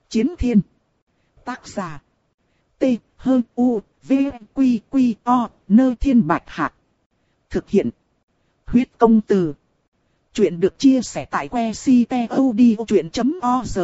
Chiến thiên. Tác giả. T-H-U-V-Q-Q-O, Thiên Bạch Hạc. Thực hiện. Huyết công từ. Chuyện được chia sẻ tại website.odchuyện.org.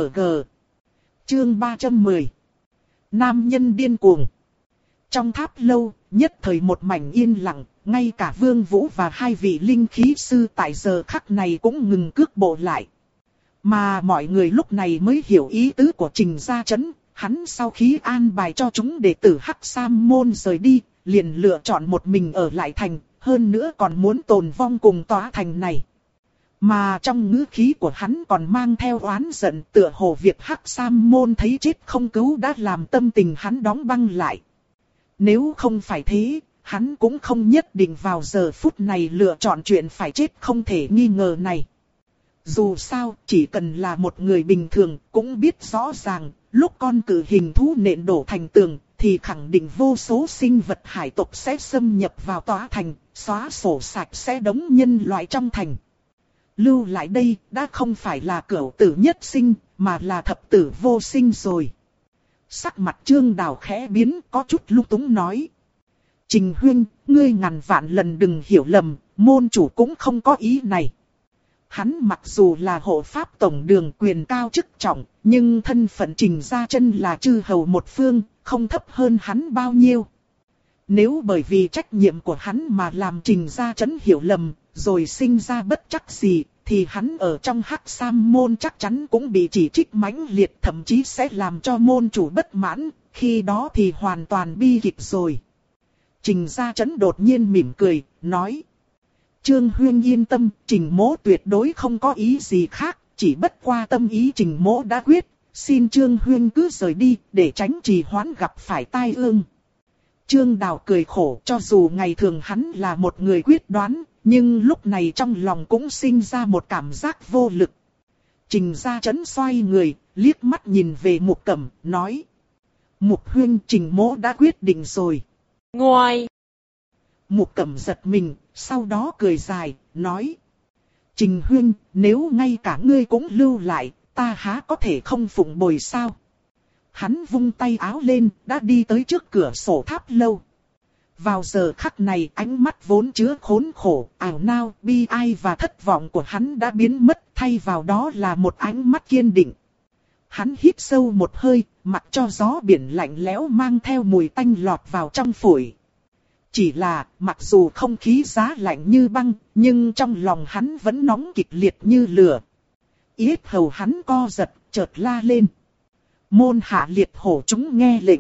Chương 310. Nam nhân điên cuồng. Trong tháp lâu, nhất thời một mảnh yên lặng, ngay cả Vương Vũ và hai vị linh khí sư tại giờ khắc này cũng ngừng cước bộ lại. Mà mọi người lúc này mới hiểu ý tứ của Trình Gia Chấn, hắn sau khi an bài cho chúng đệ tử Hắc Sam môn rời đi, liền lựa chọn một mình ở lại thành, hơn nữa còn muốn tồn vong cùng tòa thành này. Mà trong ngữ khí của hắn còn mang theo oán giận, tựa hồ việc Hắc Sam môn thấy chết không cứu đã làm tâm tình hắn đóng băng lại. Nếu không phải thế, hắn cũng không nhất định vào giờ phút này lựa chọn chuyện phải chết không thể nghi ngờ này. Dù sao, chỉ cần là một người bình thường cũng biết rõ ràng, lúc con cử hình thú nện đổ thành tường, thì khẳng định vô số sinh vật hải tộc sẽ xâm nhập vào tòa thành, xóa sổ sạch sẽ đống nhân loại trong thành. Lưu lại đây đã không phải là cửu tử nhất sinh, mà là thập tử vô sinh rồi. Sắc mặt Trương Đào khẽ biến, có chút lung túng nói. Trình Huynh, ngươi ngàn vạn lần đừng hiểu lầm, môn chủ cũng không có ý này. Hắn mặc dù là hộ pháp tổng đường quyền cao chức trọng, nhưng thân phận Trình Gia Chân là chư hầu một phương, không thấp hơn hắn bao nhiêu. Nếu bởi vì trách nhiệm của hắn mà làm Trình Gia Chấn hiểu lầm, rồi sinh ra bất trắc gì, thì hắn ở trong Hắc Sam môn chắc chắn cũng bị chỉ trích mãnh liệt, thậm chí sẽ làm cho môn chủ bất mãn, khi đó thì hoàn toàn bi kịch rồi. Trình Gia Chấn đột nhiên mỉm cười, nói. Trương Huynh yên tâm, Trình Mỗ tuyệt đối không có ý gì khác, chỉ bất qua tâm ý Trình Mỗ đã quyết, xin Trương Huynh cứ rời đi, để tránh trì hoãn gặp phải tai ương. Trương Đào cười khổ, cho dù ngày thường hắn là một người quyết đoán, nhưng lúc này trong lòng cũng sinh ra một cảm giác vô lực. Trình Gia Chấn xoay người, liếc mắt nhìn về Mục Cẩm, nói. Mục Huynh, Trình Mỗ đã quyết định rồi. Ngoài. Mục Cẩm giật mình, sau đó cười dài, nói. Trình Huynh, nếu ngay cả ngươi cũng lưu lại, ta há có thể không phụng bồi sao? Hắn vung tay áo lên, đã đi tới trước cửa sổ tháp lâu. Vào giờ khắc này, ánh mắt vốn chứa khốn khổ, ảo nao, bi ai và thất vọng của hắn đã biến mất, thay vào đó là một ánh mắt kiên định. Hắn hít sâu một hơi, mặc cho gió biển lạnh lẽo mang theo mùi tanh lọt vào trong phổi. Chỉ là, mặc dù không khí giá lạnh như băng, nhưng trong lòng hắn vẫn nóng kịch liệt như lửa. Yết hầu hắn co giật, chợt la lên. Môn hạ liệt hổ chúng nghe lệnh.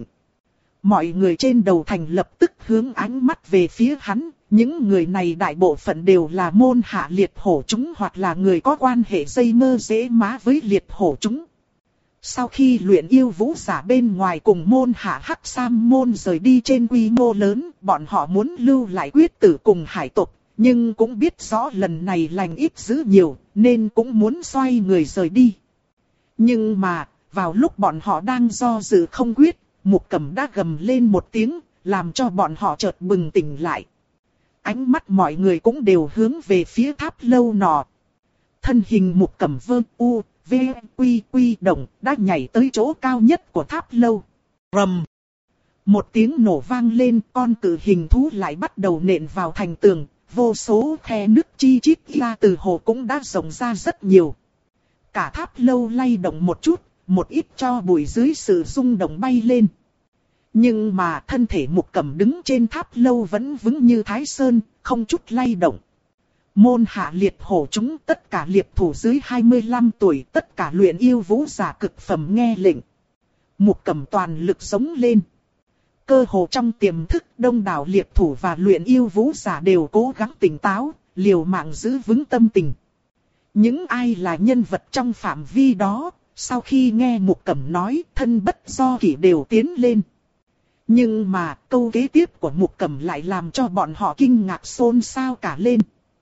Mọi người trên đầu thành lập tức hướng ánh mắt về phía hắn. Những người này đại bộ phận đều là môn hạ liệt hổ chúng hoặc là người có quan hệ dây mơ dễ má với liệt hổ chúng. Sau khi luyện yêu vũ giả bên ngoài cùng môn hạ Hắc Sam môn rời đi trên quy mô lớn, bọn họ muốn lưu lại quyết tử cùng hải tộc, nhưng cũng biết rõ lần này lành ít dữ nhiều, nên cũng muốn xoay người rời đi. Nhưng mà, vào lúc bọn họ đang do dự không quyết, Mục Cẩm đã gầm lên một tiếng, làm cho bọn họ chợt bừng tỉnh lại. Ánh mắt mọi người cũng đều hướng về phía tháp lâu nọ. Thân hình Mục Cẩm vơ u, v, quy quy động, đã nhảy tới chỗ cao nhất của tháp lâu. Rầm! Một tiếng nổ vang lên, con cự hình thú lại bắt đầu nện vào thành tường, vô số khe nứt chi chít ra từ hồ cũng đã rộng ra rất nhiều. Cả tháp lâu lay động một chút, một ít cho bụi dưới sự rung động bay lên. Nhưng mà thân thể Mục Cẩm đứng trên tháp lâu vẫn vững như Thái Sơn, không chút lay động. Môn hạ liệt hổ chúng tất cả liệt thủ dưới 25 tuổi, tất cả luyện yêu vũ giả cực phẩm nghe lệnh. Mục Cẩm toàn lực sống lên. Cơ hồ trong tiềm thức đông đảo liệt thủ và luyện yêu vũ giả đều cố gắng tỉnh táo, liều mạng giữ vững tâm tình. Những ai là nhân vật trong phạm vi đó, sau khi nghe Mục Cẩm nói, thân bất do kỷ đều tiến lên. Nhưng mà câu kế tiếp của Mục Cẩm lại làm cho bọn họ kinh ngạc xôn xao cả lên.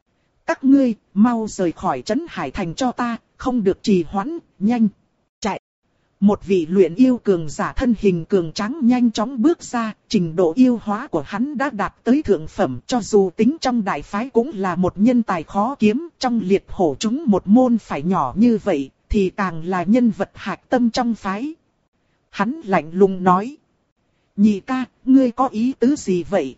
Các ngươi, mau rời khỏi trấn Hải Thành cho ta, không được trì hoãn, nhanh, chạy. Một vị luyện yêu cường giả thân hình cường tráng nhanh chóng bước ra, trình độ yêu hóa của hắn đã đạt tới thượng phẩm, cho dù tính trong đại phái cũng là một nhân tài khó kiếm, trong liệt hổ chúng một môn phải nhỏ như vậy, thì càng là nhân vật hạch tâm trong phái. Hắn lạnh lùng nói. Nhị ca, ngươi có ý tứ gì vậy?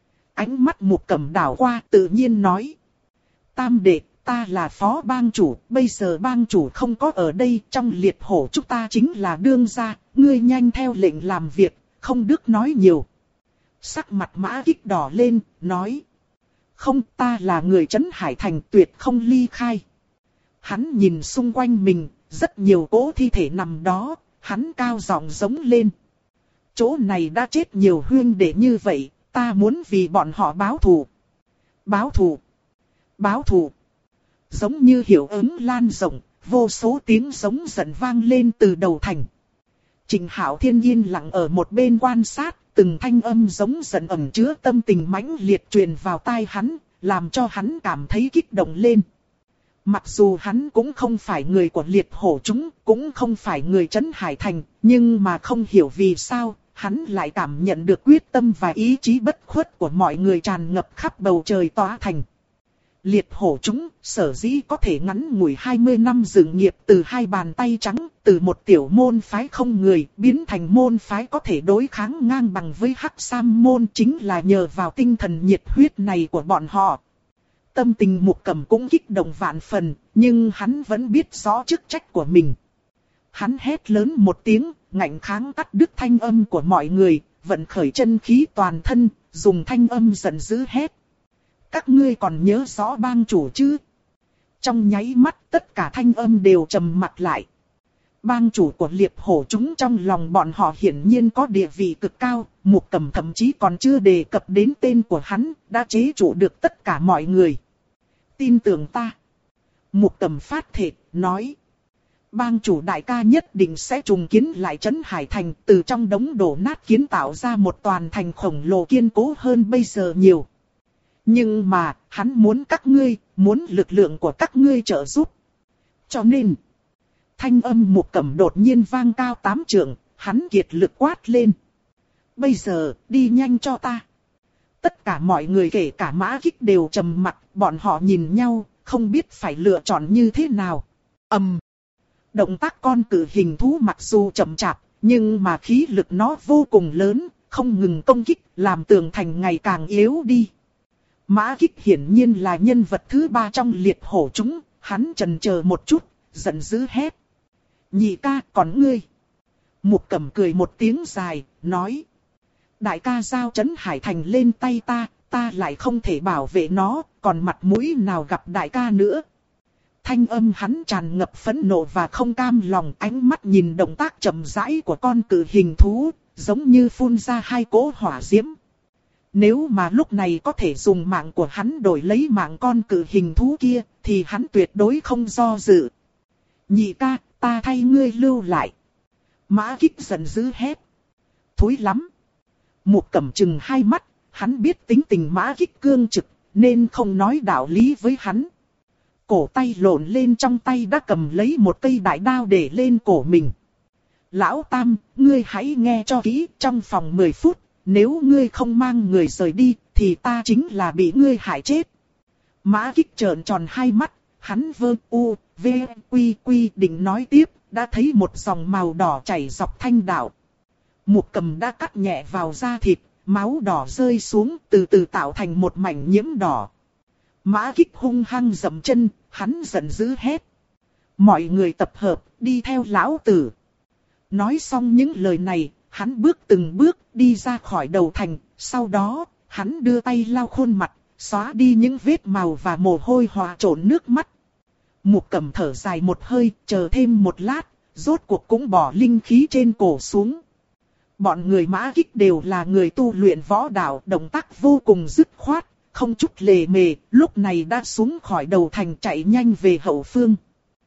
Ánh mắt Mục Cẩm đảo qua tự nhiên nói. Tam đệ, ta là phó bang chủ, bây giờ bang chủ không có ở đây, trong liệt hổ chúng ta chính là đương gia, ngươi nhanh theo lệnh làm việc, không đức nói nhiều. Sắc mặt Mã Kích đỏ lên, nói. Không, ta là người Trấn Hải Thành, tuyệt không ly khai. Hắn nhìn xung quanh mình, rất nhiều cỗ thi thể nằm đó, hắn cao giọng giống lên. Chỗ này đã chết nhiều huynh đệ như vậy, ta muốn vì bọn họ báo thù. Báo thù. Báo thù. Giống như hiệu ứng lan rộng, vô số tiếng giống giận vang lên từ đầu thành. Trịnh Hạo Thiên yên lặng ở một bên quan sát, từng thanh âm giống giận ẩn chứa tâm tình mãnh liệt truyền vào tai hắn, làm cho hắn cảm thấy kích động lên. Mặc dù hắn cũng không phải người của liệt hổ chúng, cũng không phải người Trấn Hải Thành, nhưng mà không hiểu vì sao, hắn lại cảm nhận được quyết tâm và ý chí bất khuất của mọi người tràn ngập khắp bầu trời tỏa thành. Liệt hổ chúng, sở dĩ có thể ngắn ngủi 20 năm dựng nghiệp từ hai bàn tay trắng, từ một tiểu môn phái không người, biến thành môn phái có thể đối kháng ngang bằng với Hắc Sam môn, chính là nhờ vào tinh thần nhiệt huyết này của bọn họ. Tâm tình Mục Cẩm cũng kích động vạn phần, nhưng hắn vẫn biết rõ chức trách của mình. Hắn hét lớn một tiếng, ngạnh kháng cắt đứt thanh âm của mọi người, vận khởi chân khí toàn thân, dùng thanh âm giận dữ hét. Các ngươi còn nhớ rõ bang chủ chứ? Trong nháy mắt tất cả thanh âm đều trầm mặc lại. Bang chủ của liệt hổ chúng trong lòng bọn họ hiển nhiên có địa vị cực cao, Mục Cẩm thậm chí còn chưa đề cập đến tên của hắn, đã chế trụ được tất cả mọi người. Tin tưởng ta. Mục Cẩm phát thệ, nói. Bang chủ đại ca nhất định sẽ trùng kiến lại Trấn Hải Thành, từ trong đống đổ nát kiến tạo ra một toàn thành khổng lồ kiên cố hơn bây giờ nhiều. Nhưng mà, hắn muốn các ngươi, muốn lực lượng của các ngươi trợ giúp. Cho nên, thanh âm Mục Cẩm đột nhiên vang cao 8 trượng, hắn kiệt lực quát lên. Bây giờ, đi nhanh cho ta. Tất cả mọi người kể cả Mã Kích đều trầm mặt, bọn họ nhìn nhau, không biết phải lựa chọn như thế nào. Động tác con cự hình thú mặc dù chậm chạp, nhưng mà khí lực nó vô cùng lớn, không ngừng công kích, làm tường thành ngày càng yếu đi. Mã Kích hiển nhiên là nhân vật thứ 3 trong liệt hổ chúng, hắn chần chờ một chút, giận dữ hét. Nhị ca, còn ngươi. Mục Cẩm cười một tiếng dài, nói. Đại ca giao Trấn Hải Thành lên tay ta, ta lại không thể bảo vệ nó, còn mặt mũi nào gặp đại ca nữa. Thanh âm hắn tràn ngập phẫn nộ và không cam lòng, ánh mắt nhìn động tác chậm rãi của con cự hình thú, giống như phun ra hai cỗ hỏa diễm. Nếu mà lúc này có thể dùng mạng của hắn đổi lấy mạng con cự hình thú kia, thì hắn tuyệt đối không do dự. Nhị ca, ta thay ngươi lưu lại. Mã Kích giận dữ hét. Thối lắm. Mục Cẩm chừng hai mắt, hắn biết tính tình Mã Kích cương trực, nên không nói đạo lý với hắn. Cổ tay lộn lên, trong tay đã cầm lấy một cây đại đao để lên cổ mình. Lão Tam, ngươi hãy nghe cho kỹ, trong vòng 10 phút, nếu ngươi không mang người rời đi, thì ta chính là bị ngươi hại chết. Mã Kích trợn tròn hai mắt, hắn vơ u, v, quy quy định nói tiếp, đã thấy một dòng màu đỏ chảy dọc thanh đạo. Mục Cẩm đã cắt nhẹ vào da thịt, máu đỏ rơi xuống, từ từ tạo thành một mảnh nhiễm đỏ. Mã Kích hung hăng dậm chân, hắn giận dữ hét. Mọi người tập hợp, đi theo lão tử. Nói xong những lời này, hắn bước từng bước đi ra khỏi đầu thành, sau đó, hắn đưa tay lau khuôn mặt, xóa đi những vết màu và mồ hôi hòa trộn nước mắt. Mục Cẩm thở dài một hơi, chờ thêm một lát, rốt cuộc cũng bỏ linh khí trên cổ xuống. Bọn người Mã Kích đều là người tu luyện võ đạo, động tác vô cùng dứt khoát, không chút lề mề, lúc này đã xuống khỏi đầu thành chạy nhanh về hậu phương.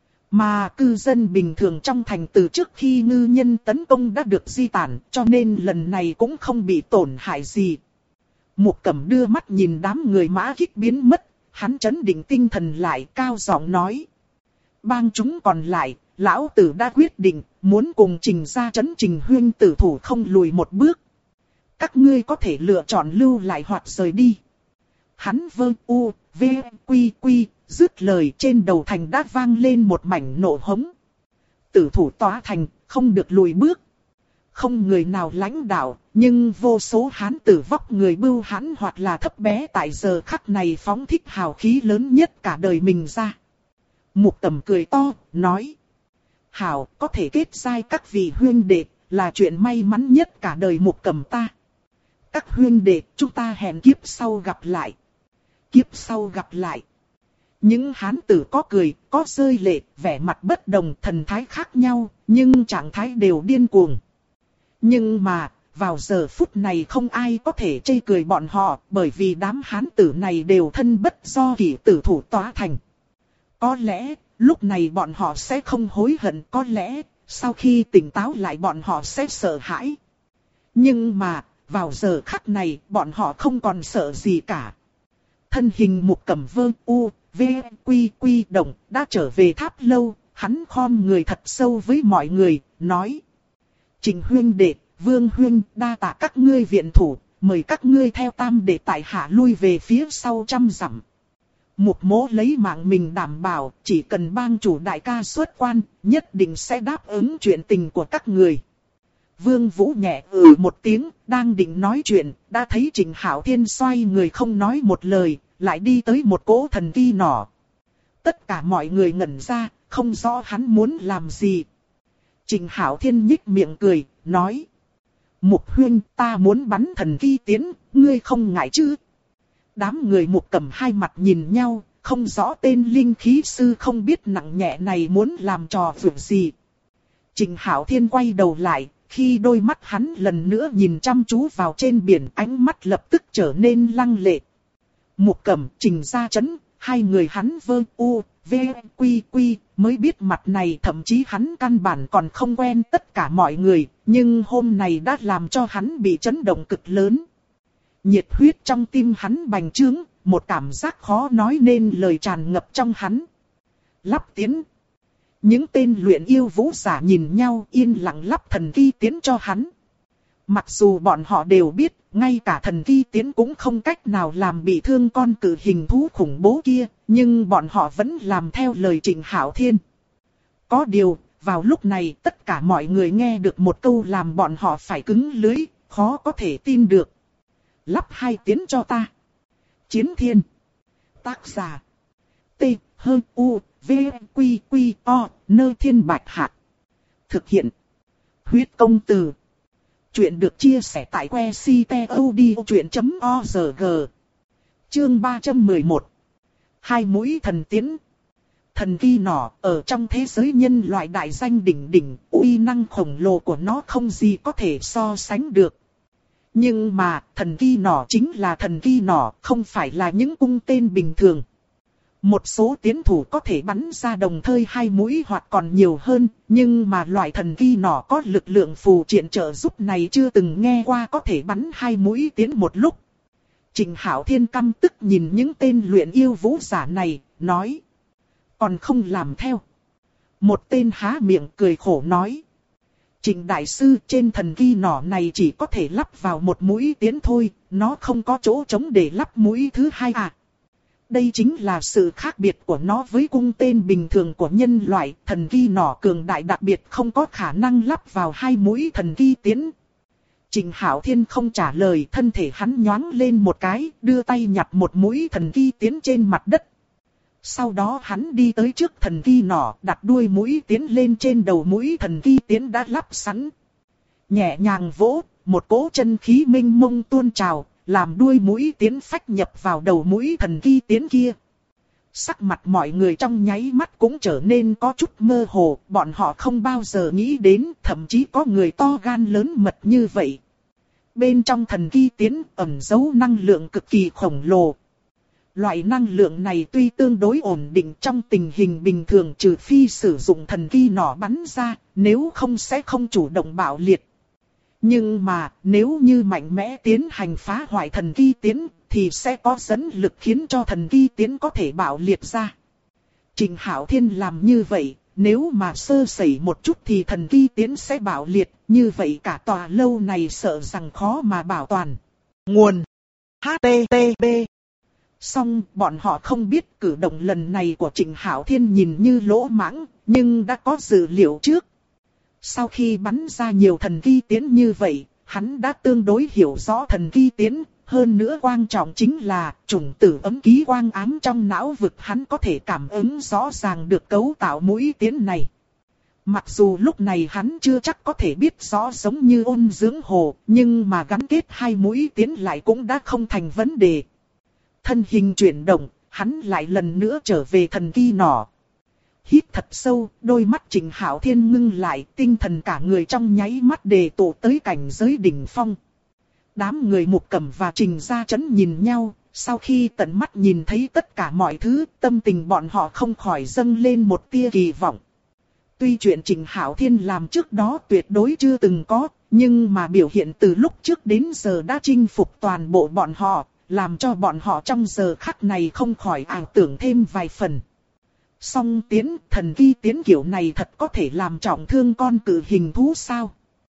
Mà cư dân bình thường trong thành từ trước khi ngư nhân tấn công đã được di tản, cho nên lần này cũng không bị tổn hại gì. Mục Cẩm đưa mắt nhìn đám người Mã Kích biến mất, hắn trấn định tinh thần lại, cao giọng nói. Bang chúng còn lại, lão tử đã quyết định, muốn cùng Trình ra trấn Trình huynh tử thủ không lùi một bước. Các ngươi có thể lựa chọn lưu lại hoặc rời đi. Hắn vơ u, v, quy quy, dứt lời, trên đầu thành đã vang lên một mảnh nổ hống. Tử thủ tỏa thành, không được lùi bước. không người nào lãnh đạo, nhưng vô số hán tử vóc người bưu hãn hoặc là thấp bé tại giờ khắc này phóng thích hào khí lớn nhất cả đời mình ra. Mục Tầm cười to, nói. Hảo, có thể kết giao các vị huynh đệ, là chuyện may mắn nhất cả đời Mục Cầm ta. Các huynh đệ, chúng ta hẹn kiếp sau gặp lại. Kiếp sau gặp lại. Những hán tử có cười, có rơi lệ, vẻ mặt bất đồng, thần thái khác nhau, nhưng trạng thái đều điên cuồng. Nhưng mà, vào giờ phút này không ai có thể chê cười bọn họ, bởi vì đám hán tử này đều thân bất do kỷ tử thủ tóa thành. Có lẽ, lúc này bọn họ sẽ không hối hận, có lẽ, sau khi tỉnh táo lại bọn họ sẽ sợ hãi. Nhưng mà, vào giờ khắc này, bọn họ không còn sợ gì cả. Thân hình Mục Cẩm Vơ u, v, quy quy động, đã trở về tháp lâu, hắn khom người thật sâu với mọi người, nói. Trình huynh đệ, Vương huynh, đa tạ các ngươi viện thủ, mời các ngươi theo tam đệ tại hạ lui về phía sau 100 dặm. Mục Mỗ lấy mạng mình đảm bảo, chỉ cần bang chủ đại ca xuất quan, nhất định sẽ đáp ứng chuyện tình của các người. Vương Vũ nhẹ một tiếng, đang định nói chuyện, đã thấy Trình Hạo Thiên xoay người không nói một lời, lại đi tới một cỗ thần kỳ nỏ. Tất cả mọi người ngẩn ra, không rõ hắn muốn làm gì. Trình Hạo Thiên nhích miệng cười, nói. Mục huynh, ta muốn bắn thần kỳ tiến, ngươi không ngại chứ? Đám người Mục Cẩm hai mặt nhìn nhau, không rõ tên linh khí sư không biết nặng nhẹ này muốn làm trò việc gì. Trình Hạo Thiên quay đầu lại, khi đôi mắt hắn lần nữa nhìn chăm chú vào trên biển, ánh mắt lập tức trở nên lăng lệ. Mục Cẩm, Trình Gia Chấn, hai người hắn vơ u, v, quy quy, mới biết mặt này, thậm chí hắn căn bản còn không quen tất cả mọi người, nhưng hôm nay đã làm cho hắn bị chấn động cực lớn. Nhiệt huyết trong tim hắn bành trướng, một cảm giác khó nói nên lời tràn ngập trong hắn. Lắp tiến. Những tên luyện yêu vũ giả nhìn nhau yên lặng lắp thần kỳ tiến cho hắn. Mặc dù bọn họ đều biết, ngay cả thần kỳ tiến cũng không cách nào làm bị thương con cự hình thú khủng bố kia, nhưng bọn họ vẫn làm theo lời Trình Hạo Thiên. Có điều, vào lúc này tất cả mọi người nghe được một câu làm bọn họ phải cứng lưỡi, khó có thể tin được. Lắp 2 tiến cho ta. Chiến Thiên. Tác giả. T, H, U, V, Quy, Quy, O, Nơ Thiên Bạch Hạc. Thực hiện. Huyết Công Từ. Chuyện được chia sẻ tại que ctod.org. Chương 311. 2 mũi thần tiến. Thần kỳ nỏ ở trong thế giới nhân loại đại danh đỉnh đỉnh, uy năng khổng lồ của nó không gì có thể so sánh được. Nhưng mà, thần kỳ nỏ chính là thần kỳ nỏ, không phải là những cung tên bình thường. Một số tiến thủ có thể bắn ra đồng thời 2 mũi hoặc còn nhiều hơn, nhưng mà loại thần kỳ nỏ có lực lượng phù triện trợ giúp này chưa từng nghe qua có thể bắn 2 mũi tiến một lúc. Trình Hạo Thiên căm tức nhìn những tên luyện yêu vũ giả này, nói. Còn không làm theo. Một tên há miệng cười khổ nói. Trình đại sư, trên thần kỳ nỏ này chỉ có thể lắp vào một mũi tiến thôi, nó không có chỗ trống để lắp mũi thứ 2 à. Đây chính là sự khác biệt của nó với cung tên bình thường của nhân loại, thần kỳ nỏ cường đại đặc biệt không có khả năng lắp vào 2 mũi thần kỳ tiến. Trình Hạo Thiên không trả lời, thân thể hắn nhoáng lên một cái, đưa tay nhặt một mũi thần kỳ tiến trên mặt đất. Sau đó hắn đi tới trước thần kỳ nỏ, đặt đuôi mũi tiến lên trên đầu mũi thần kỳ tiến đã lắp sẵn. Nhẹ nhàng vỗ, một cỗ chân khí minh mông tuôn trào, làm đuôi mũi tiến phách nhập vào đầu mũi thần kỳ tiến kia. Sắc mặt mọi người trong nháy mắt cũng trở nên có chút mơ hồ, bọn họ không bao giờ nghĩ đến, thậm chí có người to gan lớn mật như vậy. Bên trong thần kỳ tiến ẩn giấu năng lượng cực kỳ khổng lồ. Loại năng lượng này tuy tương đối ổn định trong tình hình bình thường trừ phi sử dụng thần kỳ nỏ bắn ra, nếu không sẽ không chủ động bạo liệt. Nhưng mà nếu như mạnh mẽ tiến hành phá hoại thần kỳ tiến thì sẽ có dẫn lực khiến cho thần kỳ tiến có thể bạo liệt ra. Trình Hạo Thiên làm như vậy, nếu mà sơ sẩy một chút thì thần kỳ tiến sẽ bạo liệt, như vậy cả tòa lâu này sợ rằng khó mà bảo toàn. Nguồn HTTP. Song bọn họ không biết cử động lần này của Trình Hạo Thiên nhìn như lỗ mãng, nhưng đã có dự liệu trước. Sau khi bắn ra nhiều thần ki tiến như vậy, hắn đã tương đối hiểu rõ thần ki tiến. Hơn nữa quan trọng chính là chủng tử ấm ký quang ám trong não vực hắn có thể cảm ứng rõ ràng được cấu tạo mũi tiến này. Mặc dù lúc này hắn chưa chắc có thể biết rõ giống như Ôn Dưỡng Hồ, nhưng mà gắn kết hai mũi tiến lại cũng đã không thành vấn đề. Thân hình chuyển động, hắn lại lần nữa trở về thần ki nỏ. Hít thật sâu, đôi mắt Trịnh Hạo Thiên ngưng lại, tinh thần cả người trong nháy mắt đề tụ tới cảnh giới đỉnh phong. Đám người Mục Cẩm và Trình Gia Chấn nhìn nhau, sau khi tận mắt nhìn thấy tất cả mọi thứ, tâm tình bọn họ không khỏi dâng lên một tia kỳ vọng. Tuy chuyện Trịnh Hạo Thiên làm trước đó tuyệt đối chưa từng có, nhưng mà biểu hiện từ lúc trước đến giờ đã chinh phục toàn bộ bọn họ, làm cho bọn họ trong giờ khắc này không khỏi ảo tưởng thêm vài phần. Song tiến, thần ki tiến kiểu này thật có thể làm trọng thương con cự hình thú sao?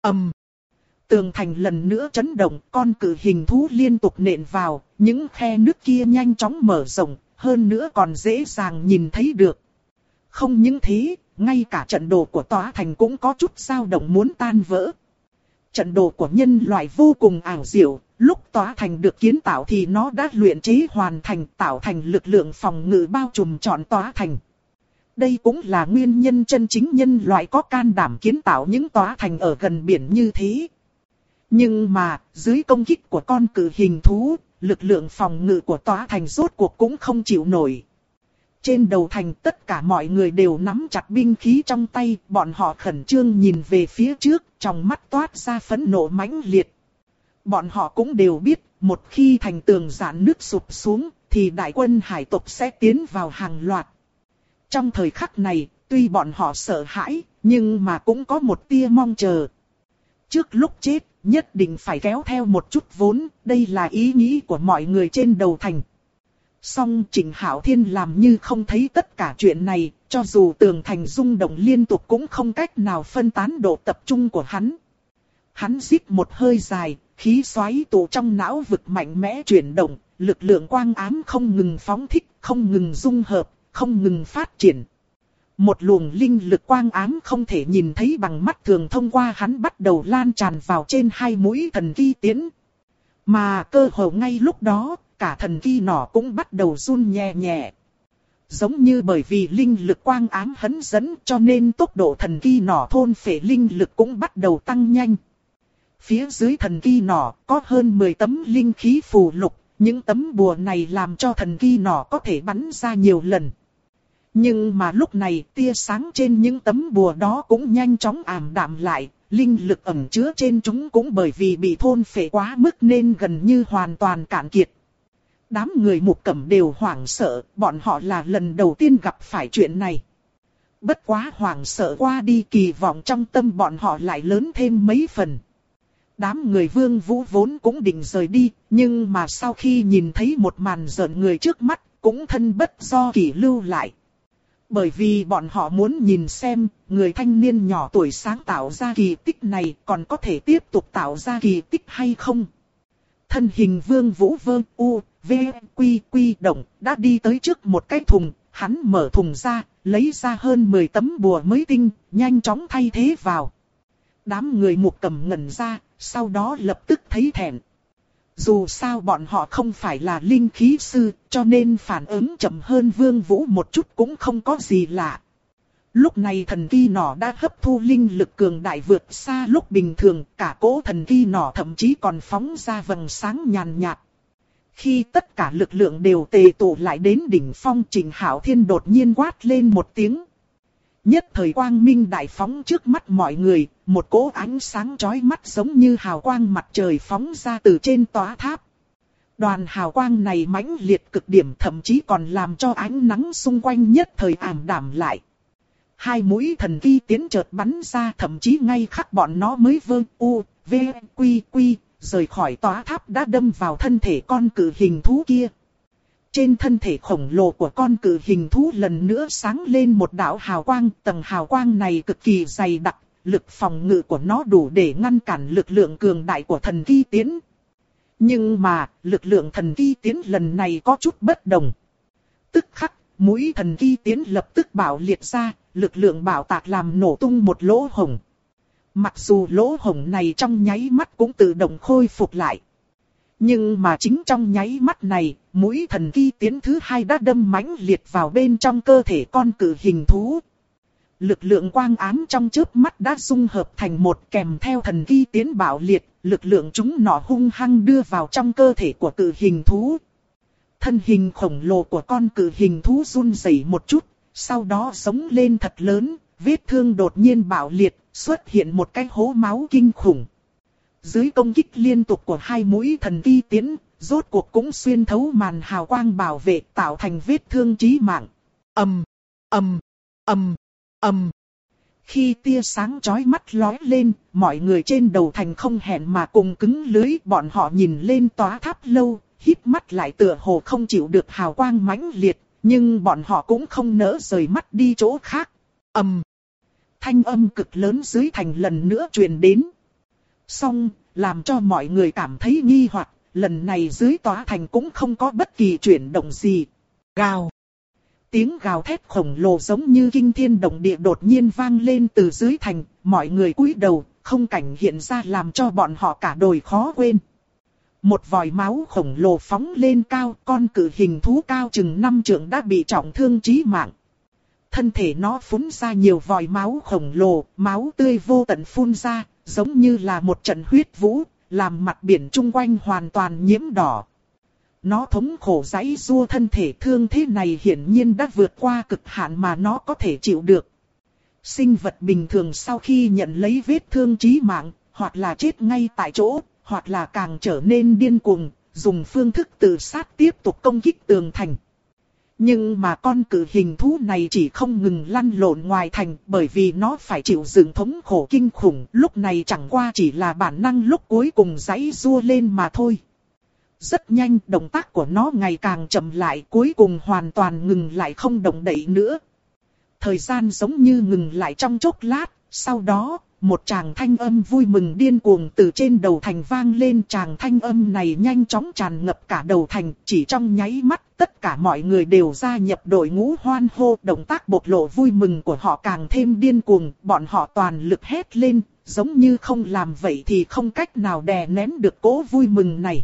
Tường thành lần nữa chấn động, con cự hình thú liên tục nện vào, những khe nước kia nhanh chóng mở rộng, hơn nữa còn dễ dàng nhìn thấy được. Không những thế, ngay cả trận đồ của tòa thành cũng có chút dao động muốn tan vỡ. Trận đồ của nhân loại vô cùng ảo diệu, lúc tòa thành được kiến tạo thì nó đã luyện chế hoàn thành, tạo thành lực lượng phòng ngự bao trùm trọn tòa thành. Đây cũng là nguyên nhân chân chính nhân loại có can đảm kiến tạo những tòa thành ở gần biển như thế. Nhưng mà, dưới công kích của con cự hình thú, lực lượng phòng ngự của tòa thành rốt cuộc cũng không chịu nổi. Trên đầu thành tất cả mọi người đều nắm chặt binh khí trong tay, bọn họ khẩn trương nhìn về phía trước, trong mắt toát ra phẫn nộ mãnh liệt. Bọn họ cũng đều biết, một khi thành tường rạn nứt sụp xuống, thì đại quân hải tộc sẽ tiến vào hàng loạt. Trong thời khắc này, tuy bọn họ sợ hãi, nhưng mà cũng có một tia mong chờ. Trước lúc chết, nhất định phải kéo theo một chút vốn, đây là ý nghĩ của mọi người trên đầu thành. Song Trịnh Hạo Thiên làm như không thấy tất cả chuyện này, cho dù tường thành rung động liên tục cũng không cách nào phân tán độ tập trung của hắn. Hắn hít một hơi dài, khí xoáy tụ trong não vực mạnh mẽ chuyển động, lực lượng quang ám không ngừng phóng thích, không ngừng dung hợp, không ngừng phát triển. Một luồng linh lực quang ám không thể nhìn thấy bằng mắt thường thông qua hắn bắt đầu lan tràn vào trên hai mũi thần ki tiến. Mà cơ hồ ngay lúc đó, cả thần ki nỏ cũng bắt đầu run nhẹ nhẹ. Giống như bởi vì linh lực quang ám hấn dẫn cho nên tốc độ thần ki nỏ thôn phệ linh lực cũng bắt đầu tăng nhanh. Phía dưới thần ki nỏ có hơn 10 tấm linh khí phù lục, những tấm bùa này làm cho thần ki nỏ có thể bắn ra nhiều lần. Nhưng mà lúc này tia sáng trên những tấm bùa đó cũng nhanh chóng ảm đạm lại, linh lực ẩn chứa trên chúng cũng bởi vì bị thôn phệ quá mức nên gần như hoàn toàn cạn kiệt. Đám người Mục Cẩm đều hoảng sợ, bọn họ là lần đầu tiên gặp phải chuyện này. Bất quá hoảng sợ qua đi, kỳ vọng trong tâm bọn họ lại lớn thêm mấy phần. Đám người Vương Vũ vốn cũng định rời đi, nhưng mà sau khi nhìn thấy một màn rợn người trước mắt, cũng thân bất do kỷ lưu lại. Bởi vì bọn họ muốn nhìn xem, người thanh niên nhỏ tuổi sáng tạo ra kỳ tích này còn có thể tiếp tục tạo ra kỳ tích hay không. Thân hình Vương Vũ Vương U, V, Quy động, đã đi tới trước một cái thùng, hắn mở thùng ra, lấy ra hơn 10 tấm bùa mới tinh, nhanh chóng thay thế vào. Đám người Mục Cẩm ngẩn ra, sau đó lập tức thấy thẹn. Dù sao bọn họ không phải là linh khí sư, cho nên phản ứng chậm hơn Vương Vũ một chút cũng không có gì lạ. Lúc này thần ki nỏ đã hấp thu linh lực cường đại vượt xa lúc bình thường, cả cỗ thần ki nỏ thậm chí còn phóng ra vầng sáng nhàn nhạt. Khi tất cả lực lượng đều tề tụ lại đến đỉnh phong, Trịnh Hạo Thiên đột nhiên quát lên một tiếng. Nhất thời quang minh đại phóng trước mắt mọi người, một cỗ ánh sáng chói mắt giống như hào quang mặt trời phóng ra từ trên tòa tháp. Đoàn hào quang này mãnh liệt cực điểm, thậm chí còn làm cho ánh nắng xung quanh nhất thời ảm đạm lại. Hai mũi thần ki tiến chợt bắn ra, thậm chí ngay khắc bọn nó mới Vương U, V, Quy, rời khỏi tòa tháp đã đâm vào thân thể con cự hình thú kia. Trên thân thể khổng lồ của con cự hình thú lần nữa sáng lên một đạo hào quang, tầng hào quang này cực kỳ dày đặc, lực phòng ngự của nó đủ để ngăn cản lực lượng cường đại của thần ki tiến. Nhưng mà, lực lượng thần ki tiến lần này có chút bất đồng. Tức khắc, mũi thần ki tiến lập tức bạo liệt ra, lực lượng bạo tạc làm nổ tung một lỗ hổng. Mặc dù lỗ hổng này trong nháy mắt cũng tự động khôi phục lại. Nhưng mà chính trong nháy mắt này, mũi thần ki tiến thứ hai đã đâm mãnh liệt vào bên trong cơ thể con cự hình thú. Lực lượng quang ám trong chớp mắt đã dung hợp thành một, kèm theo thần ki tiến bạo liệt, lực lượng chúng nọ hung hăng đưa vào trong cơ thể của cự hình thú. Thân hình khổng lồ của con cự hình thú run rẩy một chút, sau đó sống lên thật lớn, vết thương đột nhiên bạo liệt, xuất hiện một cái hố máu kinh khủng. Dưới công kích liên tục của hai mũi thần ki tiến, rốt cuộc cũng xuyên thấu màn hào quang bảo vệ, tạo thành vết thương chí mạng. Ầm, ầm, ầm, ầm. Khi tia sáng chói mắt lóe lên, mọi người trên đầu thành không hẹn mà cùng cứng lưới, bọn họ nhìn lên tòa tháp lâu, híp mắt lại tựa hồ không chịu được hào quang mãnh liệt, nhưng bọn họ cũng không nỡ rời mắt đi chỗ khác. Ầm. Thanh âm cực lớn dưới thành lần nữa truyền đến. Song, làm cho mọi người cảm thấy nghi hoặc, lần này dưới tòa thành cũng không có bất kỳ chuyển động gì. Gào. Tiếng gào thét khổng lồ giống như kinh thiên động địa đột nhiên vang lên từ dưới thành, mọi người cúi đầu, không cảnh hiện ra làm cho bọn họ cả đồi khó quên. Một vòi máu khổng lồ phóng lên cao, con cự hình thú cao chừng 5 trượng đã bị trọng thương chí mạng. Thân thể nó phun ra nhiều vòi máu khổng lồ, máu tươi vô tận phun ra, giống như là một trận huyết vũ, làm mặt biển chung quanh hoàn toàn nhiễm đỏ. Nó thống khổ giãy giụa, thân thể thương thế này hiển nhiên đã vượt qua cực hạn mà nó có thể chịu được. Sinh vật bình thường sau khi nhận lấy vết thương chí mạng, hoặc là chết ngay tại chỗ, hoặc là càng trở nên điên cuồng, dùng phương thức tự sát tiếp tục công kích tường thành. Nhưng mà con cự hình thú này chỉ không ngừng lăn lộn ngoài thành, bởi vì nó phải chịu đựng thống khổ kinh khủng, lúc này chẳng qua chỉ là bản năng lúc cuối cùng giãy giụa lên mà thôi. Rất nhanh, động tác của nó ngày càng chậm lại, cuối cùng hoàn toàn ngừng lại không động đậy nữa. Thời gian giống như ngừng lại trong chốc lát, sau đó, một tràng thanh âm vui mừng điên cuồng từ trên đầu thành vang lên. Tràng thanh âm này nhanh chóng tràn ngập cả đầu thành, chỉ trong nháy mắt, tất cả mọi người đều gia nhập đội ngũ hoan hô. Động tác bộc lộ vui mừng của họ càng thêm điên cuồng, bọn họ toàn lực hét lên, giống như không làm vậy thì không cách nào đè nén được cỗ vui mừng này.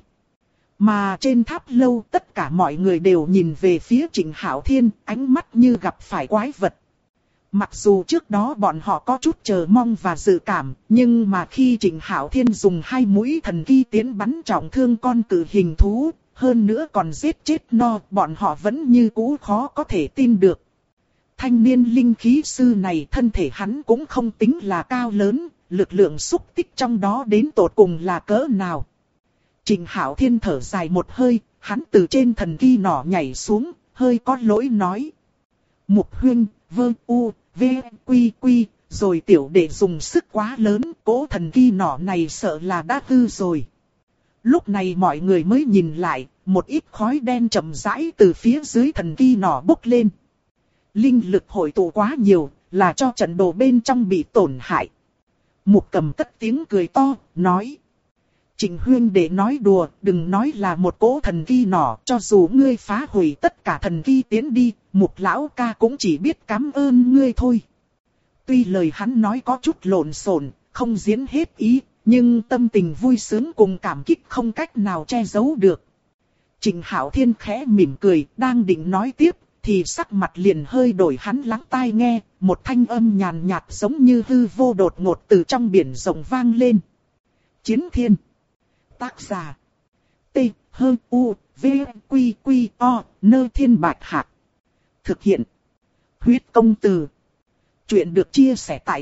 Mà trên tháp lâu tất cả mọi người đều nhìn về phía Trịnh Hạo Thiên, ánh mắt như gặp phải quái vật. Mặc dù trước đó bọn họ có chút chờ mong và dự cảm, nhưng mà khi Trịnh Hạo Thiên dùng hai mũi thần ki tiến bắn trọng thương con cự hình thú, hơn nữa còn giết chết no, bọn họ vẫn như cũ khó có thể tin được. Thanh niên linh khí sư này, thân thể hắn cũng không tính là cao lớn, lực lượng xúc tích trong đó đến tột cùng là cỡ nào. Trịnh Hạo Thiên thở dài một hơi, hắn từ trên thần ki nỏ nhảy xuống, hơi có lỗi nói. Mục huynh, vơ u, v, quy quy, rồi tiểu đệ dùng sức quá lớn, cỗ thần ki nỏ này sợ là đã hư rồi. Lúc này mọi người mới nhìn lại, một ít khói đen chậm rãi từ phía dưới thần ki nỏ bốc lên. Linh lực hội tụ quá nhiều, là cho trận đồ bên trong bị tổn hại. Mục Cầm cất tiếng cười to, nói. Trịnh huynh đệ nói đùa, đừng nói là một cỗ thần ki nỏ, cho dù ngươi phá hủy tất cả thần ki tiến đi, Mục lão ca cũng chỉ biết cảm ơn ngươi thôi. Tuy lời hắn nói có chút lộn xộn, không diễn hết ý, nhưng tâm tình vui sướng cùng cảm kích không cách nào che giấu được. Trịnh Hạo Thiên khẽ mỉm cười, đang định nói tiếp, thì sắc mặt liền hơi đổi. Hắn lắng tai nghe, một thanh âm nhàn nhạt giống như hư vô đột ngột từ trong biển rộng vang lên. Chiến Thiên. Tác giả. T, H, U, V, Quy, Quy, O, Nơ Thiên Bạch Hạc. Thực hiện. Huyết công từ. Chuyện được chia sẻ tại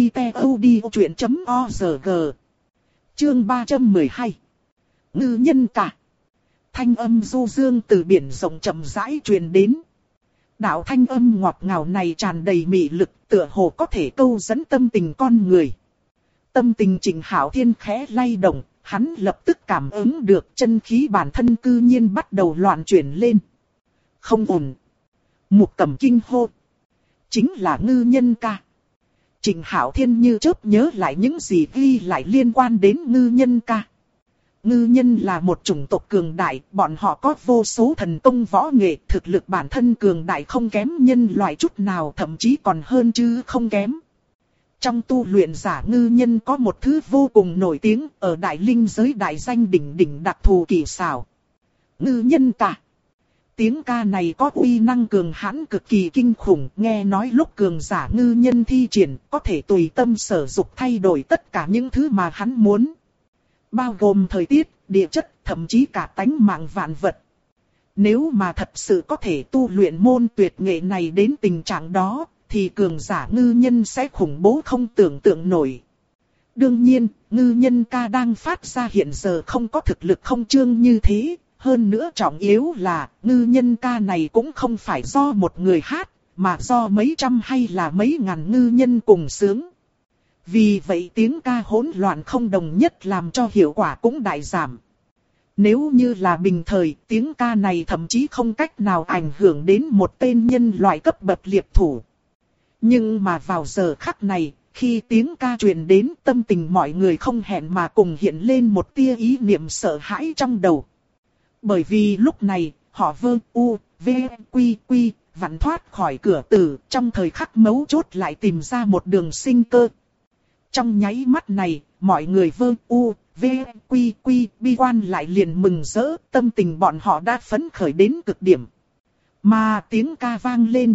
website.odchuyện.org. Chương 312. Ngư nhân cả. Thanh âm du dương từ biển rộng chậm rãi truyền đến. Đạo thanh âm ngọt ngào này tràn đầy mị lực, tựa hồ có thể câu dẫn tâm tình con người. Tâm tình Trịnh Hạo Thiên khẽ lay động, hắn lập tức cảm ứng được chân khí bản thân cư nhiên bắt đầu loạn chuyển lên. Không ổn. Mục Cầm kinh hô. Chính là ngư nhân ca. Trịnh Hạo Thiên như chớp nhớ lại những gì ghi lại liên quan đến ngư nhân ca. Ngư nhân là một chủng tộc cường đại, bọn họ có vô số thần công võ nghệ, thực lực bản thân cường đại không kém nhân loại chút nào, thậm chí còn hơn chứ không kém. Trong tu luyện giả ngư nhân có một thứ vô cùng nổi tiếng ở đại linh giới đại danh đỉnh đỉnh đặc thù kỳ xảo. Ngư nhân ca. Tiếng ca này có uy năng cường hãn cực kỳ kinh khủng, nghe nói lúc cường giả ngư nhân thi triển có thể tùy tâm sở dục thay đổi tất cả những thứ mà hắn muốn. Bao gồm thời tiết, địa chất, thậm chí cả tánh mạng vạn vật. Nếu mà thật sự có thể tu luyện môn tuyệt nghệ này đến tình trạng đó, thì cường giả ngư nhân sẽ khủng bố không tưởng tượng nổi. Đương nhiên, ngư nhân ca đang phát ra hiện giờ không có thực lực không chương như thế. Hơn nữa trọng yếu là, ngư nhân ca này cũng không phải do một người hát, mà do mấy trăm hay là mấy ngàn ngư nhân cùng sướng. Vì vậy tiếng ca hỗn loạn không đồng nhất làm cho hiệu quả cũng đại giảm. Nếu như là bình thời, tiếng ca này thậm chí không cách nào ảnh hưởng đến một tên nhân loại cấp bậc liệp thủ. Nhưng mà vào giờ khắc này, khi tiếng ca truyền đến, tâm tình mọi người không hẹn mà cùng hiện lên một tia ý niệm sợ hãi trong đầu. Bởi vì lúc này, họ vặn thoát khỏi cửa tử, trong thời khắc mấu chốt lại tìm ra một đường sinh cơ. Trong nháy mắt này, mọi người bi quan lại liền mừng rỡ, tâm tình bọn họ đã phấn khởi đến cực điểm. Mà tiếng ca vang lên,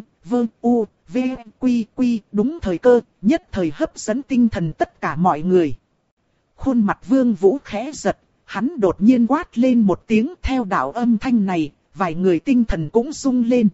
đúng thời cơ, nhất thời hấp dẫn tinh thần tất cả mọi người. Khuôn mặt Vương Vũ khẽ giật. Hắn đột nhiên quát lên một tiếng, theo đạo âm thanh này, vài người tinh thần cũng rung lên.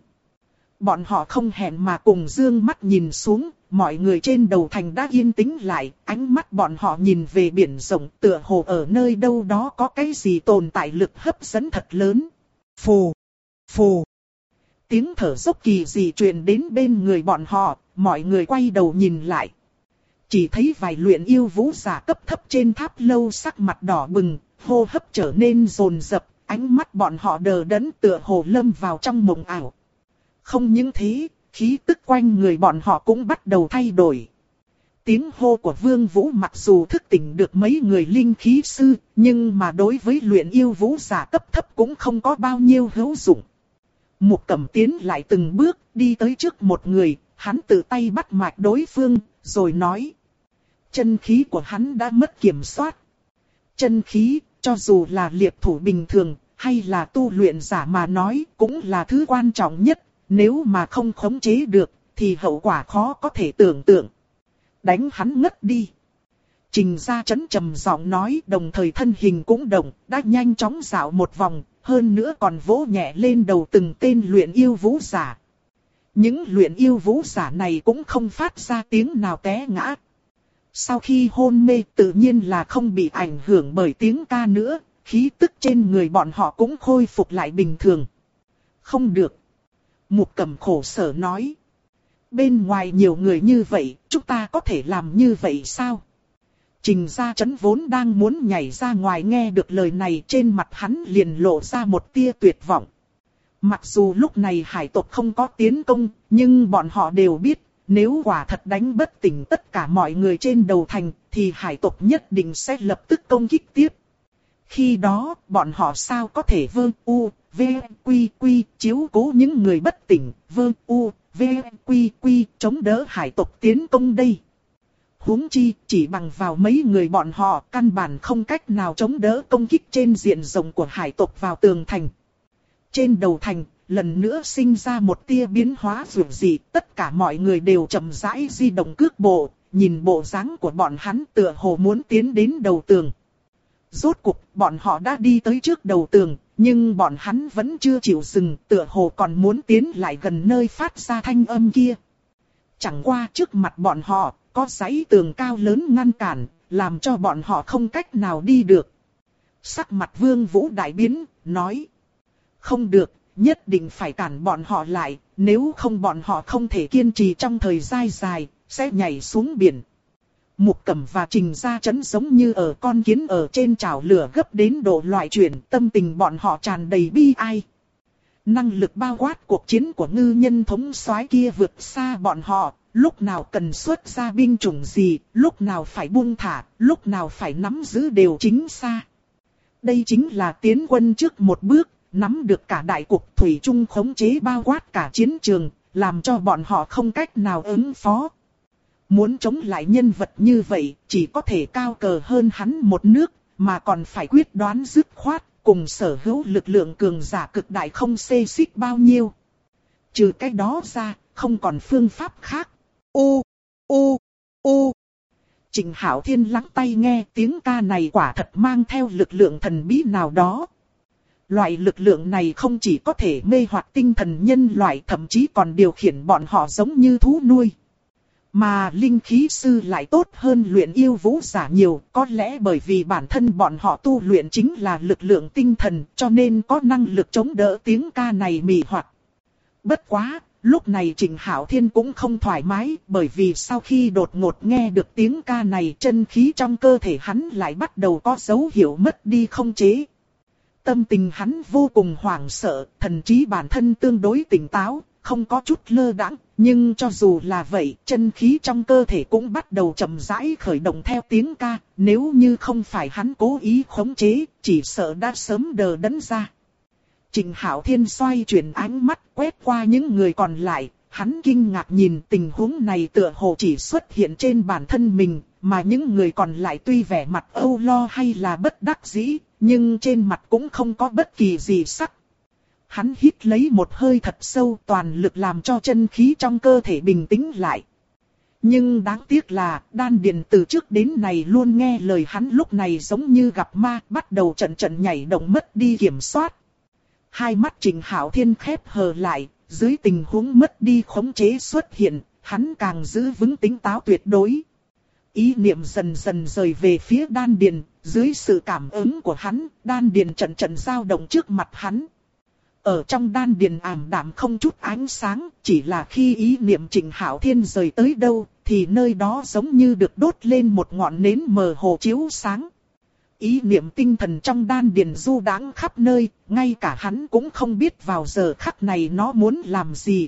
Bọn họ không hẹn mà cùng dương mắt nhìn xuống, mọi người trên đầu thành đã yên tĩnh lại, ánh mắt bọn họ nhìn về biển rộng, tựa hồ ở nơi đâu đó có cái gì tồn tại lực hấp dẫn thật lớn. Phù, phù. Tiếng thở dốc kỳ dị truyền đến bên người bọn họ, mọi người quay đầu nhìn lại. Chỉ thấy vài luyện yêu vũ giả cấp thấp trên tháp lâu sắc mặt đỏ bừng, hô hấp trở nên dồn dập, ánh mắt bọn họ đờ đẫn tựa hồ lâm vào trong mộng ảo. Không những thế, khí tức quanh người bọn họ cũng bắt đầu thay đổi. Tiếng hô của Vương Vũ mặc dù thức tỉnh được mấy người linh khí sư, nhưng mà đối với luyện yêu vũ giả cấp thấp cũng không có bao nhiêu hữu dụng. Mục Cẩm tiến lại từng bước, đi tới trước một người, hắn tự tay bắt mạch đối phương, rồi nói. Chân khí của hắn đã mất kiểm soát. Chân khí, cho dù là liệp thủ bình thường, hay là tu luyện giả mà nói, cũng là thứ quan trọng nhất. Nếu mà không khống chế được, thì hậu quả khó có thể tưởng tượng. Đánh hắn ngất đi. Trình Gia Chấn trầm giọng nói, đồng thời thân hình cũng động, đã nhanh chóng dạo một vòng, hơn nữa còn vỗ nhẹ lên đầu từng tên luyện yêu vũ giả. Những luyện yêu vũ giả này cũng không phát ra tiếng nào té ngã. Sau khi hôn mê tự nhiên là không bị ảnh hưởng bởi tiếng ca nữa, khí tức trên người bọn họ cũng khôi phục lại bình thường. Không được. Mục Cẩm khổ sở nói. Bên ngoài nhiều người như vậy, chúng ta có thể làm như vậy sao? Trình Gia Chấn vốn đang muốn nhảy ra ngoài nghe được lời này, trên mặt hắn liền lộ ra một tia tuyệt vọng. Mặc dù lúc này hải tộc không có tiến công, nhưng bọn họ đều biết, nếu quả thật đánh bất tỉnh tất cả mọi người trên đầu thành, thì hải tộc nhất định sẽ lập tức công kích tiếp. Khi đó, bọn họ sao có thể chiếu cố những người bất tỉnh, chống đỡ hải tộc tiến công đây. Huống chi, chỉ bằng vào mấy người bọn họ, căn bản không cách nào chống đỡ công kích trên diện rộng của hải tộc vào tường thành. Trên đầu thành, lần nữa sinh ra một tia biến hóa dữ dị, tất cả mọi người đều chậm rãi di động cước bộ, nhìn bộ dáng của bọn hắn tựa hồ muốn tiến đến đầu tường. Rốt cuộc, bọn họ đã đi tới trước đầu tường, nhưng bọn hắn vẫn chưa chịu dừng, tựa hồ còn muốn tiến lại gần nơi phát ra thanh âm kia. Chẳng qua trước mặt bọn họ, có dãy tường cao lớn ngăn cản, làm cho bọn họ không cách nào đi được. Sắc mặt Vương Vũ đại biến, nói. Không được, nhất định phải cản bọn họ lại, nếu không bọn họ không thể kiên trì trong thời gian dài, sẽ nhảy xuống biển. Mục Cẩm và Trình Gia Chấn giống như ở con kiến ở trên chảo lửa gấp đến độ loại chuyển, tâm tình bọn họ tràn đầy bi ai. Năng lực bao quát cuộc chiến của ngư nhân thống soái kia vượt xa bọn họ, lúc nào cần xuất ra binh chủng gì, lúc nào phải buông thả, lúc nào phải nắm giữ đều chính xác. Đây chính là tiến quân trước một bước, nắm được cả đại cục thủy chung khống chế bao quát cả chiến trường, làm cho bọn họ không cách nào ứng phó. Muốn chống lại nhân vật như vậy, chỉ có thể cao cờ hơn hắn một nước, mà còn phải quyết đoán dứt khoát, cùng sở hữu lực lượng cường giả cực đại không xê xích bao nhiêu. Trừ cái đó ra, không còn phương pháp khác. Ô, ô, ô. Trịnh Hạo Thiên lắng tai nghe tiếng ca này quả thật mang theo lực lượng thần bí nào đó. Loại lực lượng này không chỉ có thể mê hoặc tinh thần nhân loại, thậm chí còn điều khiển bọn họ giống như thú nuôi. Mà linh khí sư lại tốt hơn luyện yêu vũ giả nhiều, có lẽ bởi vì bản thân bọn họ tu luyện chính là lực lượng tinh thần, cho nên có năng lực chống đỡ tiếng ca này mị hoặc. Bất quá, lúc này Trịnh Hạo Thiên cũng không thoải mái, bởi vì sau khi đột ngột nghe được tiếng ca này, chân khí trong cơ thể hắn lại bắt đầu có dấu hiệu mất đi không chế. Tâm tình hắn vô cùng hoảng sợ, thần trí bản thân tương đối tỉnh táo, không có chút lơ đãng, nhưng cho dù là vậy, chân khí trong cơ thể cũng bắt đầu chậm rãi khởi động theo tiếng ca, nếu như không phải hắn cố ý khống chế, chỉ sợ đã sớm đờ đẫn ra. Trịnh Hạo Thiên xoay chuyển ánh mắt quét qua những người còn lại, hắn kinh ngạc nhìn tình huống này tựa hồ chỉ xuất hiện trên bản thân mình, mà những người còn lại tuy vẻ mặt âu lo hay là bất đắc dĩ, nhưng trên mặt cũng không có bất kỳ gì sắc. Hắn hít lấy một hơi thật sâu, toàn lực làm cho chân khí trong cơ thể bình tĩnh lại. Nhưng đáng tiếc là, đan điền từ trước đến nay luôn nghe lời hắn lúc này giống như gặp ma, bắt đầu trận nhảy động mất đi kiểm soát. Hai mắt Trịnh Hạo Thiên khép hờ lại, dưới tình huống mất đi khống chế xuất hiện, hắn càng giữ vững tính táo tuyệt đối. Ý niệm dần dần rời về phía đan điền, dưới sự cảm ứng của hắn, đan điền trận dao động trước mặt hắn. Ở trong đan điền ảm đạm không chút ánh sáng, chỉ là khi ý niệm Trịnh Hạo Thiên rời tới đâu, thì nơi đó giống như được đốt lên một ngọn nến mờ hồ chiếu sáng. Ý niệm tinh thần trong đan điền du đãng khắp nơi, ngay cả hắn cũng không biết vào giờ khắc này nó muốn làm gì.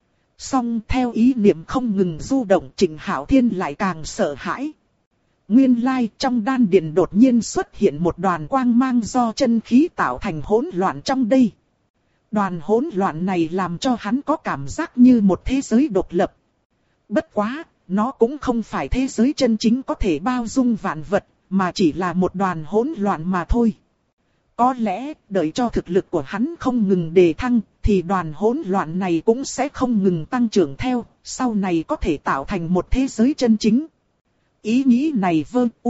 Song theo ý niệm không ngừng du động, Trịnh Hạo Thiên lại càng sợ hãi. Nguyên lai trong đan điền đột nhiên xuất hiện một đoàn quang mang do chân khí tạo thành hỗn loạn trong đây. Đoàn hỗn loạn này làm cho hắn có cảm giác như một thế giới độc lập. Bất quá, nó cũng không phải thế giới chân chính có thể bao dung vạn vật, mà chỉ là một đoàn hỗn loạn mà thôi. Có lẽ, đợi cho thực lực của hắn không ngừng đề thăng, thì đoàn hỗn loạn này cũng sẽ không ngừng tăng trưởng theo, sau này có thể tạo thành một thế giới chân chính. Ý nghĩ này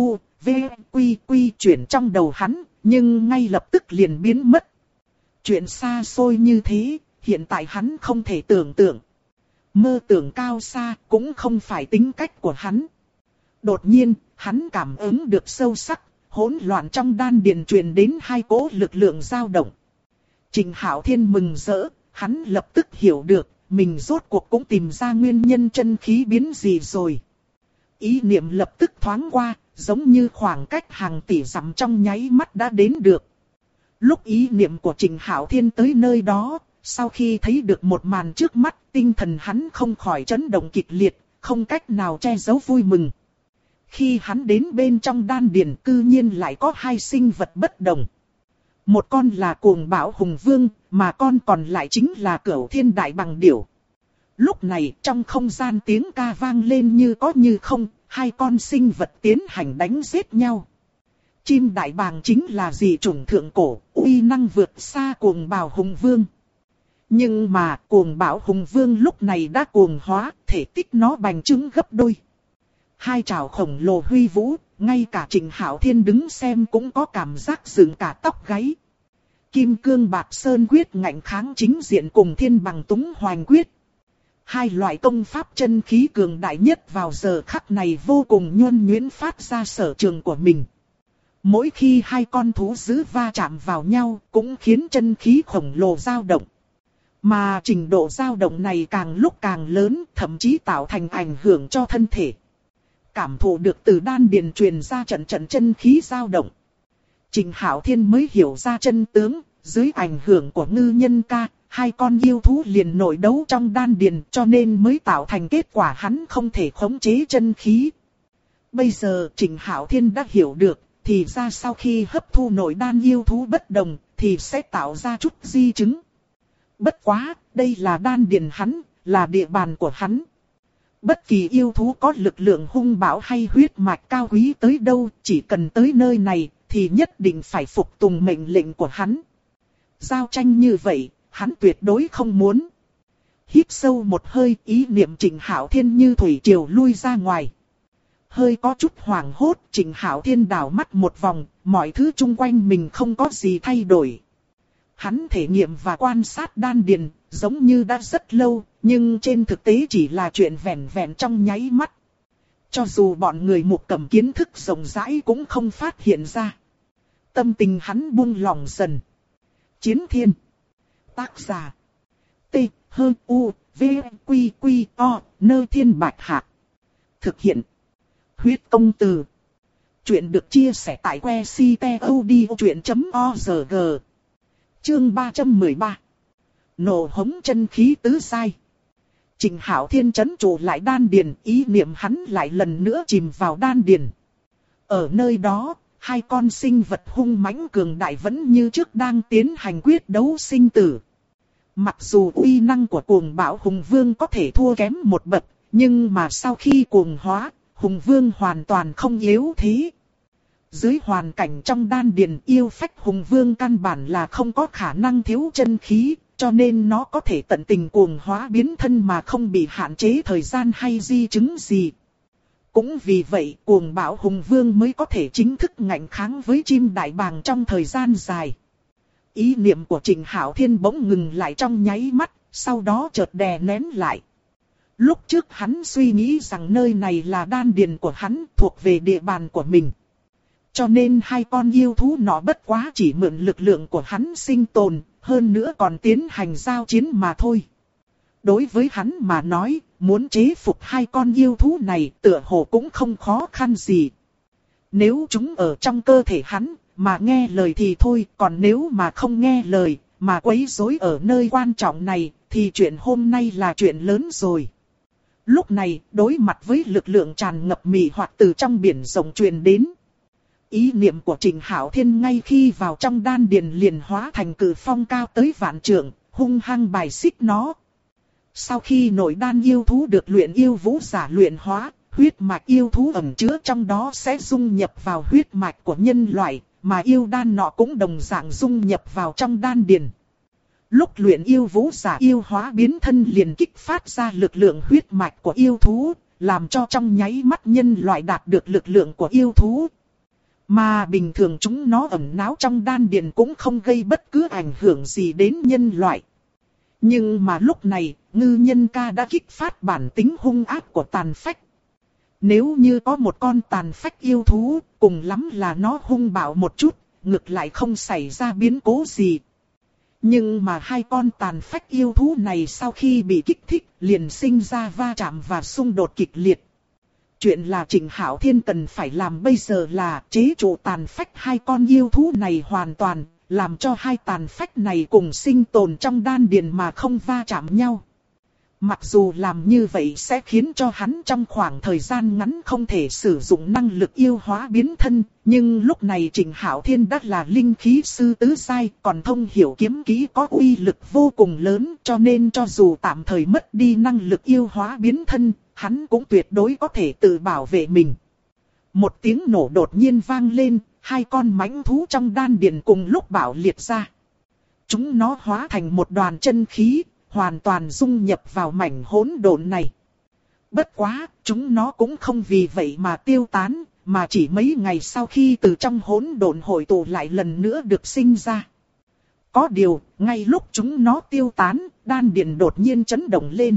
quy chuyển trong đầu hắn, nhưng ngay lập tức liền biến mất. Chuyện xa xôi như thế, hiện tại hắn không thể tưởng tượng. Mơ tưởng cao xa cũng không phải tính cách của hắn. Đột nhiên, hắn cảm ứng được sâu sắc, hỗn loạn trong đan điền truyền đến hai cỗ lực lượng dao động. Trịnh Hạo Thiên mừng rỡ, hắn lập tức hiểu được, mình rốt cuộc cũng tìm ra nguyên nhân chân khí biến gì rồi. Ý niệm lập tức thoáng qua, giống như khoảng cách hàng tỷ dặm trong nháy mắt đã đến được. Lúc ý niệm của Trịnh Hạo Thiên tới nơi đó, sau khi thấy được một màn trước mắt, tinh thần hắn không khỏi chấn động kịch liệt, không cách nào che giấu vui mừng. Khi hắn đến bên trong đan điền, cư nhiên lại có hai sinh vật bất đồng. Một con là Cuồng Bạo Hùng Vương, mà con còn lại chính là Cửu Thiên Đại Bằng Điểu. Lúc này trong không gian tiếng ca vang lên như có như không, hai con sinh vật tiến hành đánh giết nhau. Chim đại bàng chính là dị chủng thượng cổ, uy năng vượt xa Cuồng Bạo Hùng Vương. Nhưng mà Cuồng Bạo Hùng Vương lúc này đã cuồng hóa, thể tích nó bành trướng gấp đôi. Hai trảo khổng lồ huy vũ, ngay cả Trịnh Hạo Thiên đứng xem cũng có cảm giác dựng cả tóc gáy. Kim Cương Bạc Sơn Quyết ngạnh kháng chính diện cùng Thiên Bằng Túng Hoành Quyết. Hai loại công pháp chân khí cường đại nhất vào giờ khắc này vô cùng nhuần nhuyễn phát ra sở trường của mình. Mỗi khi hai con thú dữ va chạm vào nhau cũng khiến chân khí khổng lồ dao động. Mà trình độ dao động này càng lúc càng lớn, thậm chí tạo thành ảnh hưởng cho thân thể. Cảm thụ được từ đan điền truyền ra trận chân khí dao động. Trịnh Hạo Thiên mới hiểu ra chân tướng, dưới ảnh hưởng của ngư nhân ca, hai con yêu thú liền nội đấu trong đan điền cho nên mới tạo thành kết quả hắn không thể khống chế chân khí. Bây giờ Trịnh Hạo Thiên đã hiểu được, thì ra sau khi hấp thu nội đan yêu thú bất đồng, thì sẽ tạo ra chút di chứng. Bất quá, đây là đan điền hắn, là địa bàn của hắn. Bất kỳ yêu thú có lực lượng hung bạo hay huyết mạch cao quý tới đâu, chỉ cần tới nơi này, thì nhất định phải phục tùng mệnh lệnh của hắn. Giao tranh như vậy, hắn tuyệt đối không muốn. Hít sâu một hơi, ý niệm Trịnh Hạo Thiên như thủy triều lui ra ngoài. Hơi có chút hoảng hốt, Trịnh Hạo Thiên đảo mắt một vòng, mọi thứ chung quanh mình không có gì thay đổi. Hắn thể nghiệm và quan sát đan điền, giống như đã rất lâu, nhưng trên thực tế chỉ là chuyện vẻn vẹn trong nháy mắt. Cho dù bọn người Mục Cẩm kiến thức rộng rãi cũng không phát hiện ra. Tâm tình hắn buông lỏng dần. Chiến Thiên. Tác giả. T, H, U, V, Quy, Quy, O, Nơ Thiên Bạch Hạc. Thực hiện. Huyết Công Từ. Chuyện được chia sẻ tại que ctod.org. Chương 313. Nổ hống chân khí tứ sai. Trịnh Hạo Thiên trấn trụ lại đan điền, ý niệm hắn lại lần nữa chìm vào đan điền. Ở nơi đó, hai con sinh vật hung mãnh cường đại vẫn như trước đang tiến hành quyết đấu sinh tử. Mặc dù uy năng của cuồng bạo hùng vương có thể thua kém một bậc, nhưng mà sau khi cuồng hóa, hùng vương hoàn toàn không yếu thế. Dưới hoàn cảnh trong đan điền, yêu phách hùng vương căn bản là không có khả năng thiếu chân khí, cho nên nó có thể tận tình cuồng hóa biến thân mà không bị hạn chế thời gian hay di chứng gì. Cũng vì vậy, cuồng bạo hùng vương mới có thể chính thức ngạnh kháng với chim đại bàng trong thời gian dài. Ý niệm của Trịnh Hạo Thiên bỗng ngừng lại trong nháy mắt, sau đó chợt đè nén lại. Lúc trước hắn suy nghĩ rằng nơi này là đan điền của hắn, thuộc về địa bàn của mình. Cho nên hai con yêu thú nó bất quá chỉ mượn lực lượng của hắn sinh tồn, hơn nữa còn tiến hành giao chiến mà thôi. Đối với hắn mà nói, muốn chế phục hai con yêu thú này tựa hồ cũng không khó khăn gì. Nếu chúng ở trong cơ thể hắn, mà nghe lời thì thôi, còn nếu mà không nghe lời, mà quấy rối ở nơi quan trọng này, thì chuyện hôm nay là chuyện lớn rồi. Lúc này, đối mặt với lực lượng tràn ngập mị hoặc từ trong biển rộng truyền đến. Ý niệm của Trịnh Hạo Thiên ngay khi vào trong đan điền liền hóa thành cự phong cao tới vạn trượng, hung hăng bài xích nó. Sau khi nội đan yêu thú được luyện yêu vũ giả luyện hóa, huyết mạch yêu thú ẩn chứa trong đó sẽ dung nhập vào huyết mạch của nhân loại, mà yêu đan nọ cũng đồng dạng dung nhập vào trong đan điền. Lúc luyện yêu vũ giả yêu hóa biến thân liền kích phát ra lực lượng huyết mạch của yêu thú, làm cho trong nháy mắt nhân loại đạt được lực lượng của yêu thú. Mà bình thường chúng nó ẩn náu trong đan điền cũng không gây bất cứ ảnh hưởng gì đến nhân loại. Nhưng mà lúc này, Ngư Nhân Ca đã kích phát bản tính hung ác của tàn phách. Nếu như có một con tàn phách yêu thú, cùng lắm là nó hung bạo một chút, ngược lại không xảy ra biến cố gì. Nhưng mà hai con tàn phách yêu thú này sau khi bị kích thích, liền sinh ra va chạm và xung đột kịch liệt. Chuyện là Trịnh Hạo Thiên cần phải làm bây giờ là chế trụ tàn phách hai con yêu thú này hoàn toàn, làm cho hai tàn phách này cùng sinh tồn trong đan điền mà không va chạm nhau. Mặc dù làm như vậy sẽ khiến cho hắn trong khoảng thời gian ngắn không thể sử dụng năng lực yêu hóa biến thân, nhưng lúc này Trịnh Hạo Thiên đã là linh khí sư tứ giai, còn thông hiểu kiếm kỹ có uy lực vô cùng lớn, cho nên cho dù tạm thời mất đi năng lực yêu hóa biến thân, hắn cũng tuyệt đối có thể tự bảo vệ mình. Một tiếng nổ đột nhiên vang lên, hai con mãnh thú trong đan điền cùng lúc bạo liệt ra. Chúng nó hóa thành một đoàn chân khí, hoàn toàn dung nhập vào mảnh hỗn độn này. Bất quá, chúng nó cũng không vì vậy mà tiêu tán, mà chỉ mấy ngày sau khi từ trong hỗn độn hội tụ lại lần nữa được sinh ra. Có điều, ngay lúc chúng nó tiêu tán, đan điền đột nhiên chấn động lên.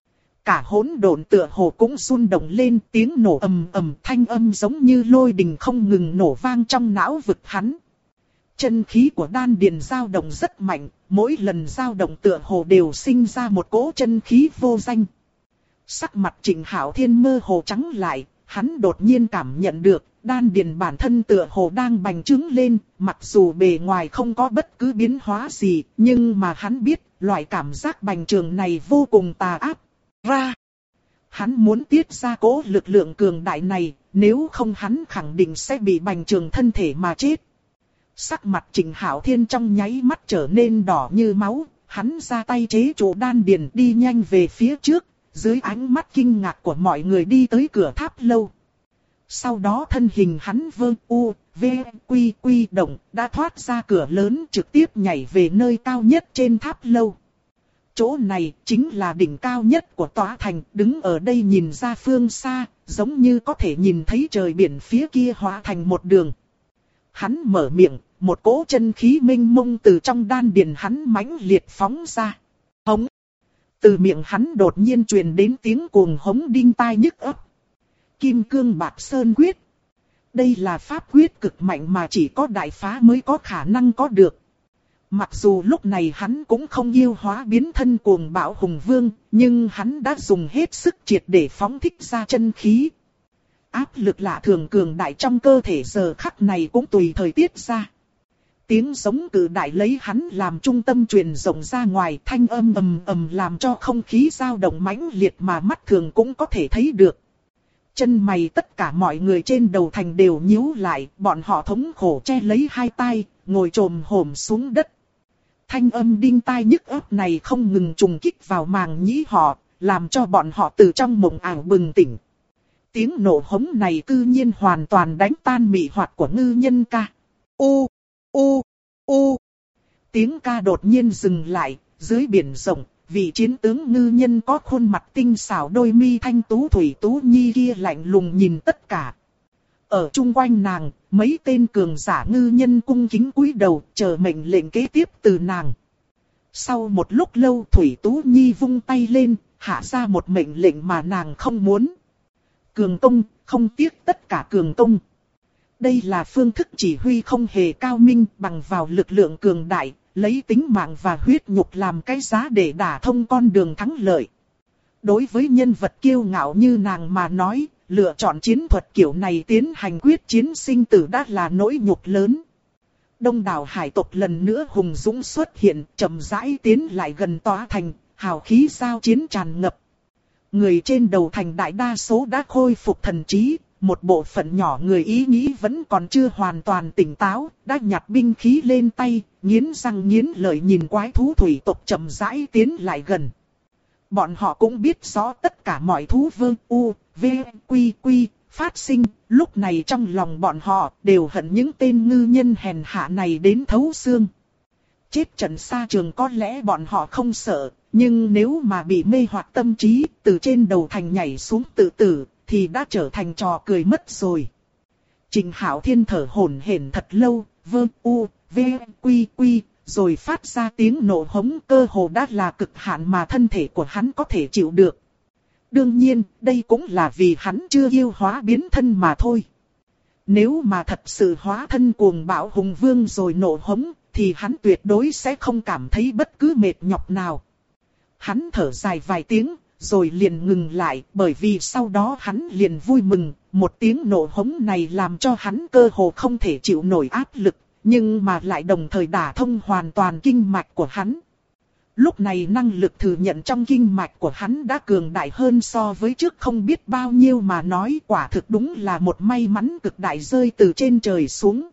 Cả hỗn độn tựa hồ cũng rung động lên, tiếng nổ ầm ầm, thanh âm giống như lôi đình không ngừng nổ vang trong não vực hắn. Chân khí của đan điền dao động rất mạnh, mỗi lần dao động tựa hồ đều sinh ra một cỗ chân khí vô danh. Sắc mặt Trịnh Hạo Thiên mơ hồ trắng lại, hắn đột nhiên cảm nhận được, đan điền bản thân tựa hồ đang bành trướng lên, mặc dù bề ngoài không có bất cứ biến hóa gì, nhưng mà hắn biết, loại cảm giác bành trướng này vô cùng tà ác. Ra! Hắn muốn tiết ra cỗ lực lượng cường đại này, nếu không hắn khẳng định sẽ bị bành trướng thân thể mà chết. Sắc mặt Trịnh Hạo Thiên trong nháy mắt trở nên đỏ như máu, hắn ra tay chế trụ đan điền đi nhanh về phía trước, dưới ánh mắt kinh ngạc của mọi người đi tới cửa tháp lâu. Sau đó thân hình hắn vơ u, v, quy quy động, đã thoát ra cửa lớn trực tiếp nhảy về nơi cao nhất trên tháp lâu. Chỗ này chính là đỉnh cao nhất của tòa thành, đứng ở đây nhìn ra phương xa, giống như có thể nhìn thấy trời biển phía kia hóa thành một đường. Hắn mở miệng, một cỗ chân khí mênh mông từ trong đan điền hắn mãnh liệt phóng ra. Hống! Từ miệng hắn đột nhiên truyền đến tiếng cuồng hống đinh tai nhức óc. Kim cương bạc sơn quyết. Đây là pháp quyết cực mạnh mà chỉ có đại phá mới có khả năng có được. Mặc dù lúc này hắn cũng không yêu hóa biến thân cuồng bạo hùng vương, nhưng hắn đã dùng hết sức triệt để phóng thích ra chân khí. Áp lực lạ thường cường đại trong cơ thể giờ khắc này cũng tùy thời tiết ra. Tiếng giống cử đại lấy hắn làm trung tâm truyền rộng ra ngoài, thanh âm ầm ầm làm cho không khí dao động mãnh liệt mà mắt thường cũng có thể thấy được. Chân mày tất cả mọi người trên đầu thành đều nhíu lại, bọn họ thống khổ che lấy hai tay, ngồi trồm hổm xuống đất. Thanh âm đinh tai nhức óc này không ngừng trùng kích vào màng nhĩ họ, làm cho bọn họ từ trong mộng ảo bừng tỉnh. Tiếng nổ hống này cư nhiên hoàn toàn đánh tan mị hoặc của ngư nhân ca. Ô, ô, ô. Tiếng ca đột nhiên dừng lại, dưới biển rộng, vị chiến tướng ngư nhân có khuôn mặt tinh xảo đôi mi thanh tú thủy tú nhi kia lạnh lùng nhìn tất cả. Ở chung quanh nàng, mấy tên cường giả ngư nhân cung kính cúi đầu chờ mệnh lệnh kế tiếp từ nàng. Sau một lúc lâu Thủy Tú Nhi vung tay lên, hạ ra một mệnh lệnh mà nàng không muốn. Cường công, không tiếc tất cả cường công. Đây là phương thức chỉ huy không hề cao minh, bằng vào lực lượng cường đại, lấy tính mạng và huyết nhục làm cái giá để đả thông con đường thắng lợi. Đối với nhân vật kiêu ngạo như nàng mà nói, lựa chọn chiến thuật kiểu này tiến hành quyết chiến sinh tử đã là nỗi nhục lớn. Đông đảo hải tộc lần nữa hùng dũng xuất hiện, chậm rãi tiến lại gần tòa thành, hào khí giao chiến tràn ngập. Người trên đầu thành đại đa số đã khôi phục thần trí, một bộ phận nhỏ người ý nghĩ vẫn còn chưa hoàn toàn tỉnh táo, đã nhặt binh khí lên tay, nghiến răng nghiến lợi nhìn quái thú thủy tộc chậm rãi tiến lại gần. Bọn họ cũng biết rõ tất cả mọi thú vương u, v, quy quy, phát sinh, lúc này trong lòng bọn họ đều hận những tên ngư nhân hèn hạ này đến thấu xương. Chết trận xa trường có lẽ bọn họ không sợ, nhưng nếu mà bị mê hoặc tâm trí, từ trên đầu thành nhảy xuống tự tử, thì đã trở thành trò cười mất rồi. Trình Hạo Thiên thở hổn hển thật lâu, vơ u, v, quy quy, rồi phát ra tiếng nổ hống cơ hồ đã là cực hạn mà thân thể của hắn có thể chịu được. Đương nhiên, đây cũng là vì hắn chưa yêu hóa biến thân mà thôi. Nếu mà thật sự hóa thân cuồng bạo hùng vương rồi nổ hống, thì hắn tuyệt đối sẽ không cảm thấy bất cứ mệt nhọc nào. Hắn thở dài vài tiếng, rồi liền ngừng lại, bởi vì sau đó hắn liền vui mừng, một tiếng nổ hống này làm cho hắn cơ hồ không thể chịu nổi áp lực, nhưng mà lại đồng thời đả thông hoàn toàn kinh mạch của hắn. Lúc này năng lực thừa nhận trong kinh mạch của hắn đã cường đại hơn so với trước không biết bao nhiêu mà nói quả thực đúng là một may mắn cực đại rơi từ trên trời xuống.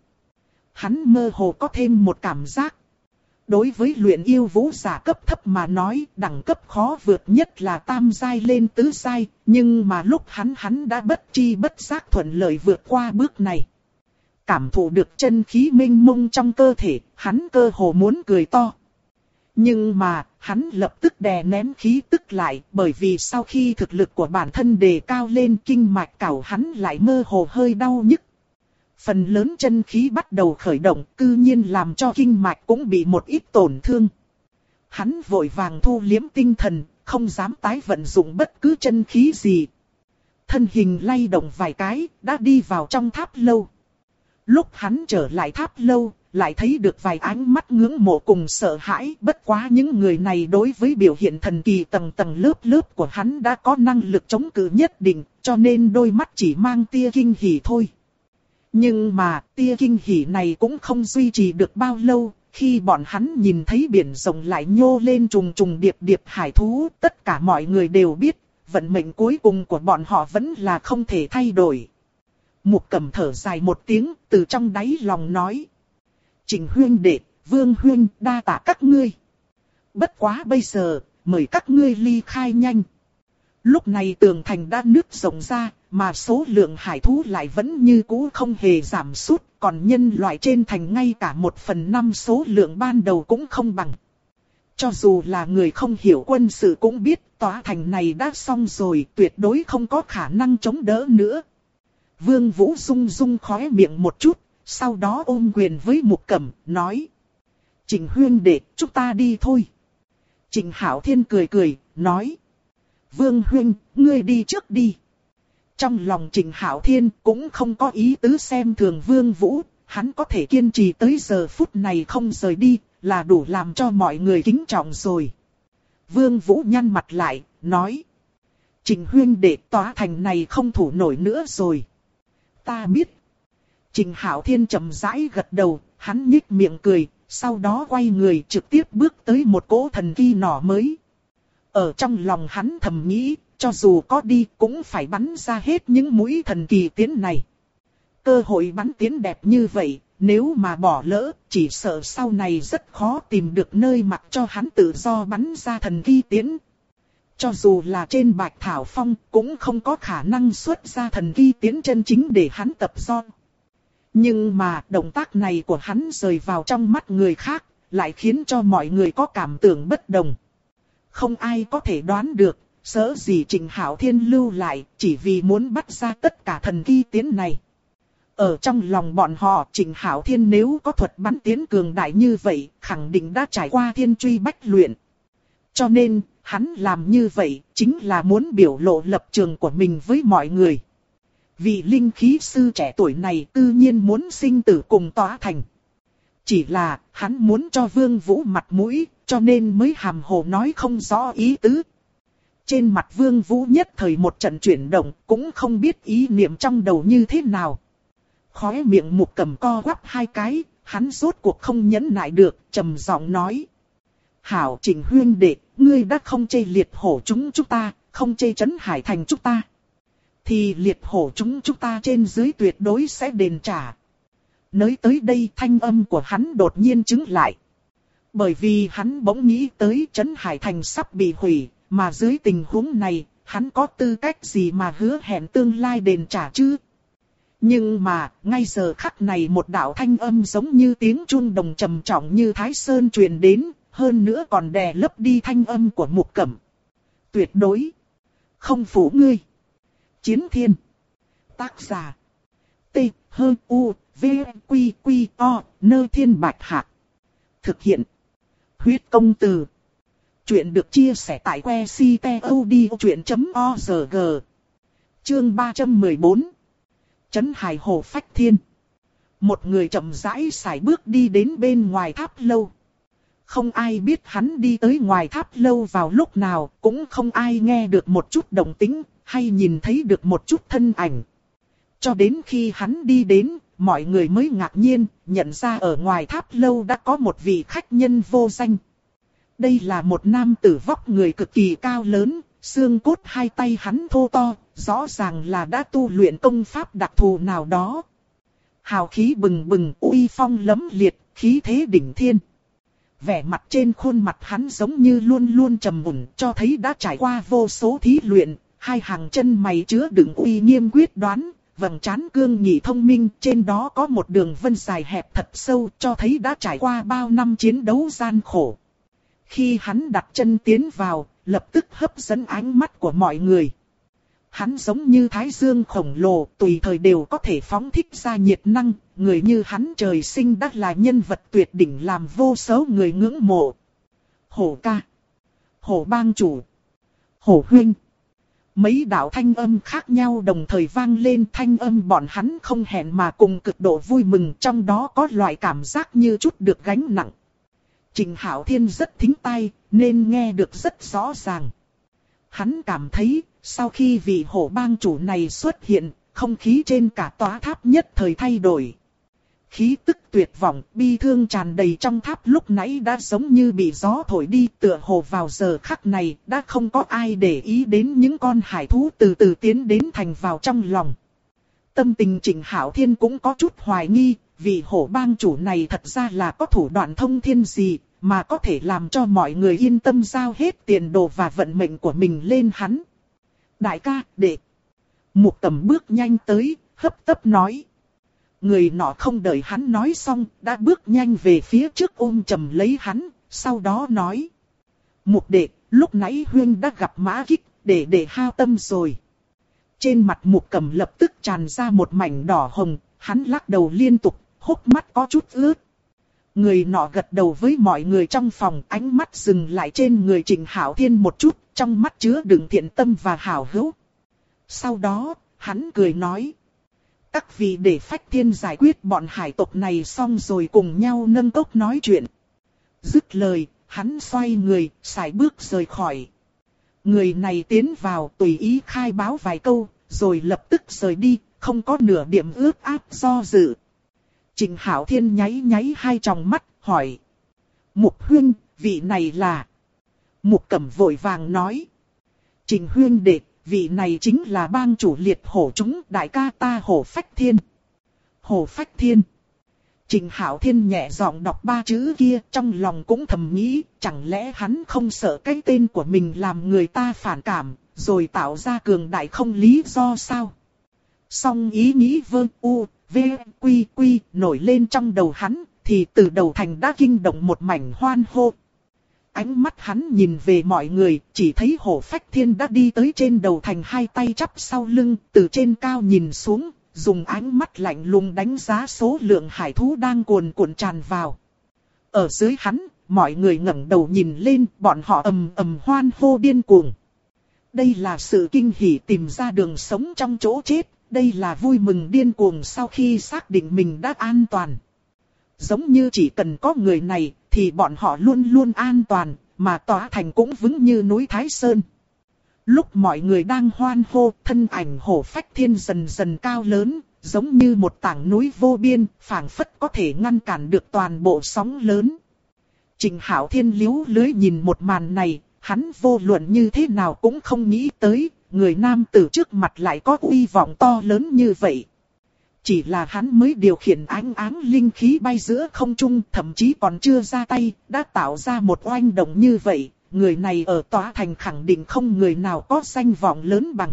Hắn mơ hồ có thêm một cảm giác. Đối với luyện yêu vũ giả cấp thấp mà nói đẳng cấp khó vượt nhất là tam giai lên tứ giai, nhưng mà lúc hắn đã bất tri bất giác thuận lợi vượt qua bước này. Cảm thụ được chân khí mênh mông trong cơ thể, hắn cơ hồ muốn cười to. Nhưng mà, hắn lập tức đè nén khí tức lại, bởi vì sau khi thực lực của bản thân đề cao lên kinh mạch cào hắn lại mơ hồ hơi đau nhức. Phần lớn chân khí bắt đầu khởi động, cư nhiên làm cho kinh mạch cũng bị một ít tổn thương. Hắn vội vàng thu liếm tinh thần, không dám tái vận dụng bất cứ chân khí gì. Thân hình lay động vài cái, đã đi vào trong tháp lâu. Lúc hắn trở lại tháp lâu, lại thấy được vài ánh mắt ngưỡng mộ cùng sợ hãi. Bất quá những người này đối với biểu hiện thần kỳ tầng tầng lớp lớp của hắn đã có năng lực chống cự nhất định, cho nên đôi mắt chỉ mang tia kinh hỉ thôi. Nhưng mà tia kinh hỉ này cũng không duy trì được bao lâu, khi bọn hắn nhìn thấy biển rộng lại nhô lên trùng trùng điệp điệp hải thú, tất cả mọi người đều biết, vận mệnh cuối cùng của bọn họ vẫn là không thể thay đổi. Mục Cẩm thở dài một tiếng, từ trong đáy lòng nói: Trình huynh đệ, Vương huynh, đa tạ các ngươi. Bất quá bây giờ, mời các ngươi ly khai nhanh. Lúc này tường thành đã nứt rộng ra, mà số lượng hải thú lại vẫn như cũ không hề giảm sút, còn nhân loại trên thành ngay cả 1/5 số lượng ban đầu cũng không bằng. Cho dù là người không hiểu quân sự cũng biết tòa thành này đã xong rồi, tuyệt đối không có khả năng chống đỡ nữa. Vương Vũ rung rung khóe miệng một chút, sau đó ôm quyền với Mục Cẩm, nói. Trịnh huynh đệ, chúng ta đi thôi. Trịnh Hạo Thiên cười cười, nói. Vương huynh, ngươi đi trước đi. Trong lòng Trịnh Hạo Thiên cũng không có ý tứ xem thường Vương Vũ, hắn có thể kiên trì tới giờ phút này không rời đi, là đủ làm cho mọi người kính trọng rồi. Vương Vũ nhăn mặt lại, nói. Trịnh huynh đệ, tòa thành này không thủ nổi nữa rồi. Ta biết. Trịnh Hạo Thiên chậm rãi gật đầu, hắn nhếch miệng cười, sau đó quay người trực tiếp bước tới một cỗ thần kỳ nỏ mới. Ở trong lòng hắn thầm nghĩ, cho dù có đi cũng phải bắn ra hết những mũi thần kỳ tiến này. Cơ hội bắn tiến đẹp như vậy, nếu mà bỏ lỡ, chỉ sợ sau này rất khó tìm được nơi mặc cho hắn tự do bắn ra thần kỳ tiến. Cho dù là trên Bạch Thảo Phong, cũng không có khả năng xuất ra thần kỳ tiến chân chính để hắn tập do. Nhưng mà động tác này của hắn rời vào trong mắt người khác, lại khiến cho mọi người có cảm tưởng bất đồng. Không ai có thể đoán được, sợ gì Trịnh Hạo Thiên lưu lại, chỉ vì muốn bắt ra tất cả thần kỳ tiến này. Ở trong lòng bọn họ, Trịnh Hạo Thiên nếu có thuật bắn tiến cường đại như vậy, khẳng định đã trải qua thiên truy bách luyện. Cho nên, hắn làm như vậy, chính là muốn biểu lộ lập trường của mình với mọi người. Vị linh khí sư trẻ tuổi này tự nhiên muốn sinh tử cùng tòa thành. Chỉ là, hắn muốn cho Vương Vũ mặt mũi, cho nên mới hàm hồ nói không rõ ý tứ. Trên mặt Vương Vũ nhất thời một trận chuyển động, cũng không biết ý niệm trong đầu như thế nào. Khóe miệng Mục Cẩm co quắp hai cái, hắn rốt cuộc không nhẫn nại được, trầm giọng nói. Hảo Trịnh huynh đệ, ngươi đã không chê liệt hổ chúng ta, không chê Trấn Hải Thành chúng ta. Thì liệt hổ chúng ta trên dưới tuyệt đối sẽ đền trả. Nói tới đây thanh âm của hắn đột nhiên chứng lại. Bởi vì hắn bỗng nghĩ tới Trấn Hải Thành sắp bị hủy, mà dưới tình huống này, hắn có tư cách gì mà hứa hẹn tương lai đền trả chứ? Nhưng mà, ngay giờ khắc này một đạo thanh âm giống như tiếng chuông đồng trầm trọng như Thái Sơn truyền đến, hơn nữa còn đè lấp đi thanh âm của Mục Cẩm. Tuyệt đối không phủ ngươi. Chiến Thiên. Tác giả. T-H-U-V-Q-Q-O. Nơi Thiên Bạch Hạc. Thực hiện. Huyết Công Từ. Chuyện được chia sẻ tại que ctod.org. Chương 314. Trấn Hải Hồ Phách Thiên. Một người chậm rãi sải bước đi đến bên ngoài tháp lâu. Không ai biết hắn đi tới ngoài tháp lâu vào lúc nào, cũng không ai nghe được một chút động tĩnh, hay nhìn thấy được một chút thân ảnh. Cho đến khi hắn đi đến, mọi người mới ngạc nhiên, nhận ra ở ngoài tháp lâu đã có một vị khách nhân vô danh. Đây là một nam tử vóc người cực kỳ cao lớn, xương cốt hai tay hắn thô to, rõ ràng là đã tu luyện công pháp đặc thù nào đó. Hào khí bừng bừng, uy phong lẫm liệt, khí thế đỉnh thiên. Vẻ mặt trên khuôn mặt hắn giống như luôn luôn trầm ổn, cho thấy đã trải qua vô số thí luyện, hai hàng chân mày chứa đựng uy nghiêm quyết đoán, vầng trán cương nghị thông minh, trên đó có một đường vân dài hẹp thật sâu, cho thấy đã trải qua bao năm chiến đấu gian khổ. Khi hắn đặt chân tiến vào, lập tức hấp dẫn ánh mắt của mọi người. Hắn giống như thái dương khổng lồ, tùy thời đều có thể phóng thích ra nhiệt năng, người như hắn trời sinh đã là nhân vật tuyệt đỉnh làm vô số người ngưỡng mộ. Hổ ca, Hổ bang chủ, Hổ huynh. Mấy đạo thanh âm khác nhau đồng thời vang lên, thanh âm bọn hắn không hẹn mà cùng cực độ vui mừng, trong đó có loại cảm giác như chút được gánh nặng. Trịnh Hạo Thiên rất thính tai, nên nghe được rất rõ ràng. Hắn cảm thấy, sau khi vị Hổ bang chủ này xuất hiện, không khí trên cả tòa tháp nhất thời thay đổi. Khí tức tuyệt vọng, bi thương tràn đầy trong tháp lúc nãy đã giống như bị gió thổi đi, tựa hồ vào giờ khắc này, đã không có ai để ý đến những con hải thú từ từ tiến đến thành vào trong lòng. Tâm tình Trịnh Hạo Thiên cũng có chút hoài nghi, vị Hổ bang chủ này thật ra là có thủ đoạn thông thiên gì, mà có thể làm cho mọi người yên tâm giao hết tiền đồ và vận mệnh của mình lên hắn. Đại ca, đệ. Mục Cầm bước nhanh tới, hấp tấp nói. Người nọ không đợi hắn nói xong, đã bước nhanh về phía trước ôm chầm lấy hắn, sau đó nói. Mục đệ, lúc nãy huynh đã gặp Mã Kích, để hao tâm rồi. Trên mặt Mục Cầm lập tức tràn ra một mảnh đỏ hồng, hắn lắc đầu liên tục, hốc mắt có chút ướt. Người nọ gật đầu với mọi người trong phòng, ánh mắt dừng lại trên người Trình Hạo Thiên một chút, trong mắt chứa đựng thiện tâm và hảo hữu. Sau đó, hắn cười nói. Các vị để Phách Thiên giải quyết bọn hải tộc này xong rồi cùng nhau nâng cốc nói chuyện. Dứt lời, hắn xoay người, sải bước rời khỏi. Người này tiến vào tùy ý khai báo vài câu, rồi lập tức rời đi, không có nửa điểm ướt áp do dự. Trình Hạo Thiên nháy hai tròng mắt, hỏi. Mục huynh, vị này là... Mục Cẩm vội vàng nói. Trình huynh đệ, vị này chính là bang chủ liệt hổ chúng đại ca ta Hổ Phách Thiên. Hổ Phách Thiên. Trình Hạo Thiên nhẹ giọng đọc ba chữ kia, trong lòng cũng thầm nghĩ, chẳng lẽ hắn không sợ cái tên của mình làm người ta phản cảm, rồi tạo ra cường đại không lý do sao? Song ý nghĩ quy nổi lên trong đầu hắn, thì từ đầu thành đã kinh động một mảnh hoan hô. Ánh mắt hắn nhìn về mọi người, chỉ thấy Hổ Phách Thiên đã đi tới trên đầu thành, hai tay chắp sau lưng, từ trên cao nhìn xuống, dùng ánh mắt lạnh lùng đánh giá số lượng hải thú đang cuồn cuộn tràn vào. Ở dưới hắn, mọi người ngẩng đầu nhìn lên, bọn họ ầm ầm hoan hô điên cuồng. Đây là sự kinh hỉ tìm ra đường sống trong chỗ chết, đây là vui mừng điên cuồng sau khi xác định mình đã an toàn. Giống như chỉ cần có người này, thì bọn họ luôn luôn an toàn, mà tòa thành cũng vững như núi Thái Sơn. Lúc mọi người đang hoan hô, thân ảnh Hổ Phách Thiên dần dần cao lớn, giống như một tảng núi vô biên, phảng phất có thể ngăn cản được toàn bộ sóng lớn. Trình Hạo Thiên liếu lưới nhìn một màn này, hắn vô luận như thế nào cũng không nghĩ tới, người nam tử trước mặt lại có uy vọng to lớn như vậy. Chỉ là hắn mới điều khiển ánh áng linh khí bay giữa không trung, thậm chí còn chưa ra tay, đã tạo ra một oanh động như vậy. Người này ở tòa thành khẳng định không người nào có danh vọng lớn bằng.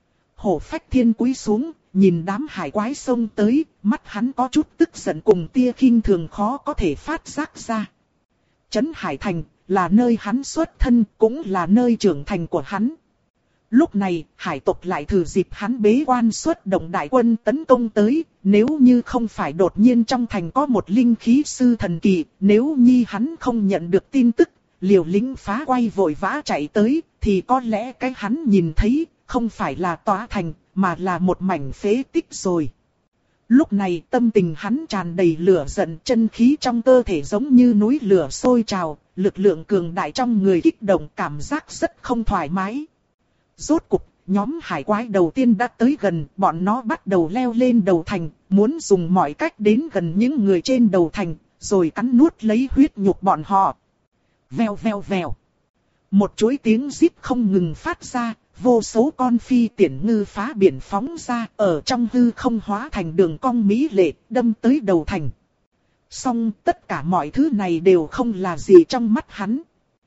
Hổ Phách Thiên cúi xuống, nhìn đám hải quái xông tới, mắt hắn có chút tức giận cùng tia khinh thường khó có thể phát giác ra. Trấn Hải Thành là nơi hắn xuất thân, cũng là nơi trưởng thành của hắn. Lúc này, hải tộc lại thử dịp hắn bế quan xuất động đại quân tấn công tới, nếu như không phải đột nhiên trong thành có một linh khí sư thần kỳ, nếu như hắn không nhận được tin tức, liều lĩnh phá quay vội vã chạy tới, thì có lẽ cái hắn nhìn thấy, không phải là tòa thành, mà là một mảnh phế tích rồi. Lúc này tâm tình hắn tràn đầy lửa giận, chân khí trong cơ thể giống như núi lửa sôi trào, lực lượng cường đại trong người kích động, cảm giác rất không thoải mái. Rốt cục, nhóm hải quái đầu tiên đã tới gần, bọn nó bắt đầu leo lên đầu thành, muốn dùng mọi cách đến gần những người trên đầu thành, rồi cắn nuốt lấy huyết nhục bọn họ. Vèo vèo vèo. Một chuỗi tiếng rít không ngừng phát ra, vô số con phi tiễn ngư phá biển phóng ra, ở trong hư không hóa thành đường cong mỹ lệ, đâm tới đầu thành. Song tất cả mọi thứ này đều không là gì trong mắt hắn.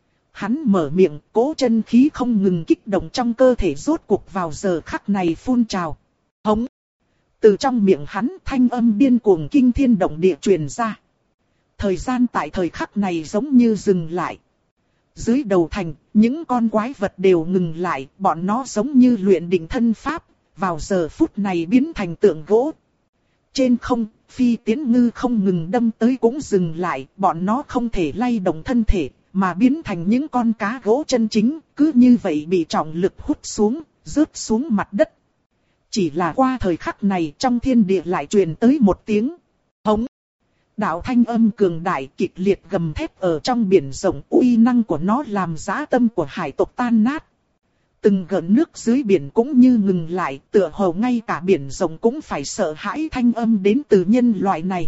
Hắn mở miệng, cố chân khí không ngừng kích động trong cơ thể, rốt cuộc vào giờ khắc này phun trào. Hống! Từ trong miệng hắn thanh âm điên cuồng kinh thiên động địa truyền ra. Thời gian tại thời khắc này giống như dừng lại. Dưới đầu thành, những con quái vật đều ngừng lại, bọn nó giống như luyện định thân pháp, vào giờ phút này biến thành tượng gỗ. Trên không, phi tiến ngư không ngừng đâm tới cũng dừng lại, bọn nó không thể lay động thân thể, mà biến thành những con cá gỗ chân chính, cứ như vậy bị trọng lực hút xuống, rớt xuống mặt đất. Chỉ là qua thời khắc này trong thiên địa lại truyền tới một tiếng hống. Đạo thanh âm cường đại kịch liệt gầm thép ở trong biển rộng, uy năng của nó làm dã tâm của hải tộc tan nát. Từng gợn nước dưới biển cũng như ngừng lại, tựa hồ ngay cả biển rộng cũng phải sợ hãi thanh âm đến từ nhân loại này.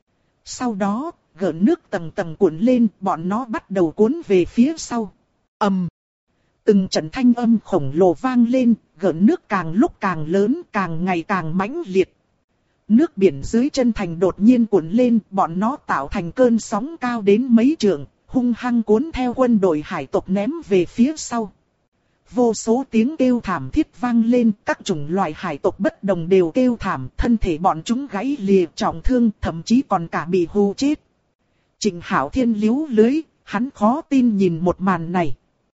Sau đó, gợn nước tầng tầng cuộn lên, bọn nó bắt đầu cuốn về phía sau. Ầm! Từng trận thanh âm khổng lồ vang lên, gợn nước càng lúc càng lớn, càng ngày càng mãnh liệt. Nước biển dưới chân thành đột nhiên cuộn lên, bọn nó tạo thành cơn sóng cao đến mấy trượng, hung hăng cuốn theo quân đội hải tộc ném về phía sau. vô số tiếng kêu thảm thiết vang lên, các chủng loại hải tộc bất đồng đều kêu thảm, thân thể bọn chúng gãy lìa trọng thương, thậm chí còn cả bị hù chết. Trịnh Hạo Thiên liếu lưới, hắn khó tin nhìn một màn này.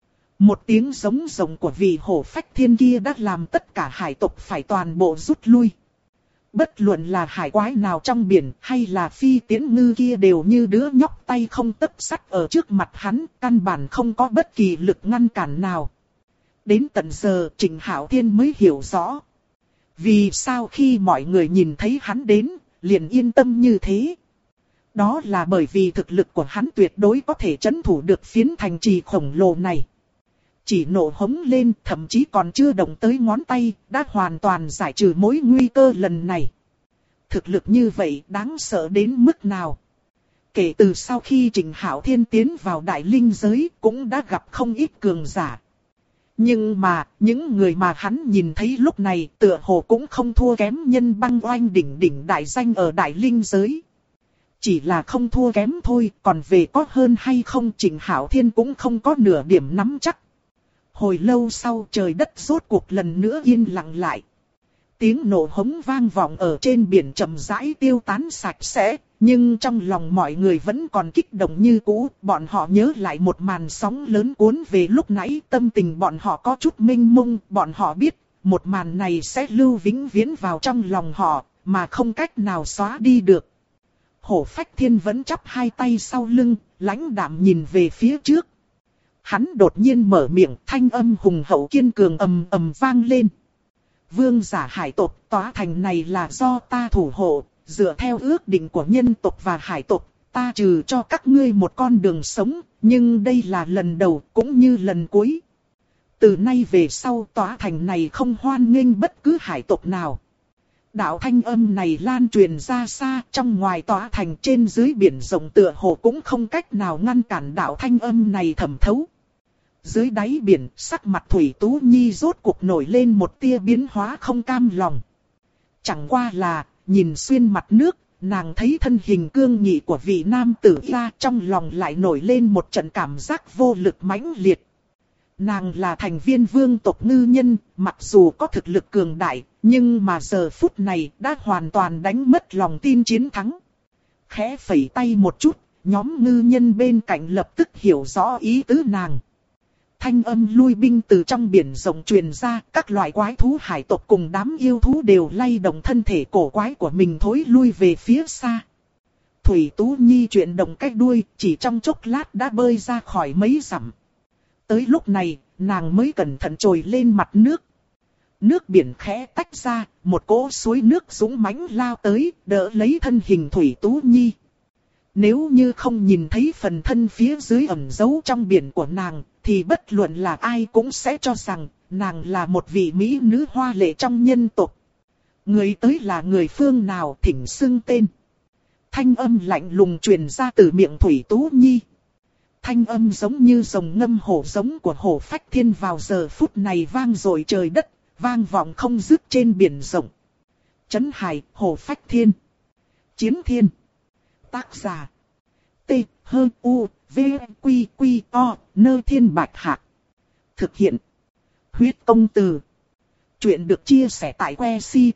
Một tiếng giống rồng của vị hổ phách thiên kia đã làm tất cả hải tộc phải toàn bộ rút lui. Bất luận là hải quái nào trong biển hay là phi tiến ngư kia đều như đứa nhóc tay không tấc sắt ở trước mặt hắn, căn bản không có bất kỳ lực ngăn cản nào. Đến tận giờ Trịnh Hạo Thiên mới hiểu rõ. Vì sao khi mọi người nhìn thấy hắn đến, liền yên tâm như thế. Đó là bởi vì thực lực của hắn tuyệt đối có thể trấn thủ được phiến thành trì khổng lồ này. Chỉ nổ hống lên, thậm chí còn chưa động tới ngón tay, đã hoàn toàn giải trừ mối nguy cơ lần này. Thực lực như vậy đáng sợ đến mức nào? Kể từ sau khi Trịnh Hạo Thiên tiến vào đại linh giới cũng đã gặp không ít cường giả. Nhưng mà, những người mà hắn nhìn thấy lúc này tựa hồ cũng không thua kém nhân băng oanh đỉnh đại danh ở đại linh giới. Chỉ là không thua kém thôi, còn về có hơn hay không Trịnh Hạo Thiên cũng không có nửa điểm nắm chắc. Hồi lâu sau trời đất rốt cuộc lần nữa yên lặng lại. Tiếng nổ hống vang vọng ở trên biển chậm rãi tiêu tán sạch sẽ, nhưng trong lòng mọi người vẫn còn kích động như cũ. Bọn họ nhớ lại một màn sóng lớn cuốn về lúc nãy, tâm tình bọn họ có chút mênh mông. Bọn họ biết, một màn này sẽ lưu vĩnh viễn vào trong lòng họ, mà không cách nào xóa đi được. Hổ Phách Thiên vẫn chắp hai tay sau lưng, lãnh đạm nhìn về phía trước. Hắn đột nhiên mở miệng, thanh âm hùng hậu kiên cường ầm ầm vang lên. Vương giả hải tộc, tòa thành này là do ta thủ hộ, dựa theo ước định của nhân tộc và hải tộc, ta trừ cho các ngươi một con đường sống, nhưng đây là lần đầu cũng như lần cuối. Từ nay về sau tòa thành này không hoan nghênh bất cứ hải tộc nào. Đạo thanh âm này lan truyền ra xa, trong ngoài tòa thành trên dưới biển rộng tựa hồ cũng không cách nào ngăn cản đạo thanh âm này thẩm thấu. Dưới đáy biển, sắc mặt Thủy Tú Nhi rốt cuộc nổi lên một tia biến hóa không cam lòng. Chẳng qua là, nhìn xuyên mặt nước, nàng thấy thân hình cương nghị của vị nam tử ra, trong lòng lại nổi lên một trận cảm giác vô lực mãnh liệt. Nàng là thành viên vương tộc ngư nhân, mặc dù có thực lực cường đại, nhưng mà giờ phút này đã hoàn toàn đánh mất lòng tin chiến thắng. Khẽ phẩy tay một chút, nhóm ngư nhân bên cạnh lập tức hiểu rõ ý tứ nàng. Thanh âm lui binh từ trong biển rộng truyền ra, các loại quái thú hải tộc cùng đám yêu thú đều lay động thân thể cổ quái của mình thối lui về phía xa. Thủy Tú Nhi chuyển động cái đuôi, chỉ trong chốc lát đã bơi ra khỏi mấy dặm. Tới lúc này, nàng mới cẩn thận trồi lên mặt nước. Nước biển khẽ tách ra, một cỗ suối nước dũng mãnh lao tới, đỡ lấy thân hình Thủy Tú Nhi. Nếu như không nhìn thấy phần thân phía dưới ẩn giấu trong biển của nàng, thì bất luận là ai cũng sẽ cho rằng nàng là một vị mỹ nữ hoa lệ trong nhân tộc. Người tới là người phương nào thỉnh xưng tên. Thanh âm lạnh lùng truyền ra từ miệng Thủy Tú Nhi. Thanh âm giống như rồng ngâm hổ giống của Hổ Phách Thiên vào giờ phút này vang dội trời đất, vang vọng không dứt trên biển rộng. Trấn Hải, Hổ Phách Thiên. Chiến Thiên. Tác giả. T, H, U, V, Quy, Quy, O, Nơ Thiên Bạch Hạc. Thực hiện. Huyết Công Từ. Chuyện được chia sẻ tại que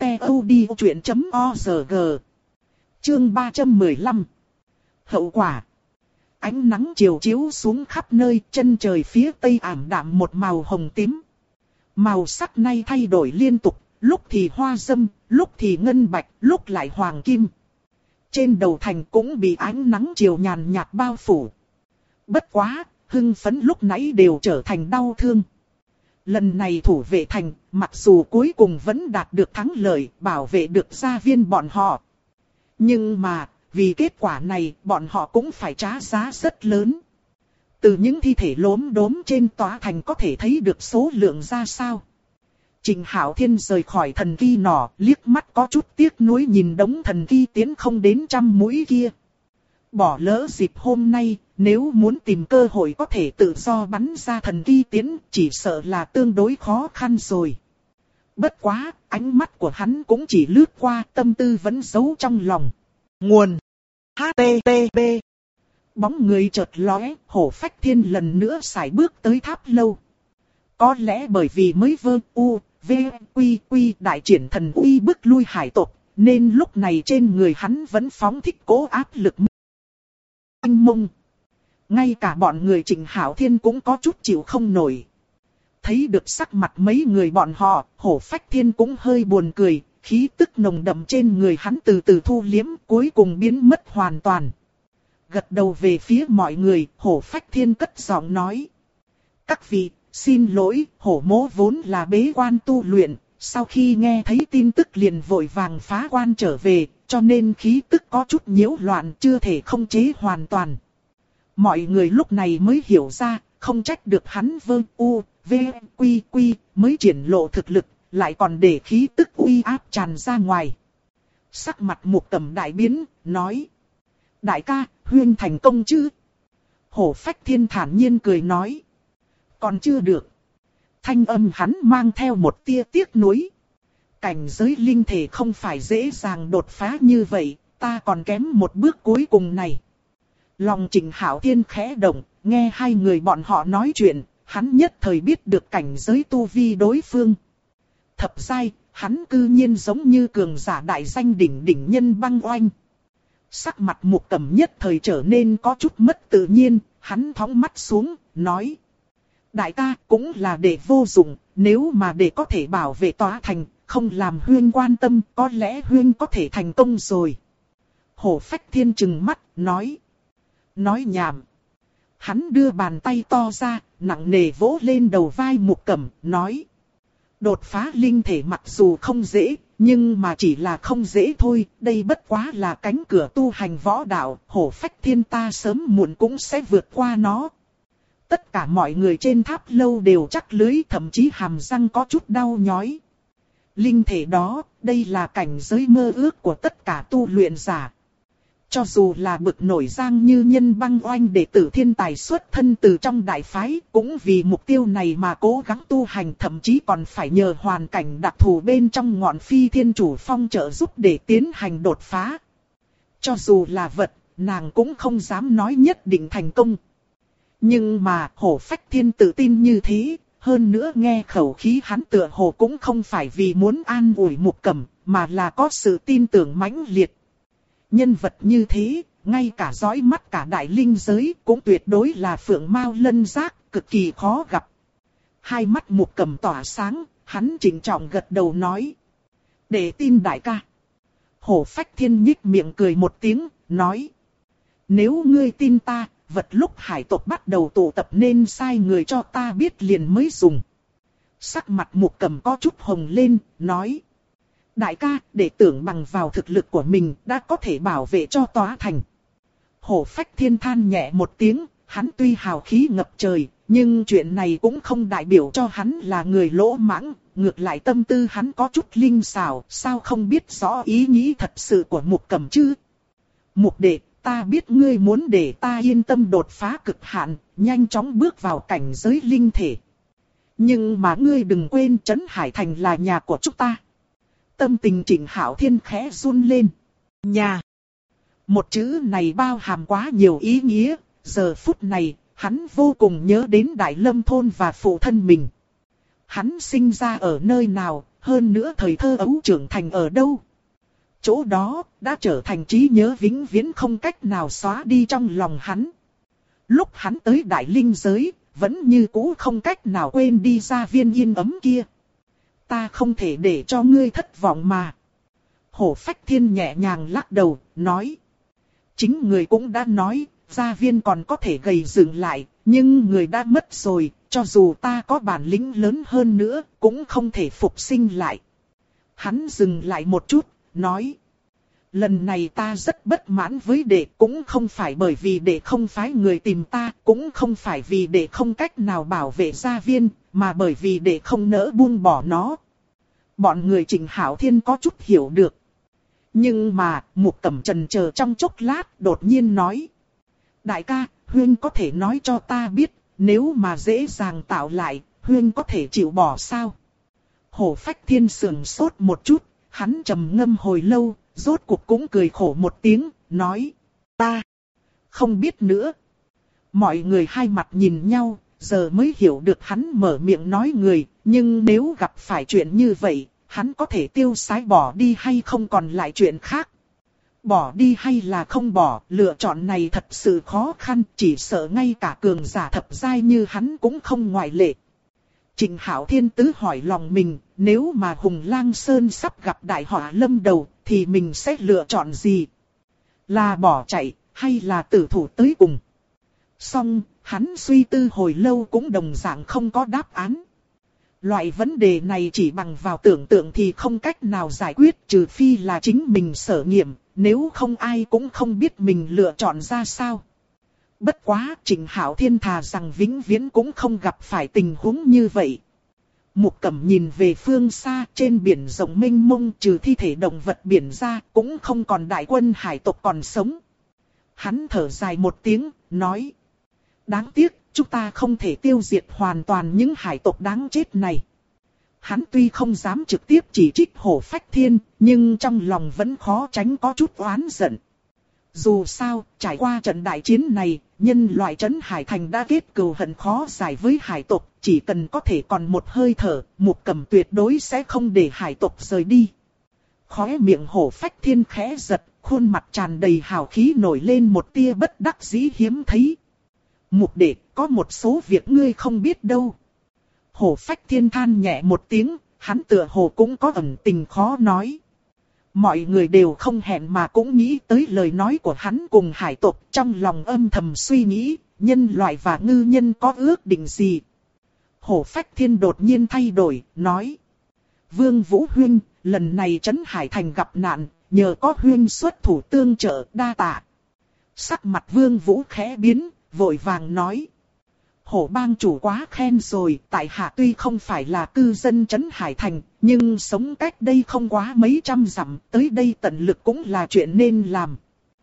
ctod.org. Chương 315. Hậu quả. Ánh nắng chiều chiếu xuống khắp nơi, chân trời phía tây ảm đạm một màu hồng tím. Màu sắc này thay đổi liên tục, lúc thì hoa dâm, lúc thì ngân bạch, lúc lại hoàng kim. Trên đầu thành cũng bị ánh nắng chiều nhàn nhạt bao phủ. Bất quá, hưng phấn lúc nãy đều trở thành đau thương. Lần này thủ vệ thành, mặc dù cuối cùng vẫn đạt được thắng lợi, bảo vệ được gia viên bọn họ. Nhưng mà, vì kết quả này, bọn họ cũng phải trả giá rất lớn. Từ những thi thể lốm đốm trên tòa thành có thể thấy được số lượng ra sao. Trịnh Hạo Thiên rời khỏi thần kỳ nỏ, liếc mắt có chút tiếc nuối nhìn đống thần kỳ tiến không đến 100 mũi kia. Bỏ lỡ dịp hôm nay, nếu muốn tìm cơ hội có thể tự do bắn ra thần kỳ tiến, chỉ sợ là tương đối khó khăn rồi. Bất quá, ánh mắt của hắn cũng chỉ lướt qua, tâm tư vẫn giấu trong lòng. Nguồn HTTP. Bóng người chợt lóe, Hổ Phách Thiên lần nữa sải bước tới tháp lâu. Có lẽ bởi vì mới quy đại triển thần uy bức lui hải tộc, nên lúc này trên người hắn vẫn phóng thích cố áp lực mênh mông. Ngay cả bọn người Trịnh Hạo Thiên cũng có chút chịu không nổi. Thấy được sắc mặt mấy người bọn họ, Hổ Phách Thiên cũng hơi buồn cười, khí tức nồng đậm trên người hắn từ từ thu liếm, cuối cùng biến mất hoàn toàn. Gật đầu về phía mọi người, Hổ Phách Thiên cất giọng nói. Các vị, xin lỗi, Hổ Mỗ vốn là bế quan tu luyện, sau khi nghe thấy tin tức liền vội vàng phá quan trở về, cho nên khí tức có chút nhiễu loạn, chưa thể khống chế hoàn toàn. Mọi người lúc này mới hiểu ra, không trách được hắn quy mới triển lộ thực lực, lại còn để khí tức uy áp tràn ra ngoài. Sắc mặt Mục Cẩm đại biến, nói. Đại ca, huyên thành công chứ? Hổ Phách Thiên thản nhiên cười nói. Còn chưa được. Thanh âm hắn mang theo một tia tiếc nuối. Cảnh giới linh thể không phải dễ dàng đột phá như vậy, ta còn kém một bước cuối cùng này. Lòng Trịnh Hạo Thiên khẽ động, nghe hai người bọn họ nói chuyện, hắn nhất thời biết được cảnh giới tu vi đối phương. Thập giai, hắn cư nhiên giống như cường giả đại danh đỉnh nhân băng oanh. Sắc mặt Mục Cẩm nhất thời trở nên có chút mất tự nhiên, hắn thõng mắt xuống, nói. Đại ca cũng là để vô dụng, nếu mà để có thể bảo vệ tòa thành, không làm huyên quan tâm, có lẽ huyên có thể thành công rồi. Hổ Phách Thiên trừng mắt, nói. Nói nhảm. Hắn đưa bàn tay to ra, nặng nề vỗ lên đầu vai Mục Cẩm, nói. Đột phá linh thể mặc dù không dễ, nhưng mà chỉ là không dễ thôi, đây bất quá là cánh cửa tu hành võ đạo, Hổ Phách Thiên ta sớm muộn cũng sẽ vượt qua nó. Tất cả mọi người trên tháp lâu đều chắc lưới, thậm chí hàm răng có chút đau nhói. Linh thể đó, đây là cảnh giới mơ ước của tất cả tu luyện giả. Cho dù là bực nổi giang như nhân băng oanh đệ tử thiên tài xuất thân từ trong đại phái, cũng vì mục tiêu này mà cố gắng tu hành, thậm chí còn phải nhờ hoàn cảnh đặc thù bên trong ngọn phi thiên chủ phong trợ giúp để tiến hành đột phá. Cho dù là vật, nàng cũng không dám nói nhất định thành công. Nhưng mà Hổ Phách Thiên tự tin như thế, hơn nữa nghe khẩu khí hắn tựa hồ cũng không phải vì muốn an ủi Mục Cẩm, mà là có sự tin tưởng mãnh liệt. Nhân vật như thế, ngay cả dõi mắt cả đại linh giới cũng tuyệt đối là phượng mao lân giác, cực kỳ khó gặp. Hai mắt Mục Cẩm tỏa sáng, hắn trịnh trọng gật đầu nói. Để tin đại ca. Hổ Phách Thiên nhích miệng cười một tiếng, nói. Nếu ngươi tin ta, vật lúc hải tộc bắt đầu tụ tập nên sai người cho ta biết liền mới dùng. Sắc mặt Mục Cẩm có chút hồng lên, nói. Đại ca, để tưởng bằng vào thực lực của mình đã có thể bảo vệ cho tòa thành. Hổ Phách Thiên than nhẹ một tiếng, hắn tuy hào khí ngập trời, nhưng chuyện này cũng không đại biểu cho hắn là người lỗ mãng, ngược lại tâm tư hắn có chút linh xảo, sao không biết rõ ý nghĩ thật sự của Mục Cẩm chứ. Mục đệ, ta biết ngươi muốn để ta yên tâm đột phá cực hạn, nhanh chóng bước vào cảnh giới linh thể. Nhưng mà ngươi đừng quên Trấn Hải Thành là nhà của chúng ta. Tâm tình Trịnh Hạo Thiên khẽ run lên. Nhà. Một chữ này bao hàm quá nhiều ý nghĩa, giờ phút này, hắn vô cùng nhớ đến Đại Lâm Thôn và phụ thân mình. Hắn sinh ra ở nơi nào, hơn nữa thời thơ ấu trưởng thành ở đâu. Chỗ đó, đã trở thành trí nhớ vĩnh viễn không cách nào xóa đi trong lòng hắn. Lúc hắn tới Đại Linh giới, vẫn như cũ không cách nào quên đi gia viên yên ấm kia. Ta không thể để cho ngươi thất vọng mà. Hổ Phách Thiên nhẹ nhàng lắc đầu, nói. Chính người cũng đã nói, gia viên còn có thể gầy dựng lại, nhưng người đã mất rồi, cho dù ta có bản lĩnh lớn hơn nữa, cũng không thể phục sinh lại. Hắn dừng lại một chút, nói. Lần này ta rất bất mãn với đệ, cũng không phải bởi vì đệ không phái người tìm ta, cũng không phải vì đệ không cách nào bảo vệ gia viên, mà bởi vì đệ không nỡ buông bỏ nó. Bọn người Trịnh Hạo Thiên có chút hiểu được. Nhưng mà, Mục Cẩm chần chờ trong chốc lát, đột nhiên nói. Đại ca, huyên có thể nói cho ta biết, nếu mà dễ dàng tạo lại, huyên có thể chịu bỏ sao? Hổ Phách Thiên sườn sốt một chút, hắn trầm ngâm hồi lâu, rốt cuộc cũng cười khổ một tiếng, nói. Ta không biết nữa. Mọi người hai mặt nhìn nhau, giờ mới hiểu được hắn mở miệng nói người, nhưng nếu gặp phải chuyện như vậy, hắn có thể tiêu sái bỏ đi hay không còn lại chuyện khác. Bỏ đi hay là không bỏ, lựa chọn này thật sự khó khăn, chỉ sợ ngay cả cường giả thập giai như hắn cũng không ngoại lệ. Trịnh Hạo Thiên tự hỏi lòng mình, nếu mà Hùng Lang Sơn sắp gặp đại họa lâm đầu, thì mình sẽ lựa chọn gì? Là bỏ chạy, hay là tử thủ tới cùng? Song, hắn suy tư hồi lâu cũng đồng dạng không có đáp án. Loại vấn đề này chỉ bằng vào tưởng tượng thì không cách nào giải quyết, trừ phi là chính mình sở nghiệm, nếu không ai cũng không biết mình lựa chọn ra sao. Bất quá, Trịnh Hạo Thiên thà rằng vĩnh viễn cũng không gặp phải tình huống như vậy. Mục Cẩm nhìn về phương xa, trên biển rộng mênh mông, trừ thi thể động vật biển ra, cũng không còn đại quân hải tộc còn sống. Hắn thở dài một tiếng, nói: đáng tiếc, chúng ta không thể tiêu diệt hoàn toàn những hải tộc đáng chết này. Hắn tuy không dám trực tiếp chỉ trích Hổ Phách Thiên, nhưng trong lòng vẫn khó tránh có chút oán giận. Dù sao, trải qua trận đại chiến này, nhân loại trấn Hải Thành đã kết cừu hận khó giải với hải tộc, chỉ cần có thể còn một hơi thở, Mục Cẩm tuyệt đối sẽ không để hải tộc rời đi. Khóe miệng Hổ Phách Thiên khẽ giật, khuôn mặt tràn đầy hào khí nổi lên một tia bất đắc dĩ hiếm thấy. Mục đệ, có một số việc ngươi không biết đâu. Hổ Phách Thiên than nhẹ một tiếng, hắn tựa hồ cũng có ẩn tình khó nói. Mọi người đều không hẹn mà cũng nghĩ tới lời nói của hắn cùng hải tộc, trong lòng âm thầm suy nghĩ, nhân loại và ngư nhân có ước định gì. Hổ Phách Thiên đột nhiên thay đổi, nói: Vương Vũ Huynh, lần này trấn Hải Thành gặp nạn, nhờ có Huynh xuất thủ tương trợ, đa tạ. Sắc mặt Vương Vũ khẽ biến, vội vàng nói: Hổ bang chủ quá khen rồi, tại hạ tuy không phải là cư dân trấn Hải Thành, nhưng sống cách đây không quá mấy trăm dặm, tới đây tận lực cũng là chuyện nên làm.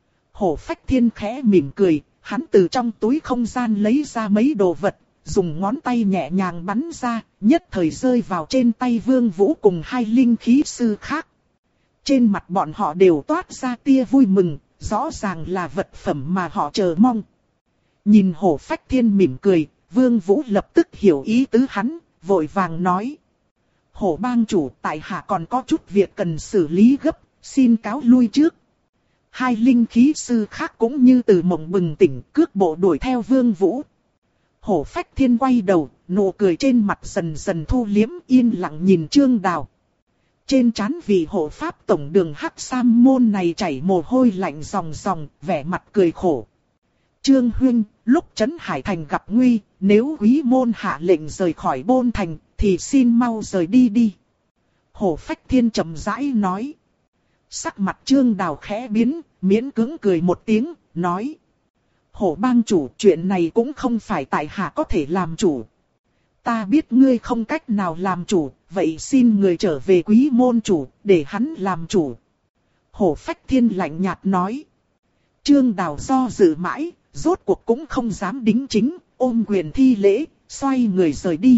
Hổ Phách Thiên khẽ mỉm cười, hắn từ trong túi không gian lấy ra mấy đồ vật, dùng ngón tay nhẹ nhàng bắn ra, nhất thời rơi vào trên tay Vương Vũ cùng hai linh khí sư khác. Trên mặt bọn họ đều toát ra tia vui mừng, rõ ràng là vật phẩm mà họ chờ mong. Nhìn Hổ Phách Thiên mỉm cười, Vương Vũ lập tức hiểu ý tứ hắn, vội vàng nói: Hổ bang chủ, tại hạ còn có chút việc cần xử lý gấp, xin cáo lui trước. Hai linh khí sư khác cũng như từ mộng bừng tỉnh, cước bộ đuổi theo Vương Vũ. Hổ Phách Thiên quay đầu, nụ cười trên mặt dần dần thu liếm, yên lặng nhìn Trương Đào. Trên trán vị hộ pháp tổng đường Hắc Sam môn này chảy mồ hôi lạnh ròng ròng, vẻ mặt cười khổ. Trương Huynh, lúc trấn Hải Thành gặp nguy, nếu quý môn hạ lệnh rời khỏi Bôn Thành, thì xin mau rời đi đi. Hổ Phách Thiên trầm rãi nói. Sắc mặt Trương Đào khẽ biến, miễn cưỡng cười một tiếng, nói: Hổ bang chủ, chuyện này cũng không phải tại hạ có thể làm chủ. Ta biết ngươi không cách nào làm chủ, vậy xin người trở về quý môn chủ, để hắn làm chủ. Hổ Phách Thiên lạnh nhạt nói. Trương Đào do dự mãi, rốt cuộc cũng không dám đính chính, ôm quyền thi lễ, xoay người rời đi.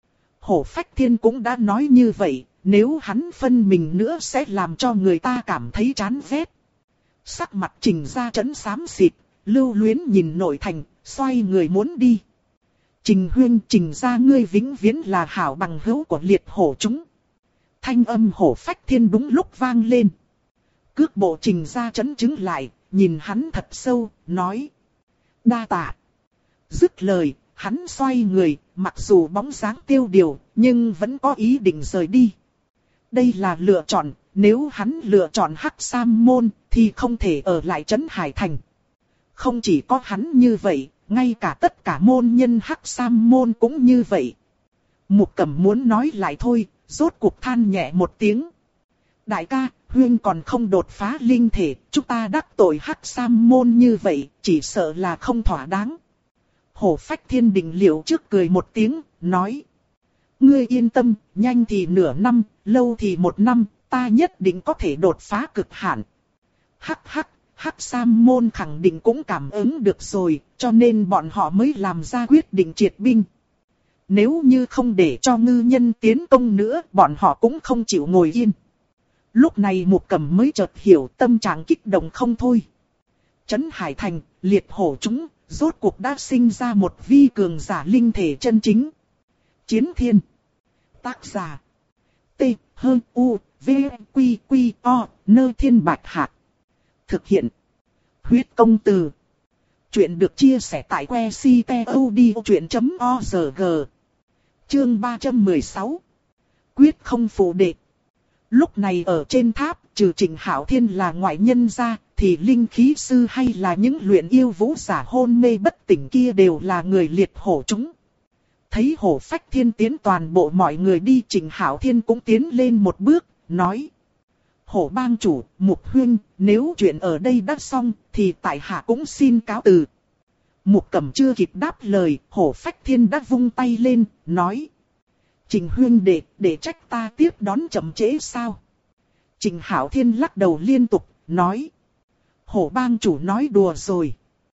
Hổ Phách Thiên cũng đã nói như vậy, nếu hắn phân mình nữa sẽ làm cho người ta cảm thấy chán ghét. Sắc mặt Trình Gia Trấn xám xịt, lưu luyến nhìn nội thành, xoay người muốn đi. Trình Huyên, Trình Gia ngươi vĩnh viễn là hảo bằng hữu của liệt hổ chúng. Thanh âm Hổ Phách Thiên đúng lúc vang lên. Cước bộ Trình Gia Trấn chứng lại, nhìn hắn thật sâu, nói: đa tạ. Dứt lời, hắn xoay người, mặc dù bóng dáng tiêu điều, nhưng vẫn có ý định rời đi. Đây là lựa chọn, nếu hắn lựa chọn Hắc Sam môn, thì không thể ở lại trấn Hải Thành. Không chỉ có hắn như vậy, ngay cả tất cả môn nhân Hắc Sam môn cũng như vậy. Mục Cẩm muốn nói lại thôi, rốt cuộc than nhẹ một tiếng. Đại ca, Huyên còn không đột phá linh thể, chúng ta đắc tội Hắc Sam môn như vậy, chỉ sợ là không thỏa đáng. Hổ Phách Thiên định liệu trước cười một tiếng, nói: ngươi yên tâm, nhanh thì nửa năm, lâu thì 1 năm, ta nhất định có thể đột phá cực hạn. Hắc Sam môn khẳng định cũng cảm ứng được rồi, cho nên bọn họ mới làm ra quyết định triệt binh. Nếu như không để cho ngư nhân tiến công nữa, bọn họ cũng không chịu ngồi yên. Lúc này Mục Cẩm mới chợt hiểu, tâm trạng kích động không thôi. Trấn Hải Thành, liệt hổ chúng, rốt cuộc đã sinh ra một vi cường giả linh thể chân chính. Chiến thiên. Tác giả. T, H, U, V, Quy, Quy, O, Nơ Thiên Bạch Hạc. Thực hiện. Huyết công từ. Chuyện được chia sẻ tại website.odchuyện.org. Chương 316. Quyết không phụ đệ. Lúc này ở trên tháp, trừ Trình Hạo Thiên là ngoại nhân ra, thì linh khí sư hay là những luyện yêu vũ giả hôn mê bất tỉnh kia đều là người liệt hổ chúng. Thấy Hổ Phách Thiên tiến toàn bộ mọi người đi, Trình Hạo Thiên cũng tiến lên một bước, nói. Hổ bang chủ, Mục huynh, nếu chuyện ở đây đã xong, thì tại hạ cũng xin cáo từ. Mục Cẩm chưa kịp đáp lời, Hổ Phách Thiên đã vung tay lên, nói. Trình huynh để trách ta tiếp đón chậm trễ sao? Trình Hạo Thiên lắc đầu liên tục, nói. Hổ bang chủ nói đùa rồi.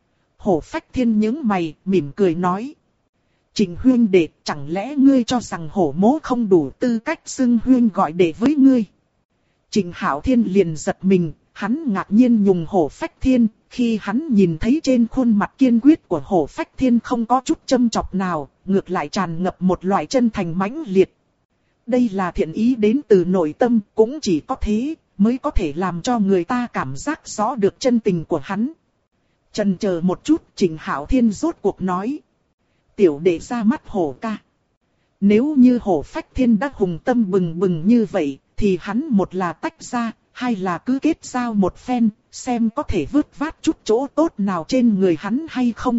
Hổ Phách Thiên nhướng mày, mỉm cười nói. Trình huynh đệ, chẳng lẽ ngươi cho rằng hổ mỗ không đủ tư cách xưng huynh gọi đệ với ngươi? Trình Hạo Thiên liền giật mình, hắn ngạc nhiên nhùng Hổ Phách Thiên, khi hắn nhìn thấy trên khuôn mặt kiên quyết của Hổ Phách Thiên không có chút châm chọc nào, ngược lại tràn ngập một loại chân thành mãnh liệt. Đây là thiện ý đến từ nội tâm, cũng chỉ có thế mới có thể làm cho người ta cảm giác rõ được chân tình của hắn. Chần chờ một chút, Trình Hạo Thiên rốt cuộc nói. Tiểu đệ ra mắt Hổ ca. Nếu như Hổ Phách Thiên đã hùng tâm bừng bừng như vậy, thì hắn một là tách ra, hai là cứ kết giao một phen, xem có thể vớt vát chút chỗ tốt nào trên người hắn hay không.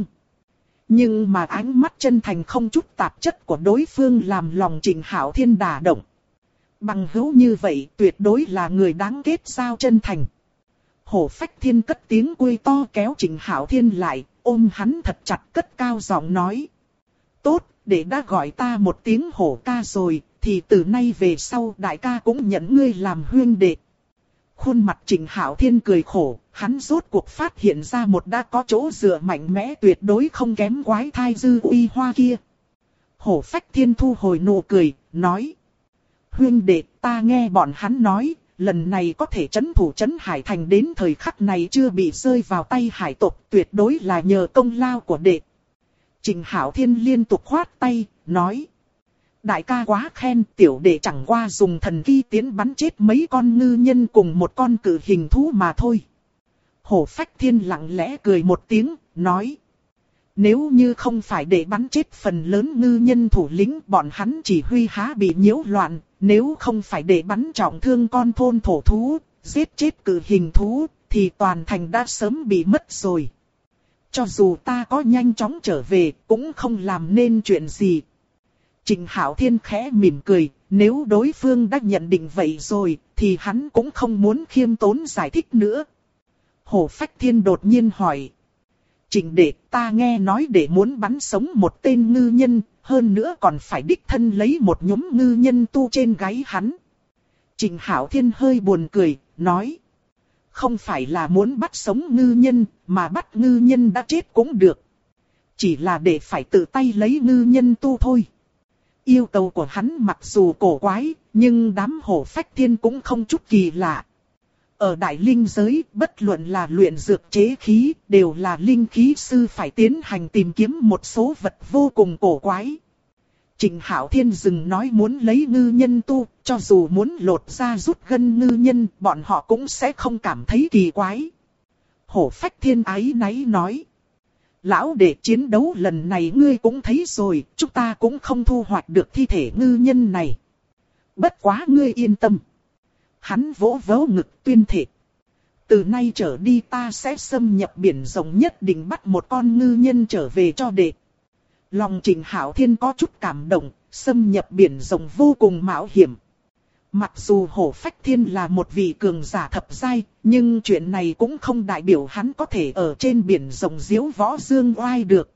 Nhưng mà ánh mắt chân thành không chút tạp chất của đối phương làm lòng Trình Hạo Thiên đả động. Bằng hữu như vậy tuyệt đối là người đáng kết giao chân thành. Hổ Phách Thiên cất tiếng quê to kéo Trình Hạo Thiên lại, ôm hắn thật chặt, cất cao giọng nói. Tốt, để đã gọi ta một tiếng hổ ca rồi, thì từ nay về sau đại ca cũng nhận ngươi làm huynh đệ. Khuôn mặt Trình Hạo Thiên cười khổ, hắn rốt cuộc phát hiện ra một đã có chỗ dựa mạnh mẽ tuyệt đối không kém quái thai Dư Uy Hoa kia. Hổ Phách Thiên thu hồi nụ cười, nói. Huynh đệ, ta nghe bọn hắn nói, lần này có thể trấn thủ trấn Hải Thành đến thời khắc này chưa bị rơi vào tay hải tộc, tuyệt đối là nhờ công lao của đệ. Trình Hạo Thiên liên tục khoát tay, nói. Đại ca quá khen, tiểu đệ chẳng qua dùng thần kỳ tiến bắn chết mấy con ngư nhân cùng một con cự hình thú mà thôi. Hổ Phách Thiên lặng lẽ cười một tiếng, nói. Nếu như không phải để bắn chết phần lớn ngư nhân thủ lĩnh, bọn hắn chỉ huy há bị nhiễu loạn, nếu không phải để bắn trọng thương con thôn thổ thú, giết chết cự hình thú, thì toàn thành đã sớm bị mất rồi. Cho dù ta có nhanh chóng trở về, cũng không làm nên chuyện gì. Trình Hạo Thiên khẽ mỉm cười, nếu đối phương đã nhận định vậy rồi, thì hắn cũng không muốn khiêm tốn giải thích nữa. Hổ Phách Thiên đột nhiên hỏi. Trình đệ, ta nghe nói để muốn bắn sống một tên ngư nhân, hơn nữa còn phải đích thân lấy một nhóm ngư nhân tu trên gáy hắn. Trình Hạo Thiên hơi buồn cười, nói. Không phải là muốn bắt sống ngư nhân, mà bắt ngư nhân đã chết cũng được. Chỉ là để phải tự tay lấy ngư nhân tu thôi. Yêu cầu của hắn mặc dù cổ quái, nhưng đám Hổ Phách Thiên cũng không chút kỳ lạ. Ở đại linh giới, bất luận là luyện dược chế khí, đều là linh khí sư phải tiến hành tìm kiếm một số vật vô cùng cổ quái. Trình Hạo Thiên dừng nói muốn lấy ngư nhân tu, cho dù muốn lột ra rút gân ngư nhân, bọn họ cũng sẽ không cảm thấy kỳ quái. Hổ Phách Thiên áy náy nói. Lão đệ, chiến đấu lần này ngươi cũng thấy rồi, chúng ta cũng không thu hoạch được thi thể ngư nhân này. Bất quá ngươi yên tâm. Hắn vỗ vỗ ngực tuyên thệ. Từ nay trở đi ta sẽ xâm nhập biển rộng, nhất định bắt một con ngư nhân trở về cho đệ. Lòng Trình Hạo Thiên có chút cảm động, xâm nhập biển rộng vô cùng mạo hiểm. Mặc dù Hổ Phách Thiên là một vị cường giả thập giai, nhưng chuyện này cũng không đại biểu hắn có thể ở trên biển rộng diếu võ dương oai được.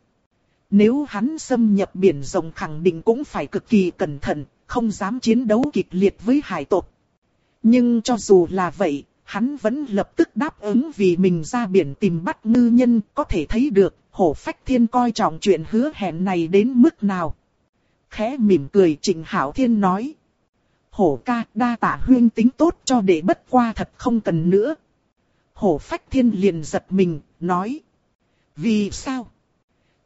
Nếu hắn xâm nhập biển rộng khẳng định cũng phải cực kỳ cẩn thận, không dám chiến đấu kịch liệt với hải tộc. Nhưng cho dù là vậy, hắn vẫn lập tức đáp ứng vì mình ra biển tìm bắt ngư nhân, có thể thấy được Hổ Phách Thiên coi trọng chuyện hứa hẹn này đến mức nào. Khẽ mỉm cười, Trình Hạo Thiên nói. Hổ ca, đa tạ huynh tính tốt cho đệ, bất qua thật không cần nữa. Hổ Phách Thiên liền giật mình, nói. Vì sao?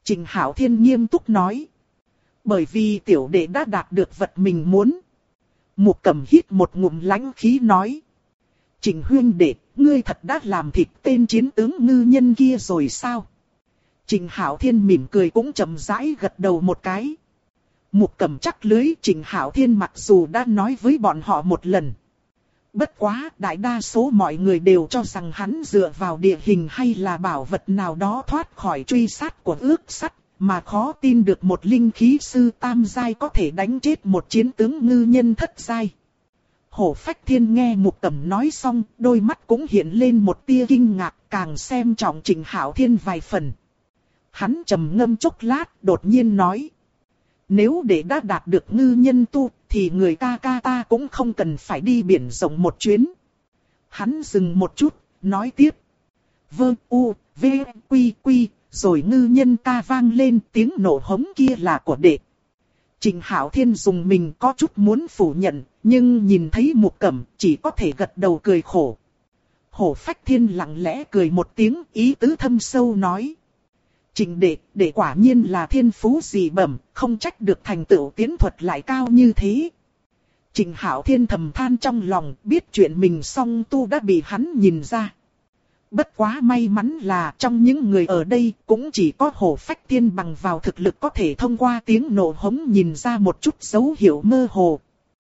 Trình Hạo Thiên nghiêm túc nói. Bởi vì tiểu đệ đã đạt được vật mình muốn. Mục Cẩm hít một ngụm lãnh khí nói. Trình huynh đệ, ngươi thật đã làm thịt tên chiến tướng ngư nhân kia rồi sao? Trình Hạo Thiên mỉm cười cũng chậm rãi gật đầu một cái. Mục Cẩm chắc lưới, Trình Hạo Thiên mặc dù đã nói với bọn họ một lần. Bất quá, đại đa số mọi người đều cho rằng hắn dựa vào địa hình hay là bảo vật nào đó thoát khỏi truy sát của ước sắt, mà khó tin được một linh khí sư tam giai có thể đánh chết một chiến tướng ngư nhân thất giai. Hổ Phách Thiên nghe Mục Cẩm nói xong, đôi mắt cũng hiện lên một tia kinh ngạc, càng xem trọng Trình Hạo Thiên vài phần. Hắn trầm ngâm chốc lát, đột nhiên nói. Nếu để đã đạt được ngư nhân tu, thì người ca ca ta cũng không cần phải đi biển rộng một chuyến. Hắn dừng một chút, nói tiếp. Vơ u, v, quy quy, rồi ngư nhân ca vang lên, tiếng nổ hống kia là của đệ. Trình Hạo Thiên dùng mình có chút muốn phủ nhận, nhưng nhìn thấy Mục Cẩm chỉ có thể gật đầu cười khổ. Hổ Phách Thiên lặng lẽ cười một tiếng, ý tứ thâm sâu nói. Trình đệ quả nhiên là thiên phú dị bẩm, không trách được thành tựu tiến thuật lại cao như thế. Trình Hạo Thiên thầm than trong lòng, biết chuyện mình song tu đã bị hắn nhìn ra. Bất quá may mắn là trong những người ở đây cũng chỉ có Hổ Phách Thiên bằng vào thực lực có thể thông qua tiếng nổ hống nhìn ra một chút dấu hiệu mơ hồ.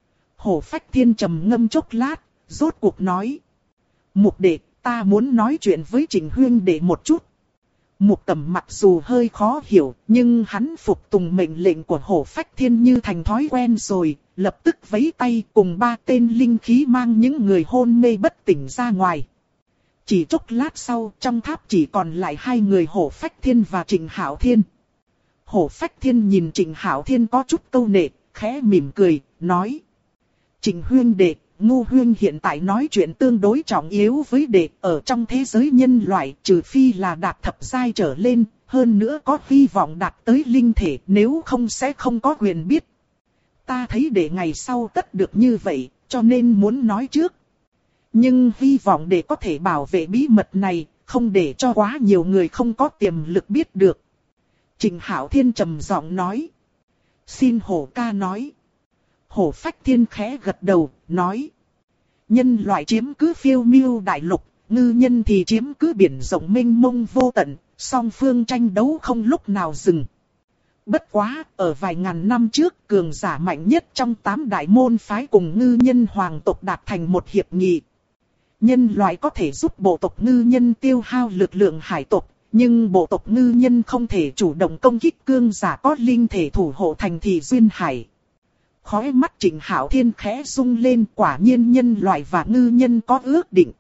Hổ Phách Thiên trầm ngâm chốc lát, rốt cuộc nói. Mục đệ, ta muốn nói chuyện với Trình huynh đệ một chút. Mục Cẩm mặc dù hơi khó hiểu, nhưng hắn phục tùng mệnh lệnh của Hổ Phách Thiên như thành thói quen rồi, lập tức vẫy tay cùng 3 tên linh khí mang những người hôn mê bất tỉnh ra ngoài. Chỉ chốc lát sau, trong tháp chỉ còn lại 2 người Hổ Phách Thiên và Trình Hạo Thiên. Hổ Phách Thiên nhìn Trình Hạo Thiên có chút câu nệ, khẽ mỉm cười, nói. Trình huynh đệ, Ngô huynh hiện tại nói chuyện tương đối trọng yếu với đệ, ở trong thế giới nhân loại, trừ phi là đạt thập giai trở lên, hơn nữa có hy vọng đạt tới linh thể, nếu không sẽ không có quyền biết. Ta thấy đệ ngày sau tất được như vậy, cho nên muốn nói trước. Nhưng hy vọng đệ có thể bảo vệ bí mật này, không để cho quá nhiều người không có tiềm lực biết được. Trình Hạo Thiên trầm giọng nói. Xin Hổ ca nói. Hổ Phách Thiên khẽ gật đầu, nói. Nhân loại chiếm cứ phiêu miêu đại lục, ngư nhân thì chiếm cứ biển rộng mênh mông vô tận, song phương tranh đấu không lúc nào dừng. Bất quá, ở vài ngàn năm trước, cường giả mạnh nhất trong 8 đại môn phái cùng ngư nhân hoàng tộc đạt thành một hiệp nghị. Nhân loại có thể giúp bộ tộc ngư nhân tiêu hao lực lượng hải tộc, nhưng bộ tộc ngư nhân không thể chủ động công kích cương giả có linh thể thủ hộ thành thị duyên hải. Khói mắt Trình Hạo Thiên khẽ rung lên, quả nhiên nhân loại và ngư nhân có ước định.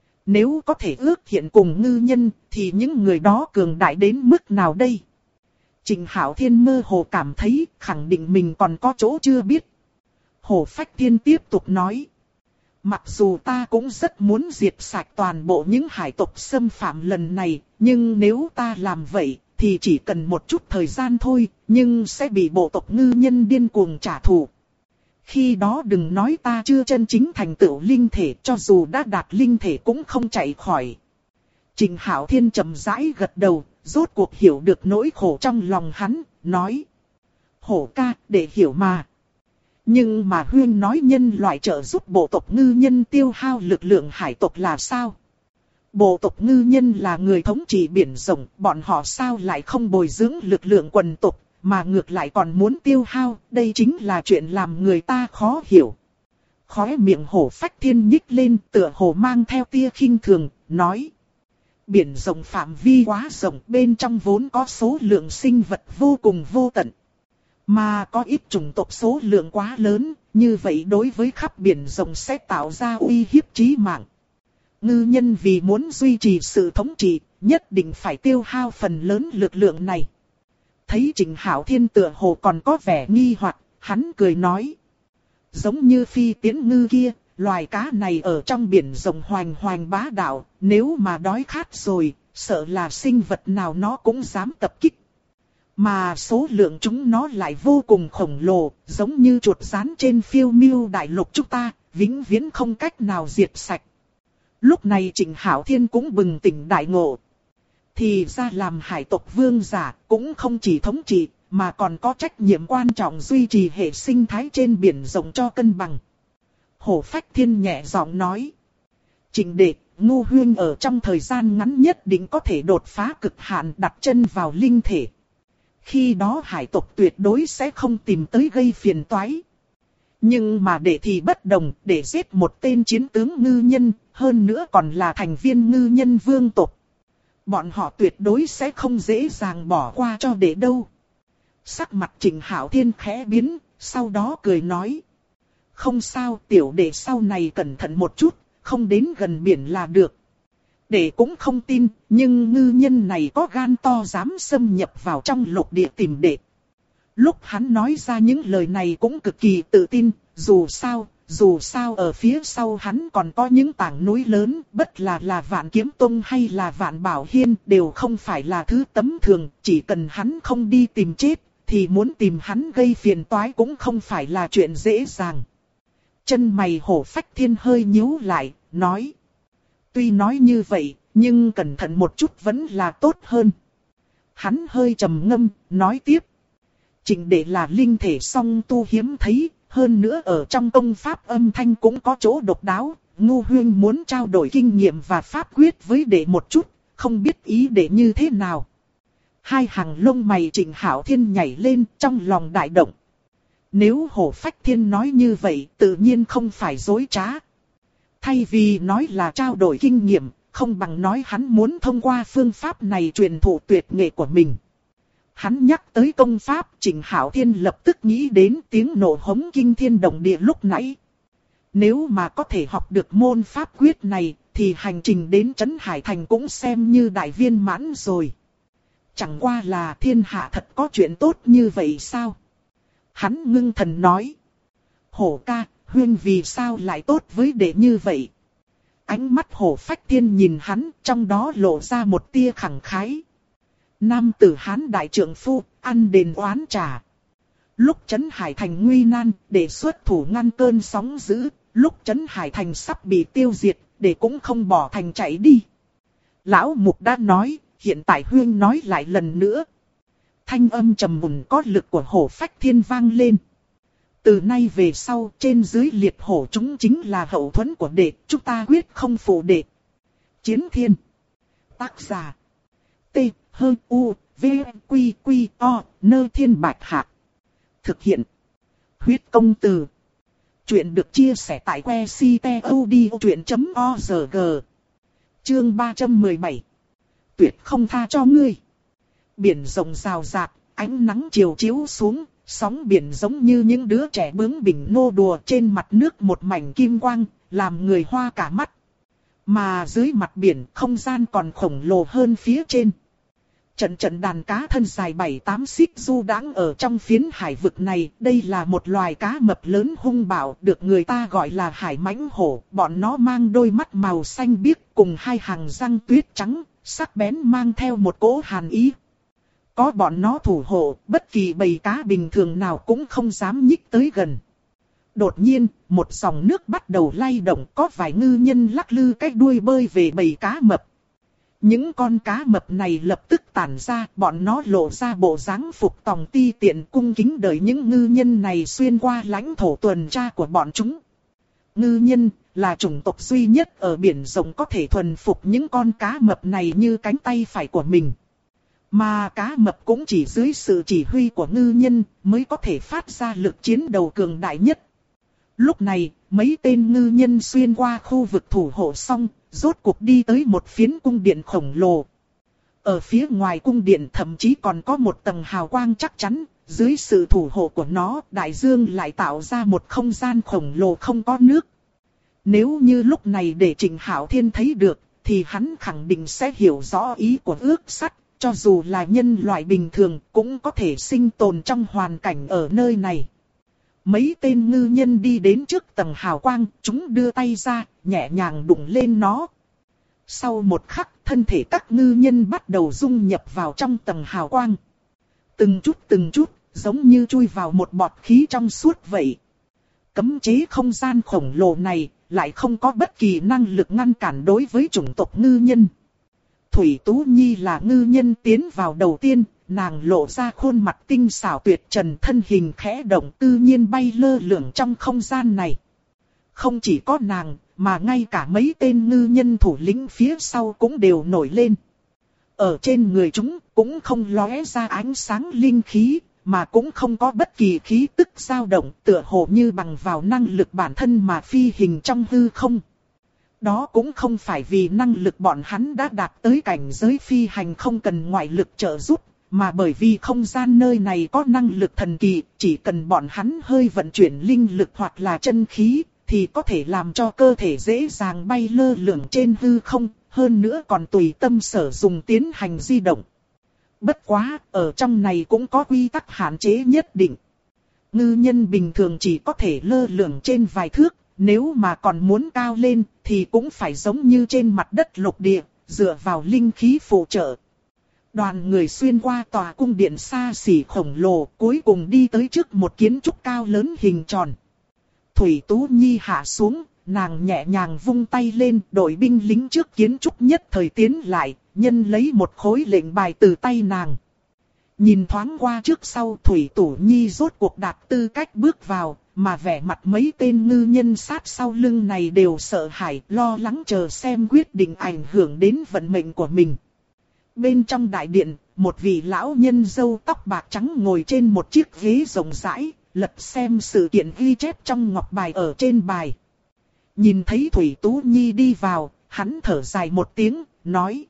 Nếu có thể ước hiện cùng ngư nhân, thì những người đó cường đại đến mức nào đây? Trình Hạo Thiên mơ hồ cảm thấy, khẳng định mình còn có chỗ chưa biết. Hổ Phách Thiên tiếp tục nói. Mặc dù ta cũng rất muốn diệt sạch toàn bộ những hải tộc xâm phạm lần này, nhưng nếu ta làm vậy, thì chỉ cần một chút thời gian thôi, nhưng sẽ bị bộ tộc ngư nhân điên cuồng trả thù. Khi đó đừng nói ta chưa chân chính thành tựu linh thể, cho dù đã đạt linh thể cũng không chạy khỏi. Trình Hạo Thiên trầm rãi gật đầu, rốt cuộc hiểu được nỗi khổ trong lòng hắn, nói. Hổ ca, để hiểu mà. Nhưng mà huyên nói nhân loại trợ giúp bộ tộc ngư nhân tiêu hao lực lượng hải tộc là sao? Bộ tộc ngư nhân là người thống trị biển rộng, bọn họ sao lại không bồi dưỡng lực lượng quần tộc, mà ngược lại còn muốn tiêu hao, đây chính là chuyện làm người ta khó hiểu. Khóe miệng Hổ Phách Thiên nhích lên, tựa hồ mang theo tia khinh thường, nói. Biển rộng phạm vi quá rộng, bên trong vốn có số lượng sinh vật vô cùng vô tận. Mà có ít chủng tộc số lượng quá lớn, như vậy đối với khắp biển rộng sẽ tạo ra uy hiếp chí mạng. Ngư nhân vì muốn duy trì sự thống trị, nhất định phải tiêu hao phần lớn lực lượng này. Thấy Trình Hạo Thiên tựa hồ còn có vẻ nghi hoặc, hắn cười nói. Giống như phi tiến ngư kia, loài cá này ở trong biển rộng hoành hoành bá đạo, nếu mà đói khát rồi, sợ là sinh vật nào nó cũng dám tập kích. Mà số lượng chúng nó lại vô cùng khổng lồ, giống như chuột rán trên phiêu miêu đại lục chúng ta, vĩnh viễn không cách nào diệt sạch. Lúc này Trình Hạo Thiên cũng bừng tỉnh đại ngộ. Thì ra làm hải tộc vương giả cũng không chỉ thống trị, mà còn có trách nhiệm quan trọng duy trì hệ sinh thái trên biển rộng cho cân bằng. Hổ Phách Thiên nhẹ giọng nói. Trịnh đệ, Ngô Huyên ở trong thời gian ngắn nhất định có thể đột phá cực hạn đặt chân vào linh thể. Khi đó hải tộc tuyệt đối sẽ không tìm tới gây phiền toái. Nhưng mà đệ thì bất đồng, để giết một tên chiến tướng ngư nhân, hơn nữa còn là thành viên ngư nhân vương tộc. Bọn họ tuyệt đối sẽ không dễ dàng bỏ qua cho đệ đâu. Sắc mặt Trịnh Hạo Thiên khẽ biến, sau đó cười nói. Không sao, tiểu đệ sau này cẩn thận một chút, không đến gần biển là được. Đệ cũng không tin, nhưng ngư nhân này có gan to dám xâm nhập vào trong lục địa tìm đệ. Lúc hắn nói ra những lời này cũng cực kỳ tự tin, dù sao ở phía sau hắn còn có những tảng núi lớn, bất là Vạn Kiếm Tông hay là Vạn Bảo Hiên đều không phải là thứ tầm thường, chỉ cần hắn không đi tìm chết, thì muốn tìm hắn gây phiền toái cũng không phải là chuyện dễ dàng. Chân mày Hổ Phách Thiên hơi nhíu lại, nói. Tuy nói như vậy, nhưng cẩn thận một chút vẫn là tốt hơn. Hắn hơi trầm ngâm, nói tiếp. Trịnh đệ là linh thể song tu hiếm thấy, hơn nữa ở trong công pháp âm thanh cũng có chỗ độc đáo. Ngô Huyên muốn trao đổi kinh nghiệm và pháp quyết với đệ một chút, không biết ý đệ như thế nào. Hai hàng lông mày Trịnh Hạo Thiên nhảy lên trong lòng đại động. Nếu Hổ Phách Thiên nói như vậy tự nhiên không phải dối trá. Thay vì nói là trao đổi kinh nghiệm, không bằng nói hắn muốn thông qua phương pháp này truyền thụ tuyệt nghệ của mình. Hắn nhắc tới công pháp, Trịnh Hạo Thiên lập tức nghĩ đến tiếng nổ hống kinh thiên động địa lúc nãy. Nếu mà có thể học được môn pháp quyết này, thì hành trình đến Trấn Hải Thành cũng xem như đại viên mãn rồi. Chẳng qua là thiên hạ thật có chuyện tốt như vậy sao? Hắn ngưng thần nói. Hổ ca, Huyên vì sao lại tốt với đệ như vậy? Ánh mắt Hổ Phách Thiên nhìn hắn, trong đó lộ ra một tia khẳng khái. Nam tử Hán đại trượng phu, ăn đền oán trả. Lúc Trấn Hải Thành nguy nan, để xuất thủ ngăn cơn sóng dữ. Lúc Trấn Hải Thành sắp bị tiêu diệt, để cũng không bỏ thành chạy đi. Lão Mục đã nói, hiện tại Huyên nói lại lần nữa. Thanh âm trầm mùn có lực của Hổ Phách Thiên vang lên. Từ nay về sau, trên dưới liệt hổ chúng chính là hậu thuẫn của đệ, chúng ta quyết không phụ đệ. Chiến Thiên. Tác giả. T, H, U, V, Quy, Quy, O, Nơ Thiên Bạch Hạc. Thực hiện. Huyết Công Từ. Chuyện được chia sẻ tại que ctod.org. Chương 317. Tuyệt không tha cho ngươi. Biển rộng rào rạt, ánh nắng chiều chiếu xuống, sóng biển giống như những đứa trẻ bướng bỉnh nô đùa trên mặt nước một mảnh kim quang, làm người hoa cả mắt. Mà dưới mặt biển không gian còn khổng lồ hơn phía trên. Trận đàn cá thân dài 7-8 xích du đãng ở trong phiến hải vực này. Đây là một loài cá mập lớn hung bạo, được người ta gọi là hải mãnh hổ. Bọn nó mang đôi mắt màu xanh biếc cùng hai hàng răng tuyết trắng, sắc bén mang theo một cỗ hàn ý. Có bọn nó thủ hộ, bất kỳ bầy cá bình thường nào cũng không dám nhích tới gần. Đột nhiên, một dòng nước bắt đầu lay động, có vài ngư nhân lắc lư cái đuôi bơi về bầy cá mập. Những con cá mập này lập tức tản ra, bọn nó lộ ra bộ dáng phục tòng ti tiện cung kính đợi những ngư nhân này xuyên qua lãnh thổ tuần tra của bọn chúng. Ngư nhân là chủng tộc duy nhất ở biển rộng có thể thuần phục những con cá mập này như cánh tay phải của mình. Mà cá mập cũng chỉ dưới sự chỉ huy của ngư nhân mới có thể phát ra lực chiến đấu cường đại nhất. Lúc này, mấy tên ngư nhân xuyên qua khu vực thủ hộ xong, rốt cuộc đi tới một phiến cung điện khổng lồ. Ở phía ngoài cung điện thậm chí còn có một tầng hào quang chắc chắn, dưới sự thủ hộ của nó, đại dương lại tạo ra một không gian khổng lồ không có nước. Nếu như lúc này để Trịnh Hạo Thiên thấy được, thì hắn khẳng định sẽ hiểu rõ ý của ước sắt, cho dù là nhân loại bình thường cũng có thể sinh tồn trong hoàn cảnh ở nơi này. Mấy tên ngư nhân đi đến trước tầng hào quang, chúng đưa tay ra, nhẹ nhàng đụng lên nó. Sau một khắc, thân thể các ngư nhân bắt đầu dung nhập vào trong tầng hào quang. Từng chút, giống như chui vào một bọt khí trong suốt vậy. Cấm chế không gian khổng lồ này, lại không có bất kỳ năng lực ngăn cản đối với chủng tộc ngư nhân. Thủy Tú Nhi là ngư nhân tiến vào đầu tiên, nàng lộ ra khuôn mặt tinh xảo tuyệt trần, thân hình khẽ động tự nhiên bay lơ lửng trong không gian này. Không chỉ có nàng, mà ngay cả mấy tên ngư nhân thủ lĩnh phía sau cũng đều nổi lên. Ở trên người chúng cũng không lóe ra ánh sáng linh khí, mà cũng không có bất kỳ khí tức dao động, tựa hồ như bằng vào năng lực bản thân mà phi hình trong hư không. Đó cũng không phải vì năng lực bọn hắn đã đạt tới cảnh giới phi hành không cần ngoại lực trợ giúp, mà bởi vì không gian nơi này có năng lực thần kỳ, chỉ cần bọn hắn hơi vận chuyển linh lực hoặc là chân khí, thì có thể làm cho cơ thể dễ dàng bay lơ lửng trên hư không, hơn nữa còn tùy tâm sở dùng tiến hành di động. Bất quá, ở trong này cũng có quy tắc hạn chế nhất định. Ngư nhân bình thường chỉ có thể lơ lửng trên vài thước, nếu mà còn muốn cao lên thì cũng phải giống như trên mặt đất lục địa, dựa vào linh khí phụ trợ. Đoàn người xuyên qua tòa cung điện xa xỉ khổng lồ, cuối cùng đi tới trước một kiến trúc cao lớn hình tròn. Thủy Tú Nhi hạ xuống, nàng nhẹ nhàng vung tay lên, đội binh lính trước kiến trúc nhất thời tiến lại, nhân lấy một khối lệnh bài từ tay nàng. Nhìn thoáng qua trước sau, Thủy Tú Nhi rốt cuộc đạt tư cách bước vào, mà vẻ mặt mấy tên ngư nhân sát sau lưng này đều sợ hãi, lo lắng chờ xem quyết định ảnh hưởng đến vận mệnh của mình. Bên trong đại điện, một vị lão nhân râu tóc bạc trắng ngồi trên một chiếc ghế rộng rãi, lật xem sự kiện ghi chép trong ngọc bài ở trên bài. Nhìn thấy Thủy Tú Nhi đi vào, hắn thở dài một tiếng, nói: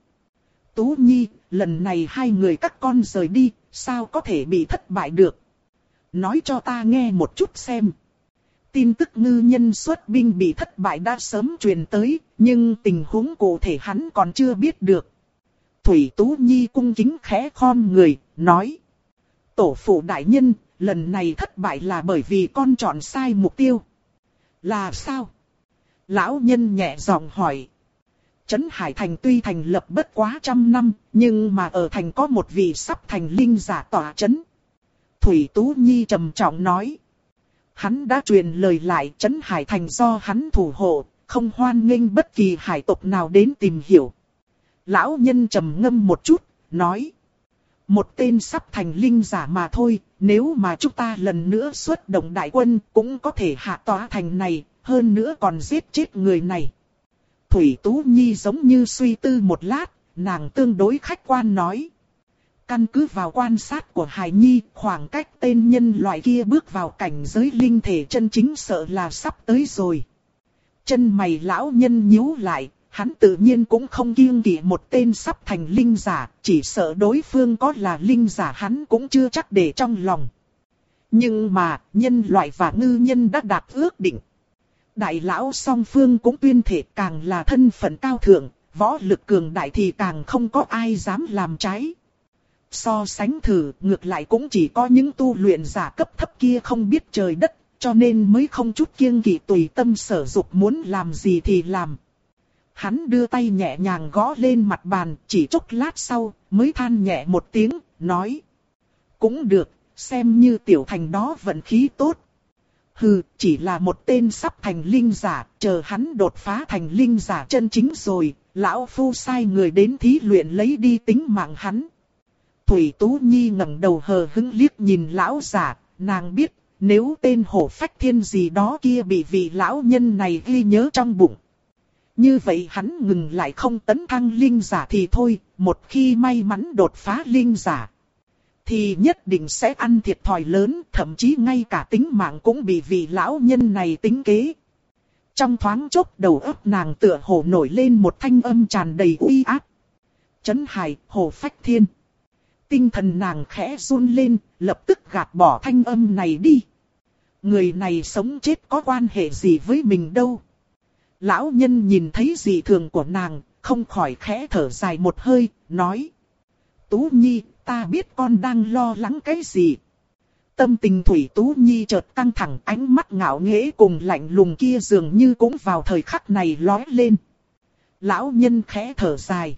Tú Nhi, lần này hai người các con rời đi, sao có thể bị thất bại được? Nói cho ta nghe một chút xem. Tin tức ngư nhân xuất binh bị thất bại đã sớm truyền tới, nhưng tình huống cụ thể hắn còn chưa biết được. Thủy Tú Nhi cung kính khẽ khom người, nói: Tổ phụ đại nhân, lần này thất bại là bởi vì con chọn sai mục tiêu. Là sao? Lão nhân nhẹ giọng hỏi. Trấn Hải Thành tuy thành lập bất quá 100 năm, nhưng mà ở thành có một vị sắp thành linh giả tỏa trấn. Thủy Tú Nhi trầm trọng nói. Hắn đã truyền lời lại, Trấn Hải Thành do hắn thủ hộ, không hoan nghênh bất kỳ hải tộc nào đến tìm hiểu. Lão nhân trầm ngâm một chút, nói. Một tên sắp thành linh giả mà thôi, nếu mà chúng ta lần nữa xuất động đại quân cũng có thể hạ tỏa thành này, hơn nữa còn giết chết người này. Thủy Tú Nhi giống như suy tư một lát, nàng tương đối khách quan nói. Căn cứ vào quan sát của Hải Nhi, khoảng cách tên nhân loại kia bước vào cảnh giới linh thể chân chính sợ là sắp tới rồi. Chân mày lão nhân nhíu lại, hắn tự nhiên cũng không kiêng kỵ một tên sắp thành linh giả, chỉ sợ đối phương có là linh giả hắn cũng chưa chắc để trong lòng. Nhưng mà, nhân loại và ngư nhân đã đạt ước định. Đại lão song phương cũng tuyên thể, càng là thân phận cao thượng, võ lực cường đại thì càng không có ai dám làm trái. So sánh thử, ngược lại cũng chỉ có những tu luyện giả cấp thấp kia không biết trời đất, cho nên mới không chút kiêng kỵ tùy tâm sở dục, muốn làm gì thì làm. Hắn đưa tay nhẹ nhàng gõ lên mặt bàn, chỉ chốc lát sau, mới than nhẹ một tiếng, nói. Cũng được, xem như tiểu thành đó vận khí tốt. Hừ, chỉ là một tên sắp thành linh giả, chờ hắn đột phá thành linh giả chân chính rồi, lão phu sai người đến thí luyện lấy đi tính mạng hắn. Thủy Tú Nhi ngẩng đầu hờ hững liếc nhìn lão giả, nàng biết, nếu tên hổ phách thiên gì đó kia bị vị lão nhân này ghi nhớ trong bụng. Như vậy hắn ngừng lại không tấn thăng linh giả thì thôi, một khi may mắn đột phá linh giả thì nhất định sẽ ăn thiệt thòi lớn, thậm chí ngay cả tính mạng cũng bị vị lão nhân này tính kế. Trong thoáng chốc đầu óc nàng tựa hồ nổi lên một thanh âm tràn đầy uy áp. Trấn Hải, Hổ Phách Thiên. Tinh thần nàng khẽ run lên, lập tức gạt bỏ thanh âm này đi. Người này sống chết có quan hệ gì với mình đâu. Lão nhân nhìn thấy dị thường của nàng, không khỏi khẽ thở dài một hơi, nói. Tú Nhi, ta biết con đang lo lắng cái gì. Tâm tình Thủy Tú Nhi chợt căng thẳng, ánh mắt ngạo nghễ cùng lạnh lùng kia dường như cũng vào thời khắc này lóe lên. Lão nhân khẽ thở dài.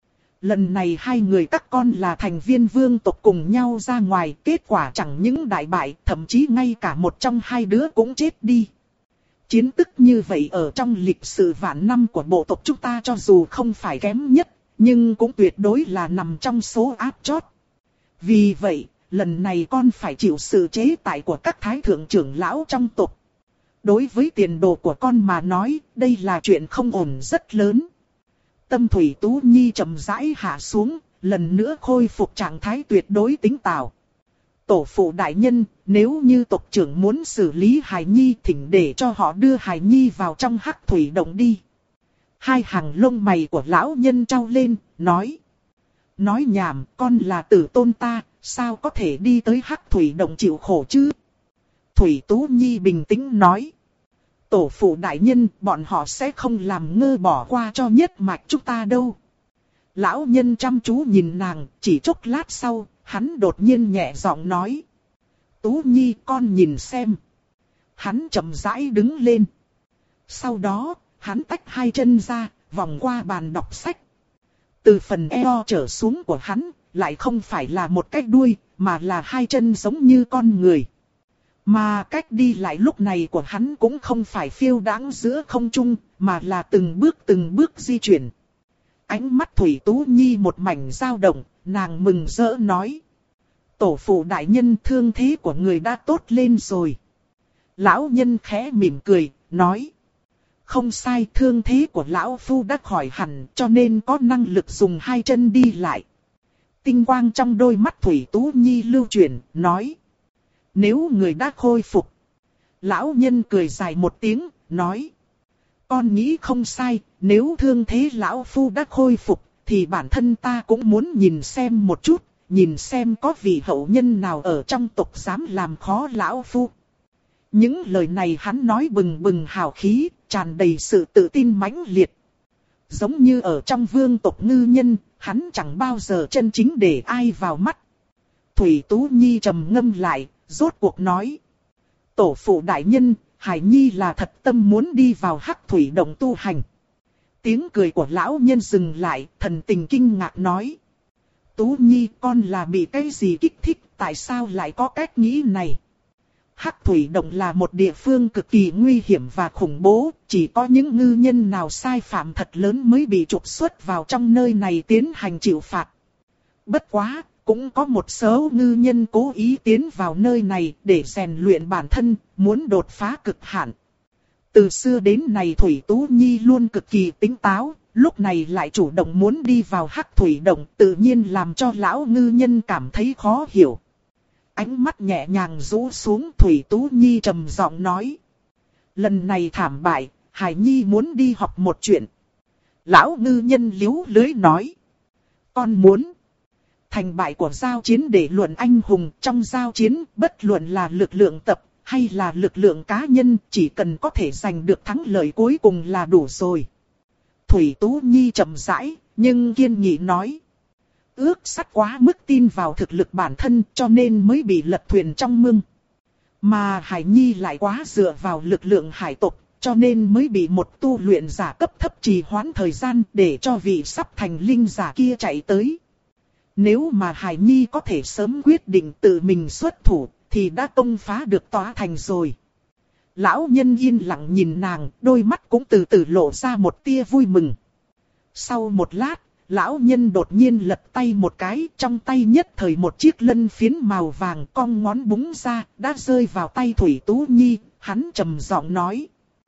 Lần này hai người các con là thành viên vương tộc cùng nhau ra ngoài, kết quả chẳng những đại bại, thậm chí ngay cả một trong hai đứa cũng chết đi. Chiến tích như vậy ở trong lịch sử vạn năm của bộ tộc chúng ta cho dù không phải kém nhất, nhưng cũng tuyệt đối là nằm trong số áp chót. Vì vậy, lần này con phải chịu sự chế tài của các thái thượng trưởng lão trong tộc. Đối với tiền đồ của con mà nói, đây là chuyện không ổn rất lớn. Tâm Thủy Tú Nhi chậm rãi hạ xuống, lần nữa khôi phục trạng thái tuyệt đối tính táo. Tổ phụ đại nhân, nếu như tộc trưởng muốn xử lý hài nhi, thỉnh để cho họ đưa hài nhi vào trong hắc thủy động đi. Hai hàng lông mày của lão nhân trao lên, nói. Nói nhảm, con là tử tôn ta, sao có thể đi tới hắc thủy động chịu khổ chứ? Thủy Tú Nhi bình tĩnh nói. Tổ phụ đại nhân, bọn họ sẽ không làm ngơ bỏ qua cho nhất mạch chúng ta đâu. Lão nhân chăm chú nhìn nàng, chỉ chốc lát sau, hắn đột nhiên nhẹ giọng nói. Tú Nhi, con nhìn xem. Hắn chậm rãi đứng lên. Sau đó, hắn tách hai chân ra, vòng qua bàn đọc sách. Từ phần eo trở xuống của hắn, lại không phải là một cái đuôi, mà là hai chân giống như con người. Mà cách đi lại lúc này của hắn cũng không phải phiêu đãng giữa không trung, mà là từng bước di chuyển. Ánh mắt Thủy Tú Nhi một mảnh dao động, nàng mừng rỡ nói. Tổ phụ đại nhân, thương thế của người đã tốt lên rồi. Lão nhân khẽ mỉm cười, nói. Không sai, thương thế của lão phu đã khỏi hẳn, cho nên có năng lực dùng hai chân đi lại. Tinh quang trong đôi mắt Thủy Tú Nhi lưu chuyển, nói. Nếu người đã khôi phục. Lão nhân cười dài một tiếng, nói. Con nghĩ không sai, nếu thương thế lão phu đã khôi phục, thì bản thân ta cũng muốn nhìn xem một chút, nhìn xem có vị hậu nhân nào ở trong tộc dám làm khó lão phu. Những lời này hắn nói bừng bừng hào khí, tràn đầy sự tự tin mãnh liệt. Giống như ở trong vương tộc ngư nhân, hắn chẳng bao giờ chân chính để ai vào mắt. Thủy Tú Nhi trầm ngâm lại, rốt cuộc nói. Tổ phụ đại nhân, Hải Nhi là thật tâm muốn đi vào hắc thủy động tu hành. Tiếng cười của lão nhân dừng lại, thần tình kinh ngạc nói. Tú Nhi, con là bị cái gì kích thích, tại sao lại có cách nghĩ này? Hắc thủy động là một địa phương cực kỳ nguy hiểm và khủng bố, chỉ có những ngư nhân nào sai phạm thật lớn mới bị trục xuất vào trong nơi này tiến hành chịu phạt. Bất quá, cũng có một số ngư nhân cố ý tiến vào nơi này để rèn luyện bản thân, muốn đột phá cực hạn. Từ xưa đến nay Thủy Tú Nhi luôn cực kỳ tỉnh táo, lúc này lại chủ động muốn đi vào hắc thủy động, tự nhiên làm cho lão ngư nhân cảm thấy khó hiểu. Ánh mắt nhẹ nhàng rũ xuống, Thủy Tú Nhi trầm giọng nói. Lần này thảm bại, Hải Nhi muốn đi học một chuyện. Lão ngư nhân liếu lưới nói. Con muốn. Thành bại của giao chiến để luận anh hùng, trong giao chiến, bất luận là lực lượng tập hay là lực lượng cá nhân, chỉ cần có thể giành được thắng lợi cuối cùng là đủ rồi. Thủy Tú Nhi chậm rãi, nhưng kiên nghị nói. Ước sắt quá mức tin vào thực lực bản thân, cho nên mới bị lật thuyền trong mương. Mà Hải Nhi lại quá dựa vào lực lượng hải tộc, cho nên mới bị một tu luyện giả cấp thấp trì hoãn thời gian để cho vị sắp thành linh giả kia chạy tới. Nếu mà Hải Nhi có thể sớm quyết định tự mình xuất thủ, thì đã công phá được tòa thành rồi. Lão nhân yên lặng nhìn nàng, đôi mắt cũng từ từ lộ ra một tia vui mừng. Sau một lát, lão nhân đột nhiên lật tay một cái, trong tay nhất thời một chiếc lân phiến màu vàng cong ngón búng ra, đã rơi vào tay Thủy Tú Nhi, hắn trầm giọng nói.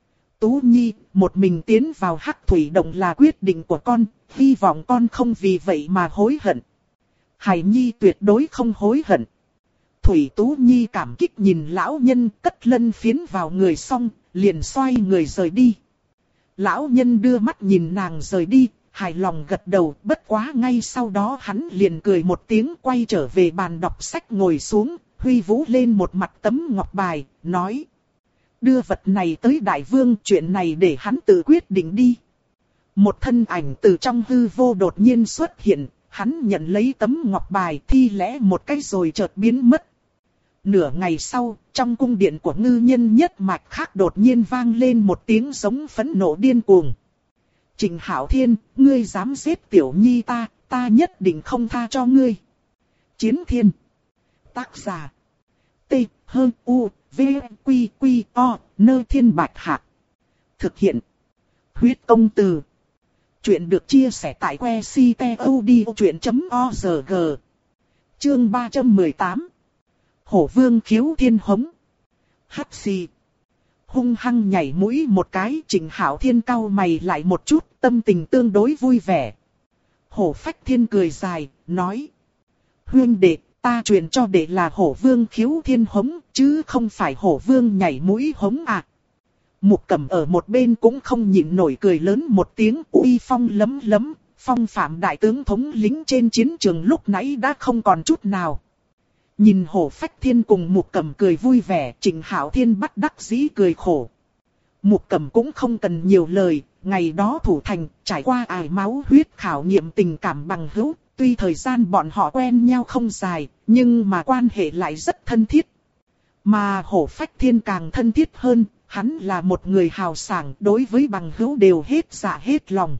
Tú Nhi, một mình tiến vào hắc thủy động là quyết định của con, hy vọng con không vì vậy mà hối hận. Hải Nhi tuyệt đối không hối hận. Thủy Tú Nhi cảm kích nhìn lão nhân cất lân phiến vào người xong, liền xoay người rời đi. Lão nhân đưa mắt nhìn nàng rời đi, hài lòng gật đầu, bất quá ngay sau đó hắn liền cười một tiếng quay trở về bàn đọc sách ngồi xuống, huy vũ lên một mặt tấm ngọc bài, nói. Đưa vật này tới đại vương, chuyện này để hắn tự quyết định đi. Một thân ảnh từ trong hư vô đột nhiên xuất hiện, hắn nhận lấy tấm ngọc bài thi lễ một cái rồi chợt biến mất. Nửa ngày sau, trong cung điện của ngư nhân nhất mạch khác đột nhiên vang lên một tiếng giống phẫn nộ điên cuồng. Trịnh Hạo Thiên, ngươi dám giết tiểu nhi ta, ta nhất định không tha cho ngươi. Chiến Thiên. Tác giả. T, H, U, V, Quy, Quy, O, Nơ Thiên Bạch Hạc. Thực hiện. Huyết công từ. Chuyện được chia sẻ tại website.odchuyện.org. Chương 318. Hổ vương khiếu thiên hống. Hắt xì. Hung hăng nhảy mũi một cái, Trịnh Hạo Thiên cau mày lại một chút, tâm tình tương đối vui vẻ. Hổ Phách Thiên cười dài, nói. Huynh đệ, ta truyền cho đệ là hổ vương khiếu thiên hống, chứ không phải hổ vương nhảy mũi hống à. Mục Cẩm ở một bên cũng không nhịn nổi cười lớn một tiếng, uy phong lấm lấm, phong phạm đại tướng thống lĩnh trên chiến trường lúc nãy đã không còn chút nào. Nhìn Hổ Phách Thiên cùng Mục Cẩm cười vui vẻ, Trịnh Hạo Thiên bất đắc dĩ cười khổ. Mục Cẩm cũng không cần nhiều lời, ngày đó thủ thành, trải qua ải máu huyết khảo nghiệm tình cảm bằng hữu, tuy thời gian bọn họ quen nhau không dài, nhưng mà quan hệ lại rất thân thiết. Mà Hổ Phách Thiên càng thân thiết hơn, hắn là một người hào sảng, đối với bằng hữu đều hết dạ hết lòng.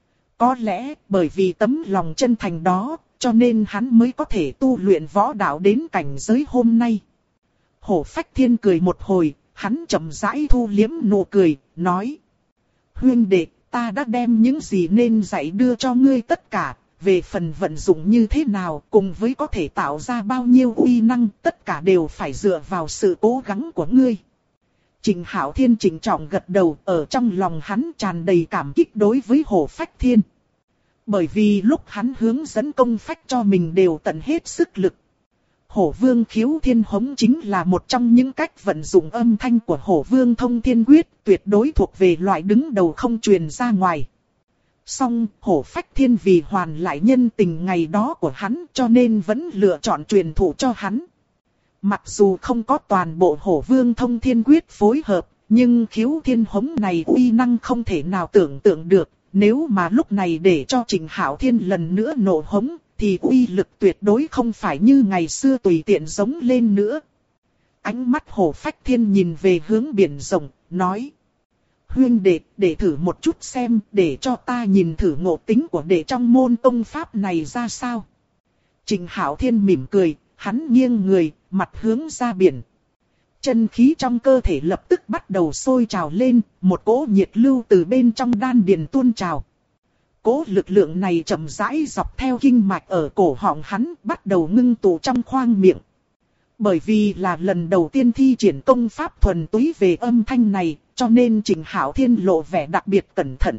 Có lẽ bởi vì tấm lòng chân thành đó, cho nên hắn mới có thể tu luyện võ đạo đến cảnh giới hôm nay. Hổ Phách Thiên cười một hồi, hắn chậm rãi thu liếm nụ cười, nói. Huynh đệ, ta đã đem những gì nên dạy đưa cho ngươi tất cả, về phần vận dụng như thế nào, cùng với có thể tạo ra bao nhiêu uy năng, tất cả đều phải dựa vào sự cố gắng của ngươi. Trịnh Hạo Thiên trịnh trọng gật đầu, ở trong lòng hắn tràn đầy cảm kích đối với Hổ Phách Thiên. Bởi vì lúc hắn hướng dẫn công phách cho mình đều tận hết sức lực. Hổ vương khiếu thiên hống chính là một trong những cách vận dụng âm thanh của hổ vương thông thiên quyết, tuyệt đối thuộc về loại đứng đầu không truyền ra ngoài. Song, Hổ Phách Thiên vì hoàn lại nhân tình ngày đó của hắn cho nên vẫn lựa chọn truyền thụ cho hắn. Mặc dù không có toàn bộ hổ vương thông thiên quyết phối hợp, nhưng khiếu thiên hống này uy năng không thể nào tưởng tượng được. Nếu mà lúc này để cho Trịnh Hạo Thiên lần nữa nổ hống, thì uy lực tuyệt đối không phải như ngày xưa tùy tiện giống lên nữa. Ánh mắt Hổ Phách Thiên nhìn về hướng biển rộng, nói. Huynh đệ, để thử một chút xem, để cho ta nhìn thử ngộ tính của đệ trong môn công pháp này ra sao. Trịnh Hạo Thiên mỉm cười, hắn nghiêng người, mặt hướng ra biển. Chân khí trong cơ thể lập tức bắt đầu sôi trào lên, một cỗ nhiệt lưu từ bên trong đan điền tuôn trào. Cỗ lực lượng này chậm rãi dọc theo kinh mạch ở cổ họng hắn, bắt đầu ngưng tụ trong khoang miệng. Bởi vì là lần đầu tiên thi triển công pháp thuần túy về âm thanh này, cho nên Trịnh Hạo Thiên lộ vẻ đặc biệt cẩn thận.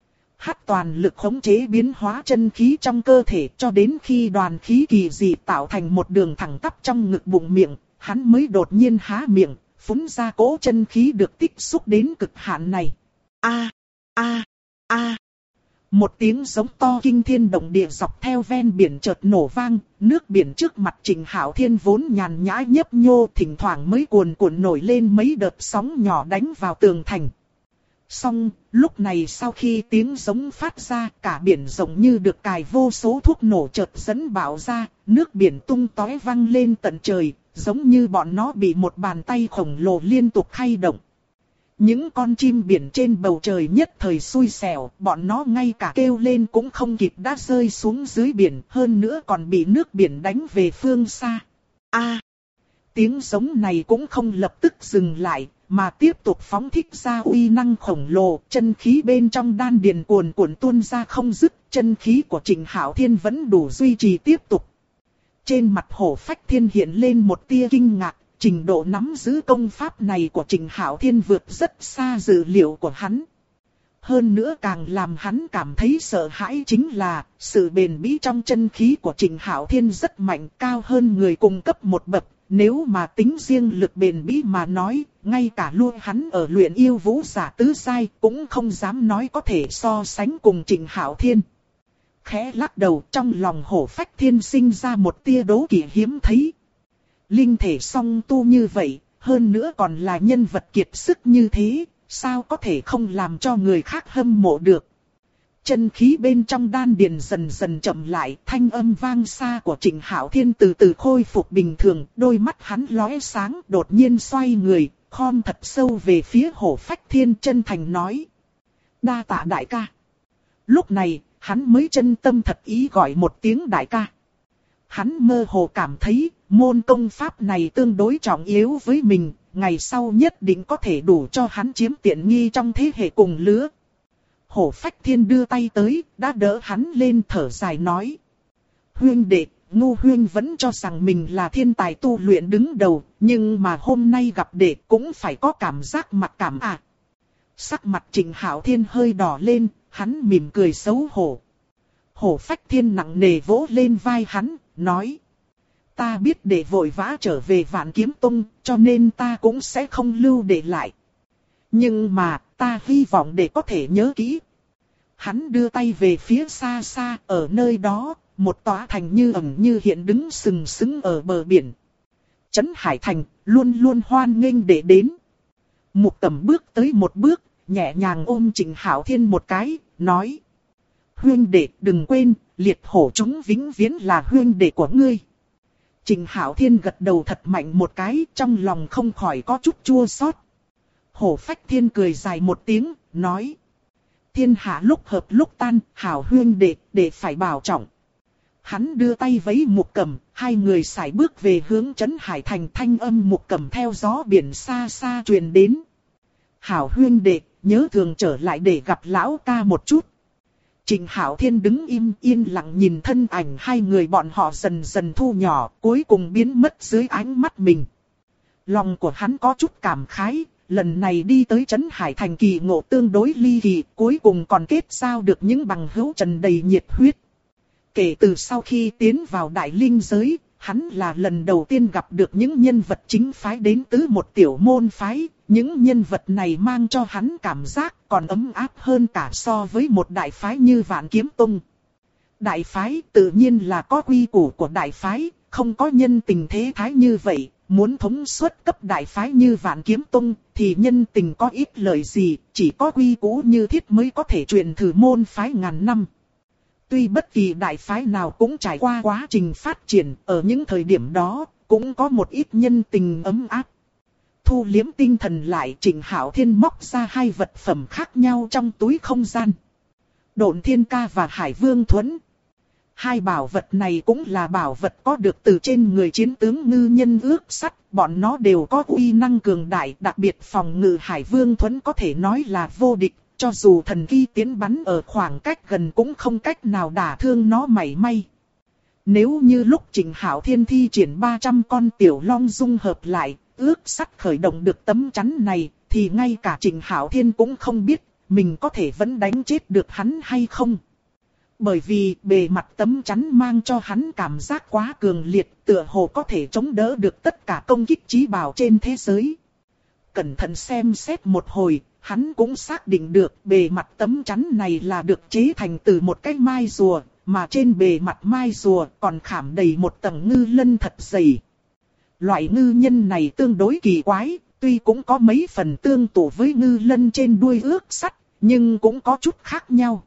Hắt toàn lực khống chế biến hóa chân khí trong cơ thể cho đến khi đoàn khí kỳ dị tạo thành một đường thẳng tắp trong ngực bụng miệng, hắn mới đột nhiên há miệng, phun ra cỗ chân khí được tích xúc đến cực hạn này. A, a, a. Một tiếng giống to kinh thiên động địa dọc theo ven biển chợt nổ vang, nước biển trước mặt Trịnh Hạo Thiên vốn nhàn nhã nhấp nhô, thỉnh thoảng mới cuồn cuộn nổi lên mấy đợt sóng nhỏ đánh vào tường thành. Song, lúc này sau khi tiếng giống phát ra, cả biển rộng như được cài vô số thuốc nổ chợt dẫn bạo ra, nước biển tung tóe văng lên tận trời, giống như bọn nó bị một bàn tay khổng lồ liên tục khay động. Những con chim biển trên bầu trời nhất thời xui xẻo, bọn nó ngay cả kêu lên cũng không kịp đã rơi xuống dưới biển, hơn nữa còn bị nước biển đánh về phương xa. A, tiếng giống này cũng không lập tức dừng lại, mà tiếp tục phóng thích ra uy năng khổng lồ, chân khí bên trong đan điền cuồn cuộn tuôn ra không dứt, chân khí của Trịnh Hạo Thiên vẫn đủ duy trì tiếp tục. Trên mặt Hổ Phách Thiên hiện lên một tia kinh ngạc, trình độ nắm giữ công pháp này của Trịnh Hạo Thiên vượt rất xa dự liệu của hắn. Hơn nữa càng làm hắn cảm thấy sợ hãi chính là sự bền bỉ trong chân khí của Trịnh Hạo Thiên rất mạnh, cao hơn người cùng cấp một bậc. Nếu mà tính riêng lực bền bỉ mà nói, ngay cả luôn hắn ở luyện yêu vũ giả tứ giai cũng không dám nói có thể so sánh cùng Trịnh Hạo Thiên. Khẽ lắc đầu, trong lòng Hổ Phách Thiên sinh ra một tia đố kỵ hiếm thấy. Linh thể song tu như vậy, hơn nữa còn là nhân vật kiệt sức như thế, sao có thể không làm cho người khác hâm mộ được. Chân khí bên trong đan điền dần dần chậm lại, thanh âm vang xa của Trịnh Hạo Thiên từ từ khôi phục bình thường, đôi mắt hắn lóe sáng, đột nhiên xoay người, khom thật sâu về phía Hổ Phách Thiên, chân thành nói. Đa tạ đại ca. Lúc này, hắn mới chân tâm thật ý gọi một tiếng đại ca. Hắn mơ hồ cảm thấy, môn công pháp này tương đối trọng yếu với mình, ngày sau nhất định có thể đủ cho hắn chiếm tiện nghi trong thế hệ cùng lứa. Hổ Phách Thiên đưa tay tới, đã đỡ hắn lên thở dài nói. Huynh đệ, Ngô Huynh vẫn cho rằng mình là thiên tài tu luyện đứng đầu, nhưng mà hôm nay gặp đệ cũng phải có cảm giác mặc cảm à. Sắc mặt Trịnh Hạo Thiên hơi đỏ lên, hắn mỉm cười xấu hổ. Hổ Phách Thiên nặng nề vỗ lên vai hắn, nói. Ta biết đệ vội vã trở về Vạn Kiếm Tông, cho nên ta cũng sẽ không lưu đệ lại. Nhưng mà, ta hy vọng đệ có thể nhớ kỹ. Hắn đưa tay về phía xa xa, ở nơi đó, một tòa thành như ẩn như hiện đứng sừng sững ở bờ biển. Trấn Hải Thành, luôn luôn hoan nghênh đệ đến. Mục Tầm bước tới một bước, nhẹ nhàng ôm Trịnh Hạo Thiên một cái, nói. Huynh đệ đừng quên, liệt hổ chúng vĩnh viễn là huynh đệ của ngươi. Trịnh Hạo Thiên gật đầu thật mạnh một cái, trong lòng không khỏi có chút chua xót. Hổ Phách Thiên cười dài một tiếng, nói. Thiên hạ lúc hợp lúc tan, hảo huynh đệ phải bảo trọng. Hắn đưa tay vẫy Mục Cẩm, hai người sải bước về hướng Trấn Hải Thành, thanh âm Mục Cẩm theo gió biển xa xa truyền đến. Hảo huynh đệ, nhớ thường trở lại để gặp lão ca một chút. Trịnh Hạo Thiên đứng im yên lặng nhìn thân ảnh hai người bọn họ dần dần thu nhỏ, cuối cùng biến mất dưới ánh mắt mình. Lòng của hắn có chút cảm khái, lần này đi tới Trấn Hải Thành kỳ ngộ tương đối ly kỳ, cuối cùng còn kết giao được những bằng hữu tràn đầy nhiệt huyết. Kể từ sau khi tiến vào Đại Linh giới, hắn là lần đầu tiên gặp được những nhân vật chính phái đến từ một tiểu môn phái. Những nhân vật này mang cho hắn cảm giác còn ấm áp hơn cả so với một đại phái như Vạn Kiếm Tông. Đại phái tự nhiên là có quy củ của đại phái, không có nhân tình thế thái như vậy. Muốn thống suất cấp đại phái như Vạn Kiếm Tông thì nhân tình có ít lợi gì, chỉ có quy củ như thiết mới có thể truyền thử môn phái ngàn năm. Tuy bất kỳ đại phái nào cũng trải qua quá trình phát triển, ở những thời điểm đó cũng có một ít nhân tình ấm áp. Thu liếm tinh thần lại, Trịnh Hạo Thiên móc ra hai vật phẩm khác nhau trong túi không gian. Độn Thiên Ca và Hải Vương Thuẫn. Hai bảo vật này cũng là bảo vật có được từ trên người chiến tướng Ngư Nhân Ước Sắt, bọn nó đều có uy năng cường đại, đặc biệt phòng ngự Hải Vương Thuẫn có thể nói là vô địch, cho dù thần kỳ tiến bắn ở khoảng cách gần cũng không cách nào đả thương nó mảy may. Nếu như lúc Trịnh Hạo Thiên thi triển 300 con tiểu long dung hợp lại, Ước Sắt khởi động được tấm chắn này, thì ngay cả Trịnh Hạo Thiên cũng không biết mình có thể vẫn đánh chết được hắn hay không. Bởi vì bề mặt tấm chắn mang cho hắn cảm giác quá cường liệt, tựa hồ có thể chống đỡ được tất cả công kích chí bảo trên thế giới. Cẩn thận xem xét một hồi, hắn cũng xác định được bề mặt tấm chắn này là được chế thành từ một cái mai rùa, mà trên bề mặt mai rùa còn khảm đầy một tầng ngư lân thật dày. Loại ngư nhân này tương đối kỳ quái, tuy cũng có mấy phần tương tự với ngư lân trên đuôi Ước Sắt, nhưng cũng có chút khác nhau.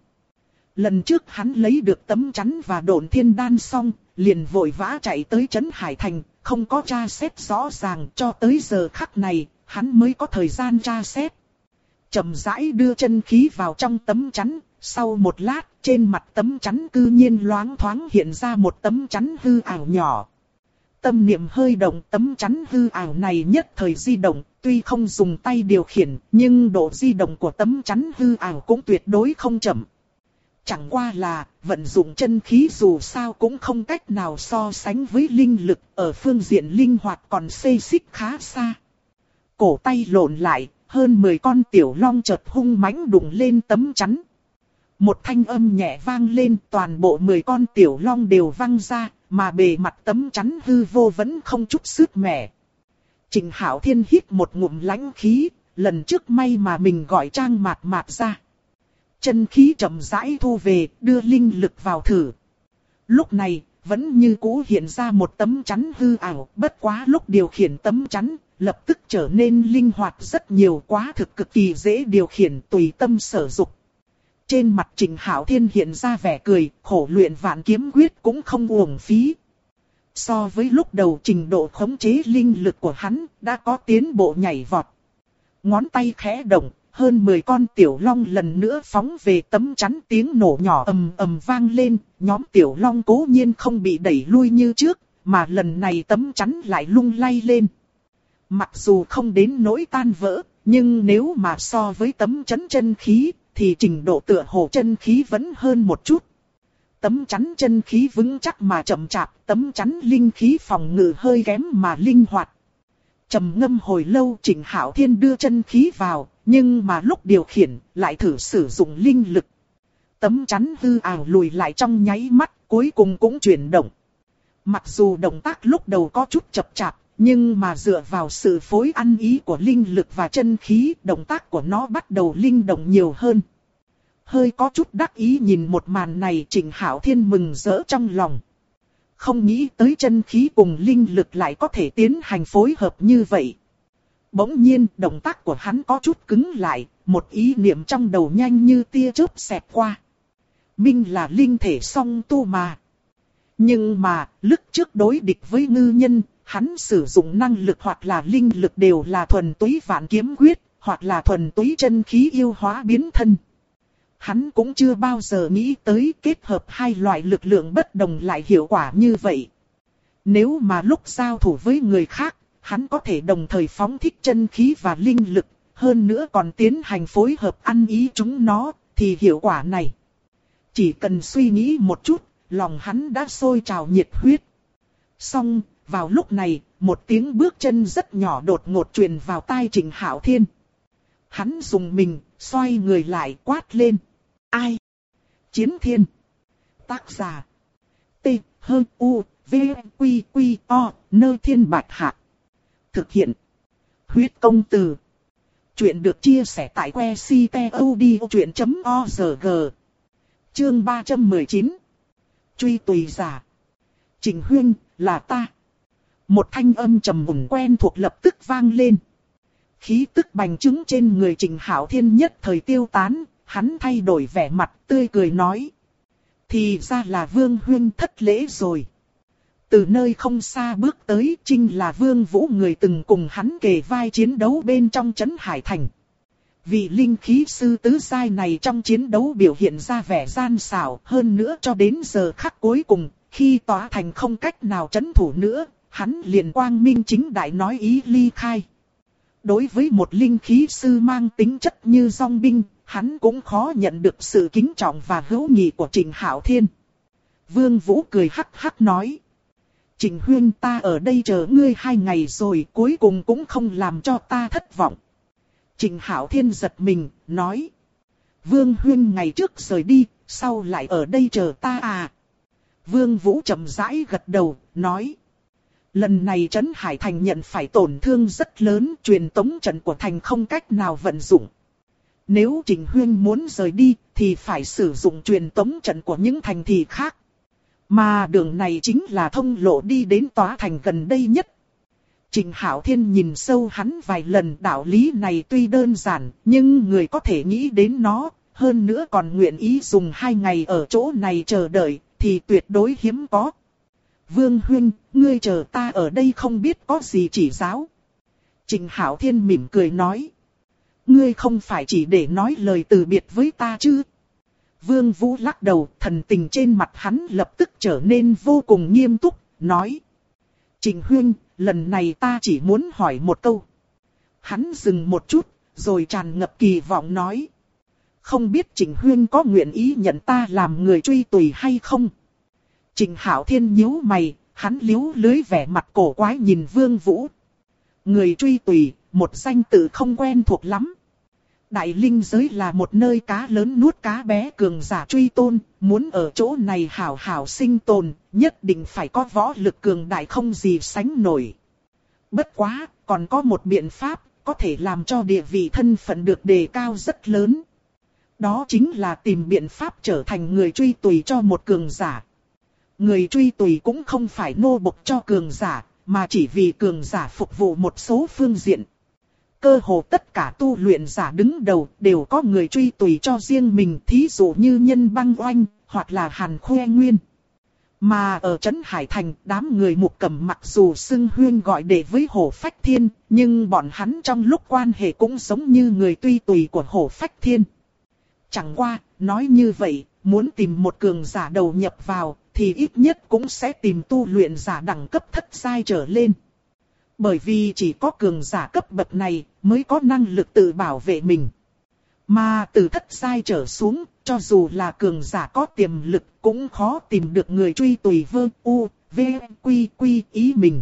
Lần trước hắn lấy được tấm chắn và Độn Thiên Đan xong, liền vội vã chạy tới Trấn Hải Thành, không có tra xét rõ ràng, cho tới giờ khắc này, hắn mới có thời gian tra xét. Chậm rãi đưa chân khí vào trong tấm chắn, sau một lát, trên mặt tấm chắn cư nhiên loáng thoáng hiện ra một tấm chắn hư ảo nhỏ. Tâm niệm hơi động, tấm chắn hư ảo này nhất thời di động, tuy không dùng tay điều khiển, nhưng độ di động của tấm chắn hư ảo cũng tuyệt đối không chậm. Chẳng qua là, vận dụng chân khí dù sao cũng không cách nào so sánh với linh lực, ở phương diện linh hoạt còn xê xích khá xa. Cổ tay lộn lại, hơn 10 con tiểu long chợt hung mãnh đụng lên tấm chắn. Một thanh âm nhẹ vang lên, toàn bộ 10 con tiểu long đều văng ra, mà bề mặt tấm chắn hư vô vẫn không chút sức mẻ. Trịnh Hạo Thiên hít một ngụm lãnh khí, lần trước may mà mình gọi Trang Mạt Mạt ra. Chân khí chậm rãi thu về, đưa linh lực vào thử. Lúc này, vẫn như cũ hiện ra một tấm chắn hư ảo, bất quá lúc điều khiển tấm chắn, lập tức trở nên linh hoạt rất nhiều, quá thực cực kỳ dễ điều khiển, tùy tâm sở dục. Trên mặt Trịnh Hạo Thiên hiện ra vẻ cười, khổ luyện Vạn Kiếm Quyết cũng không uổng phí. So với lúc đầu trình độ khống chế linh lực của hắn, đã có tiến bộ nhảy vọt. Ngón tay khẽ động, hơn 10 con tiểu long lần nữa phóng về tấm chắn, tiếng nổ nhỏ ầm ầm vang lên, nhóm tiểu long cố nhiên không bị đẩy lui như trước, mà lần này tấm chắn lại lung lay lên. Mặc dù không đến nỗi tan vỡ, nhưng nếu mà so với tấm chắn chân khí, thì trình độ tựa hồ chân khí vẫn hơn một chút. Tấm chắn chân khí vững chắc mà chậm chạp, tấm chắn linh khí phòng ngự hơi kém mà linh hoạt. Trầm ngâm hồi lâu, Trịnh Hạo Thiên đưa chân khí vào, nhưng mà lúc điều khiển lại thử sử dụng linh lực. Tấm chắn hư ảo lùi lại trong nháy mắt, cuối cùng cũng chuyển động. Mặc dù động tác lúc đầu có chút chậm chạp, nhưng mà dựa vào sự phối ăn ý của linh lực và chân khí, động tác của nó bắt đầu linh động nhiều hơn. Hơi có chút đắc ý nhìn một màn này, Trịnh Hạo Thiên mừng rỡ trong lòng. Không nghĩ tới chân khí cùng linh lực lại có thể tiến hành phối hợp như vậy. Bỗng nhiên động tác của hắn có chút cứng lại, một ý niệm trong đầu nhanh như tia chớp xẹt qua. Minh là linh thể song tu mà. Nhưng mà, lúc trước đối địch với ngư nhân, hắn sử dụng năng lực hoặc là linh lực đều là thuần túy vạn kiếm quyết, hoặc là thuần túy chân khí yêu hóa biến thân. Hắn cũng chưa bao giờ nghĩ tới kết hợp hai loại lực lượng bất đồng lại hiệu quả như vậy. Nếu mà lúc giao thủ với người khác, hắn có thể đồng thời phóng thích chân khí và linh lực, hơn nữa còn tiến hành phối hợp ăn ý chúng nó, thì hiệu quả này. Chỉ cần suy nghĩ một chút, lòng hắn đã sôi trào nhiệt huyết. Xong, vào lúc này, một tiếng bước chân rất nhỏ đột ngột truyền vào tai Trịnh Hạo Thiên. Hắn dùng mình, xoay người lại quát lên. Ai? Chiến Thiên. Tác giả. T-H-U-V-Q-Q-O, Nơi Thiên Bạch Hạc. Thực hiện. Huyết Công Từ. Chuyện được chia sẻ tại website.odchuyện.org. Chương 319. Truy tùy giả. Trịnh Huynh, là ta. Một thanh âm trầm mùng quen thuộc lập tức vang lên. Khí tức bành trướng trên người Trịnh Hạo Thiên nhất thời tiêu tán, hắn thay đổi vẻ mặt tươi cười nói. Thì ra là Vương Huynh thất lễ rồi. Từ nơi không xa bước tới chính là Vương Vũ, người từng cùng hắn kề vai chiến đấu bên trong trấn Hải Thành. Vị linh khí sư tứ giai này trong chiến đấu biểu hiện ra vẻ gian xảo, hơn nữa cho đến giờ khắc cuối cùng, khi tòa thành không cách nào trấn thủ nữa, hắn liền quang minh chính đại nói ý ly khai. Đối với một linh khí sư mang tính chất như dòng binh, hắn cũng khó nhận được sự kính trọng và hữu nghị của Trịnh Hạo Thiên. Vương Vũ cười hắc hắc nói. Trịnh Huynh, ta ở đây chờ ngươi 2 ngày rồi, cuối cùng cũng không làm cho ta thất vọng. Trịnh Hạo Thiên giật mình, nói. Vương Huynh ngày trước rời đi, sau lại ở đây chờ ta à? Vương Vũ chậm rãi gật đầu, nói. Lần này trấn Hải Thành nhận phải tổn thương rất lớn, truyền tống trận của thành không cách nào vận dụng. Nếu Trịnh Huynh muốn rời đi, thì phải sử dụng truyền tống trận của những thành thị khác. Mà đường này chính là thông lộ đi đến tòa thành gần đây nhất. Trịnh Hạo Thiên nhìn sâu hắn vài lần, đạo lý này tuy đơn giản, nhưng người có thể nghĩ đến nó, hơn nữa còn nguyện ý dùng 2 ngày ở chỗ này chờ đợi, thì tuyệt đối hiếm có. Vương Huynh, ngươi chờ ta ở đây không biết có gì chỉ giáo. Trịnh Hạo Thiên mỉm cười nói. Ngươi không phải chỉ để nói lời từ biệt với ta chứ? Vương Vũ lắc đầu, thần tình trên mặt hắn lập tức trở nên vô cùng nghiêm túc, nói. Trịnh Huynh, lần này ta chỉ muốn hỏi một câu. Hắn dừng một chút, rồi tràn ngập kỳ vọng nói. Không biết Trịnh Huynh có nguyện ý nhận ta làm người truy tùy hay không? Trịnh Hạo Thiên nhíu mày, hắn liếu lưới vẻ mặt cổ quái nhìn Vương Vũ. Người truy tùy, một danh tự không quen thuộc lắm. Đại linh giới là một nơi cá lớn nuốt cá bé, cường giả truy tôn, muốn ở chỗ này hảo hảo sinh tồn, nhất định phải có võ lực cường đại không gì sánh nổi. Bất quá, còn có một biện pháp, có thể làm cho địa vị thân phận được đề cao rất lớn. Đó chính là tìm biện pháp trở thành người truy tùy cho một cường giả. Người truy tùy cũng không phải nô bộc cho cường giả, mà chỉ vì cường giả phục vụ một số phương diện. Cơ hồ tất cả tu luyện giả đứng đầu đều có người truy tùy cho riêng mình, thí dụ như Nhân Băng Oanh, hoặc là Hàn Khoe Nguyên. Mà ở trấn Hải Thành, đám người Mục Cẩm mặc dù xưng huyên gọi đệ với Hổ Phách Thiên, nhưng bọn hắn trong lúc quan hệ cũng giống như người truy tùy của Hổ Phách Thiên. Chẳng qua, nói như vậy, muốn tìm một cường giả đầu nhập vào, thì ít nhất cũng sẽ tìm tu luyện giả đẳng cấp thất giai trở lên. Bởi vì chỉ có cường giả cấp bậc này mới có năng lực tự bảo vệ mình. Mà từ thất giai trở xuống, cho dù là cường giả có tiềm lực cũng khó tìm được người truy tùy vương u, v, quy quy ý mình.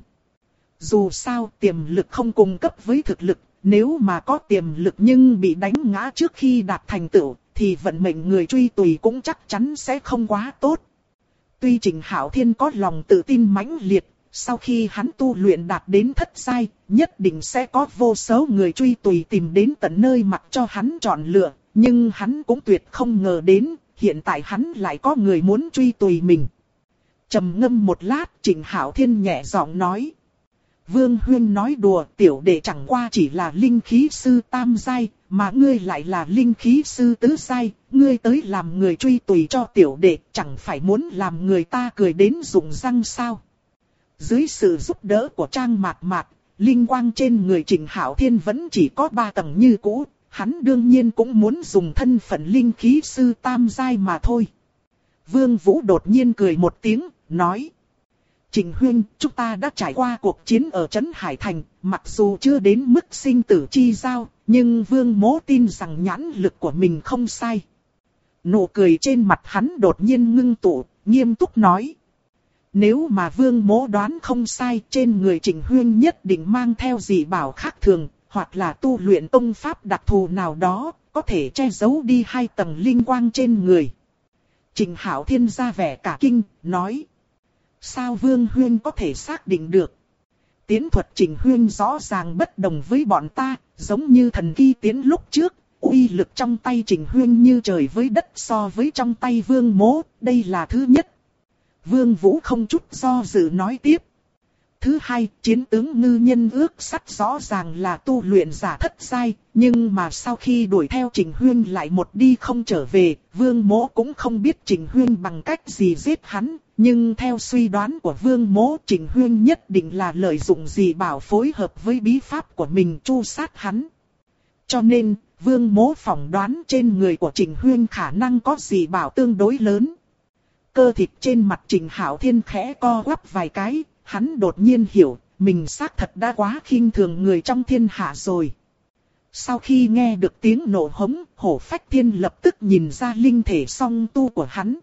Dù sao tiềm lực không cùng cấp với thực lực, nếu mà có tiềm lực nhưng bị đánh ngã trước khi đạt thành tựu, thì vận mệnh người truy tùy cũng chắc chắn sẽ không quá tốt. Tuy Trình Hạo Thiên có lòng tự tin mãnh liệt, sau khi hắn tu luyện đạt đến thất giai, nhất định sẽ có vô số người truy tùy tìm đến tận nơi mặc cho hắn chọn lựa, nhưng hắn cũng tuyệt không ngờ đến, hiện tại hắn lại có người muốn truy tùy mình. Trầm ngâm một lát, Trình Hạo Thiên nhẹ giọng nói. Vương Huyên nói đùa, tiểu đệ chẳng qua chỉ là linh khí sư tam giai, mà ngươi lại là linh khí sư tứ giai, ngươi tới làm người truy tùy cho tiểu đệ, chẳng phải muốn làm người ta cười đến rụng răng sao? Dưới sự giúp đỡ của Trang Mạc Mạc, linh quang trên người Trình Hạo Thiên vẫn chỉ có 3 tầng như cũ, hắn đương nhiên cũng muốn dùng thân phận linh khí sư tam giai mà thôi. Vương Vũ đột nhiên cười một tiếng, nói. Trình Huyên, chúng ta đã trải qua cuộc chiến ở Trấn Hải Thành, mặc dù chưa đến mức sinh tử chi giao, nhưng Vương Mỗ tin rằng nhãn lực của mình không sai. Nụ cười trên mặt hắn đột nhiên ngưng tụ, nghiêm túc nói. Nếu mà Vương Mỗ đoán không sai, trên người Trình Huyên nhất định mang theo dị bảo khác thường, hoặc là tu luyện tông pháp đặc thù nào đó, có thể che giấu đi 2 tầng linh quang trên người. Trình Hạo Thiên ra vẻ cả kinh, nói. Sao Vương Huyên có thể xác định được? Tiến thuật Trình Huyên rõ ràng bất đồng với bọn ta, giống như thần kỳ tiến lúc trước, uy lực trong tay Trình Huyên như trời với đất so với trong tay Vương Mỗ, đây là thứ nhất. Vương Vũ không chút do dự nói tiếp. Thứ hai, chiến tướng ngư nhân ước sắt rõ ràng là tu luyện giả thất giai, nhưng mà sau khi đuổi theo Trình Huyên lại một đi không trở về, Vương Mỗ cũng không biết Trình Huyên bằng cách gì giết hắn, nhưng theo suy đoán của Vương Mỗ, Trình Huyên nhất định là lợi dụng dị bảo phối hợp với bí pháp của mình tru sát hắn. Cho nên, Vương Mỗ phỏng đoán trên người của Trình Huyên khả năng có dị bảo tương đối lớn. Cơ thịt trên mặt Trình Hạo Thiên khẽ co quắp vài cái, hắn đột nhiên hiểu, mình xác thật đã quá khinh thường người trong thiên hạ rồi. Sau khi nghe được tiếng nổ hống, Hổ Phách Thiên lập tức nhìn ra linh thể song tu của hắn.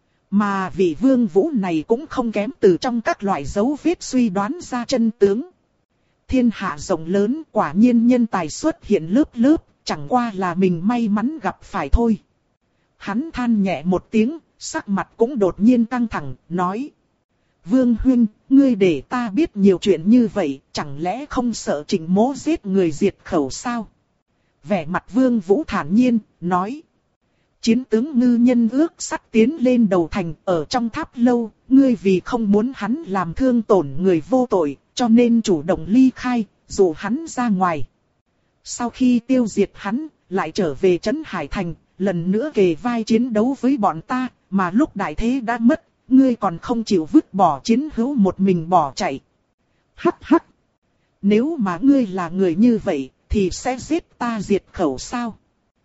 Mà vị Vương Vũ này cũng không kém từ trong các loại dấu vết suy đoán ra chân tướng. Thiên hạ rộng lớn, quả nhiên nhân tài xuất hiện lớp lớp, chẳng qua là mình may mắn gặp phải thôi. Hắn than nhẹ một tiếng, sắc mặt cũng đột nhiên căng thẳng, nói. Vương Huynh, ngươi để ta biết nhiều chuyện như vậy, chẳng lẽ không sợ Trình Mỗ giết người diệt khẩu sao? Vẻ mặt Vương Vũ thản nhiên, nói. Chiến tướng ngư nhân ước sắt tiến lên đầu thành, ở trong tháp lâu, ngươi vì không muốn hắn làm thương tổn người vô tội, cho nên chủ động ly khai, dụ hắn ra ngoài. Sau khi tiêu diệt hắn, lại trở về Trấn Hải Thành, lần nữa kề vai chiến đấu với bọn ta, mà lúc đại thế đã mất, ngươi còn không chịu vứt bỏ chiến hữu một mình bỏ chạy. Hắc hắc! Nếu mà ngươi là người như vậy, thì sẽ giết ta diệt khẩu sao?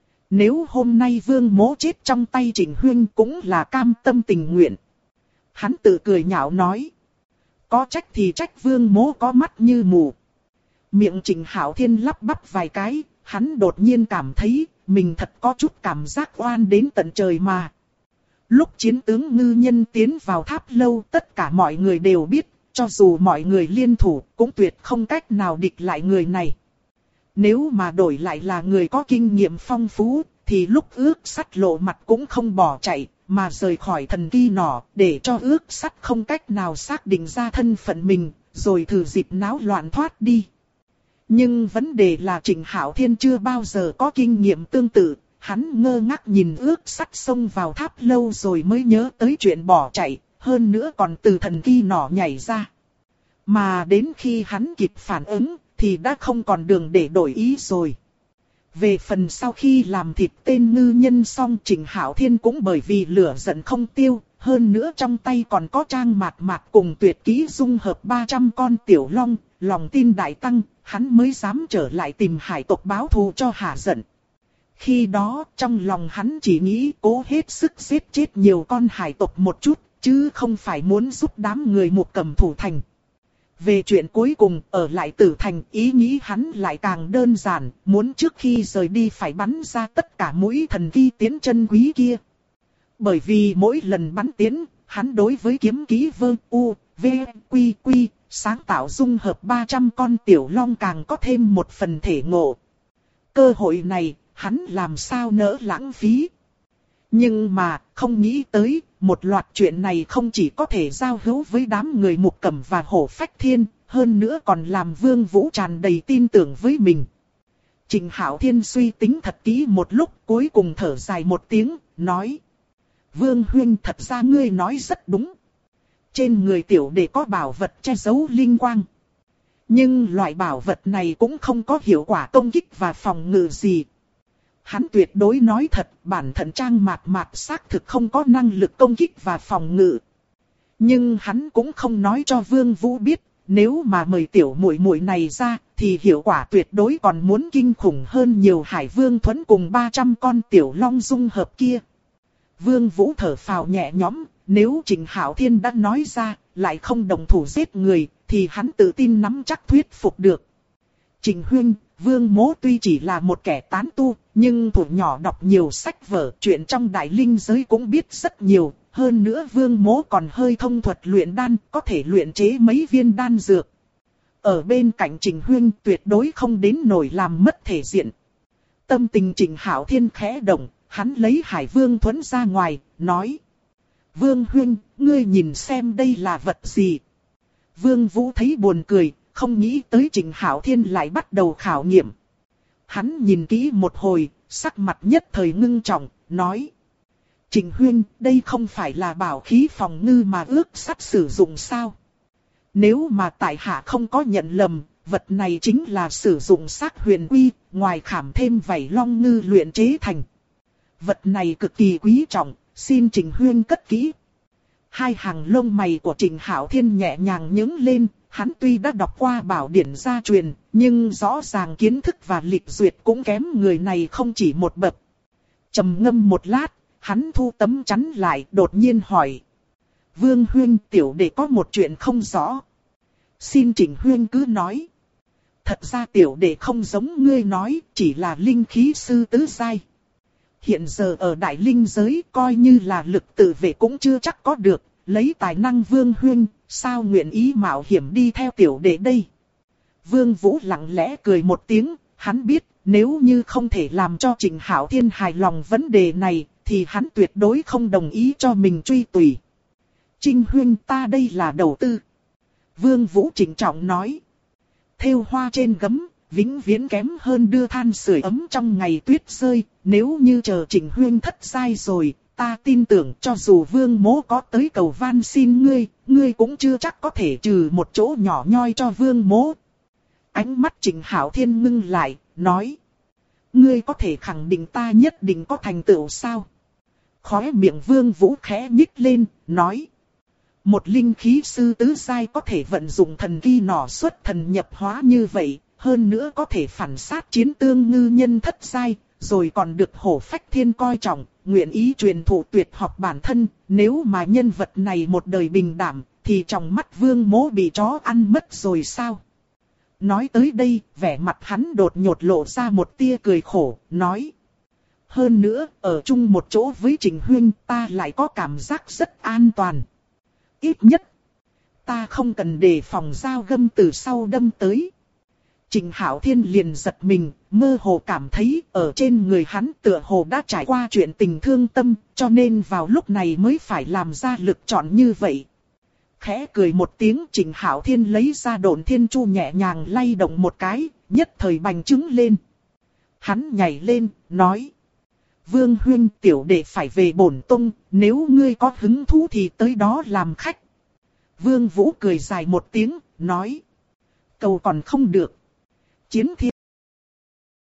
Nếu hôm nay Vương Mỗ chết trong tay Trình Huyên cũng là cam tâm tình nguyện. Hắn tự cười nhạo nói. Có trách thì trách Vương Mỗ có mắt như mù. Miệng Trình Hạo Thiên lắp bắp vài cái, hắn đột nhiên cảm thấy mình thật có chút cảm giác oan đến tận trời mà. Lúc chiến tướng ngư nhân tiến vào tháp lâu, tất cả mọi người đều biết, cho dù mọi người liên thủ cũng tuyệt không cách nào địch lại người này. Nếu mà đổi lại là người có kinh nghiệm phong phú, thì lúc ước sắt lộ mặt cũng không bỏ chạy, mà rời khỏi thần kỳ nỏ, để cho ước sắt không cách nào xác định ra thân phận mình, rồi thử dịp náo loạn thoát đi. Nhưng vấn đề là Trình Hạo Thiên chưa bao giờ có kinh nghiệm tương tự, hắn ngơ ngác nhìn ước sắt xông vào tháp lâu rồi mới nhớ tới chuyện bỏ chạy, hơn nữa còn từ thần kỳ nỏ nhảy ra. Mà đến khi hắn kịp phản ứng, thì đã không còn đường để đổi ý rồi. Về phần sau khi làm thịt tên ngư nhân xong, Trình Hạo Thiên cũng bởi vì lửa giận không tiêu, hơn nữa trong tay còn có Trang Mạc Mạc cùng tuyệt kỹ dung hợp 300 con tiểu long, lòng tin đại tăng, hắn mới dám trở lại tìm hải tộc báo thù cho hả giận. Khi đó, trong lòng hắn chỉ nghĩ cố hết sức giết chết nhiều con hải tộc một chút, chứ không phải muốn giúp đám người Mục Cầm thủ thành. Về chuyện cuối cùng ở lại Tử Thành, ý nghĩ hắn lại càng đơn giản, muốn trước khi rời đi phải bắn ra tất cả mũi thần kỳ tiến chân quý kia. Bởi vì mỗi lần bắn tiến, hắn đối với kiếm kỹ Vơ U, V, Quy Quy, sáng tạo dung hợp 300 con tiểu long càng có thêm một phần thể ngộ. Cơ hội này, hắn làm sao nỡ lãng phí. Nhưng mà, không nghĩ tới, một loạt chuyện này không chỉ có thể giao hữu với đám người Mục Cẩm và Hổ Phách Thiên, hơn nữa còn làm Vương Vũ tràn đầy tin tưởng với mình. Trình Hạo Thiên suy tính thật kỹ một lúc, cuối cùng thở dài một tiếng, nói: Vương huynh, thật ra ngươi nói rất đúng. Trên người tiểu đệ có bảo vật che giấu linh quang. Nhưng loại bảo vật này cũng không có hiệu quả công kích và phòng ngự gì. Hắn tuyệt đối nói thật, bản thân Trang Mạt Mạt xác thực không có năng lực công kích và phòng ngự. Nhưng hắn cũng không nói cho Vương Vũ biết, nếu mà mời tiểu muội muội này ra, thì hiệu quả tuyệt đối còn muốn kinh khủng hơn nhiều Hải Vương Thuẫn cùng 300 con tiểu long dung hợp kia. Vương Vũ thở phào nhẹ nhõm, nếu Trình Hạo Thiên đã nói ra, lại không đồng thủ giết người, thì hắn tự tin nắm chắc thuyết phục được. Trình huynh, Vương Mỗ tuy chỉ là một kẻ tán tu, nhưng thuở nhỏ đọc nhiều sách vở, chuyện trong đại linh giới cũng biết rất nhiều. Hơn nữa Vương Mỗ còn hơi thông thuật luyện đan, có thể luyện chế mấy viên đan dược. Ở bên cạnh Trình huynh tuyệt đối không đến nổi làm mất thể diện. Tâm tình Trình Hạo Thiên khẽ động, hắn lấy Hải Vương Thuẫn ra ngoài, nói: Vương huynh, ngươi nhìn xem đây là vật gì? Vương Vũ thấy buồn cười, không nghĩ tới Trình Hạo Thiên lại bắt đầu khảo nghiệm. Hắn nhìn kỹ một hồi, sắc mặt nhất thời ngưng trọng, nói: Trình huynh, đây không phải là bảo khí phòng ngư mà ước sắt sử dụng sao? Nếu mà tại hạ không có nhận lầm, vật này chính là sử dụng xác huyền quy, ngoài khảm thêm vảy long ngư luyện chế thành. Vật này cực kỳ quý trọng, xin Trình huynh cất kỹ. Hai hàng lông mày của Trình Hạo Thiên nhẹ nhàng nhướng lên, hắn tuy đã đọc qua bảo điển gia truyền, nhưng rõ ràng kiến thức và lịch duyệt cũng kém người này không chỉ một bậc. Trầm ngâm một lát, hắn thu tấm chắn lại, đột nhiên hỏi: Vương huynh, tiểu đệ có một chuyện không rõ. Xin Trình huynh cứ nói. Thật ra tiểu đệ không giống ngươi nói, chỉ là linh khí sư tứ giai. Hiện giờ ở đại linh giới coi như là lực tự vệ cũng chưa chắc có được, lấy tài năng Vương huynh, sao nguyện ý mạo hiểm đi theo tiểu đệ đây? Vương Vũ lặng lẽ cười một tiếng, hắn biết nếu như không thể làm cho Trình Hạo Thiên hài lòng vấn đề này, thì hắn tuyệt đối không đồng ý cho mình truy tùy. Trình huynh, ta đây là đầu tư. Vương Vũ trịnh trọng nói: thêu hoa trên gấm, vĩnh viễn kém hơn đưa than sưởi ấm trong ngày tuyết rơi. Nếu như chờ Trình huynh thất giai rồi, ta tin tưởng cho dù Vương Mỗ có tới cầu van xin ngươi cũng chưa chắc có thể trừ một chỗ nhỏ nhoi cho Vương Mỗ. Ánh mắt Trình Hạo Thiên ngưng lại, nói: ngươi có thể khẳng định ta nhất định có thành tựu sao? Khóe miệng Vương Vũ khẽ nhích lên, nói: một linh khí sư tứ giai có thể vận dụng thần kỳ nỏ xuất thần nhập hóa như vậy, hơn nữa có thể phản sát chiến tương ngư nhân thất giai, rồi còn được Hổ Phách Thiên coi trọng, nguyện ý truyền thụ tuyệt học bản thân. Nếu mà nhân vật này một đời bình đảm, thì trong mắt Vương Mỗ bị chó ăn mất rồi sao? Nói tới đây, vẻ mặt hắn đột nhột lộ ra một tia cười khổ, nói: hơn nữa, ở chung một chỗ với Trình huynh, ta lại có cảm giác rất an toàn. Ít nhất, ta không cần đề phòng dao găm từ sau đâm tới. Trình Hạo Thiên liền giật mình, mơ hồ cảm thấy ở trên người hắn tựa hồ đã trải qua chuyện tình thương tâm, cho nên vào lúc này mới phải làm ra lựa chọn như vậy. Khẽ cười một tiếng, Trình Hạo Thiên lấy ra Độn Thiên Chu nhẹ nhàng lay động một cái, nhất thời bành trướng lên. Hắn nhảy lên, nói: Vương huynh, tiểu đệ phải về bổn tông, nếu ngươi có hứng thú thì tới đó làm khách. Vương Vũ cười dài một tiếng, nói: cầu còn không được. Chiến thiên.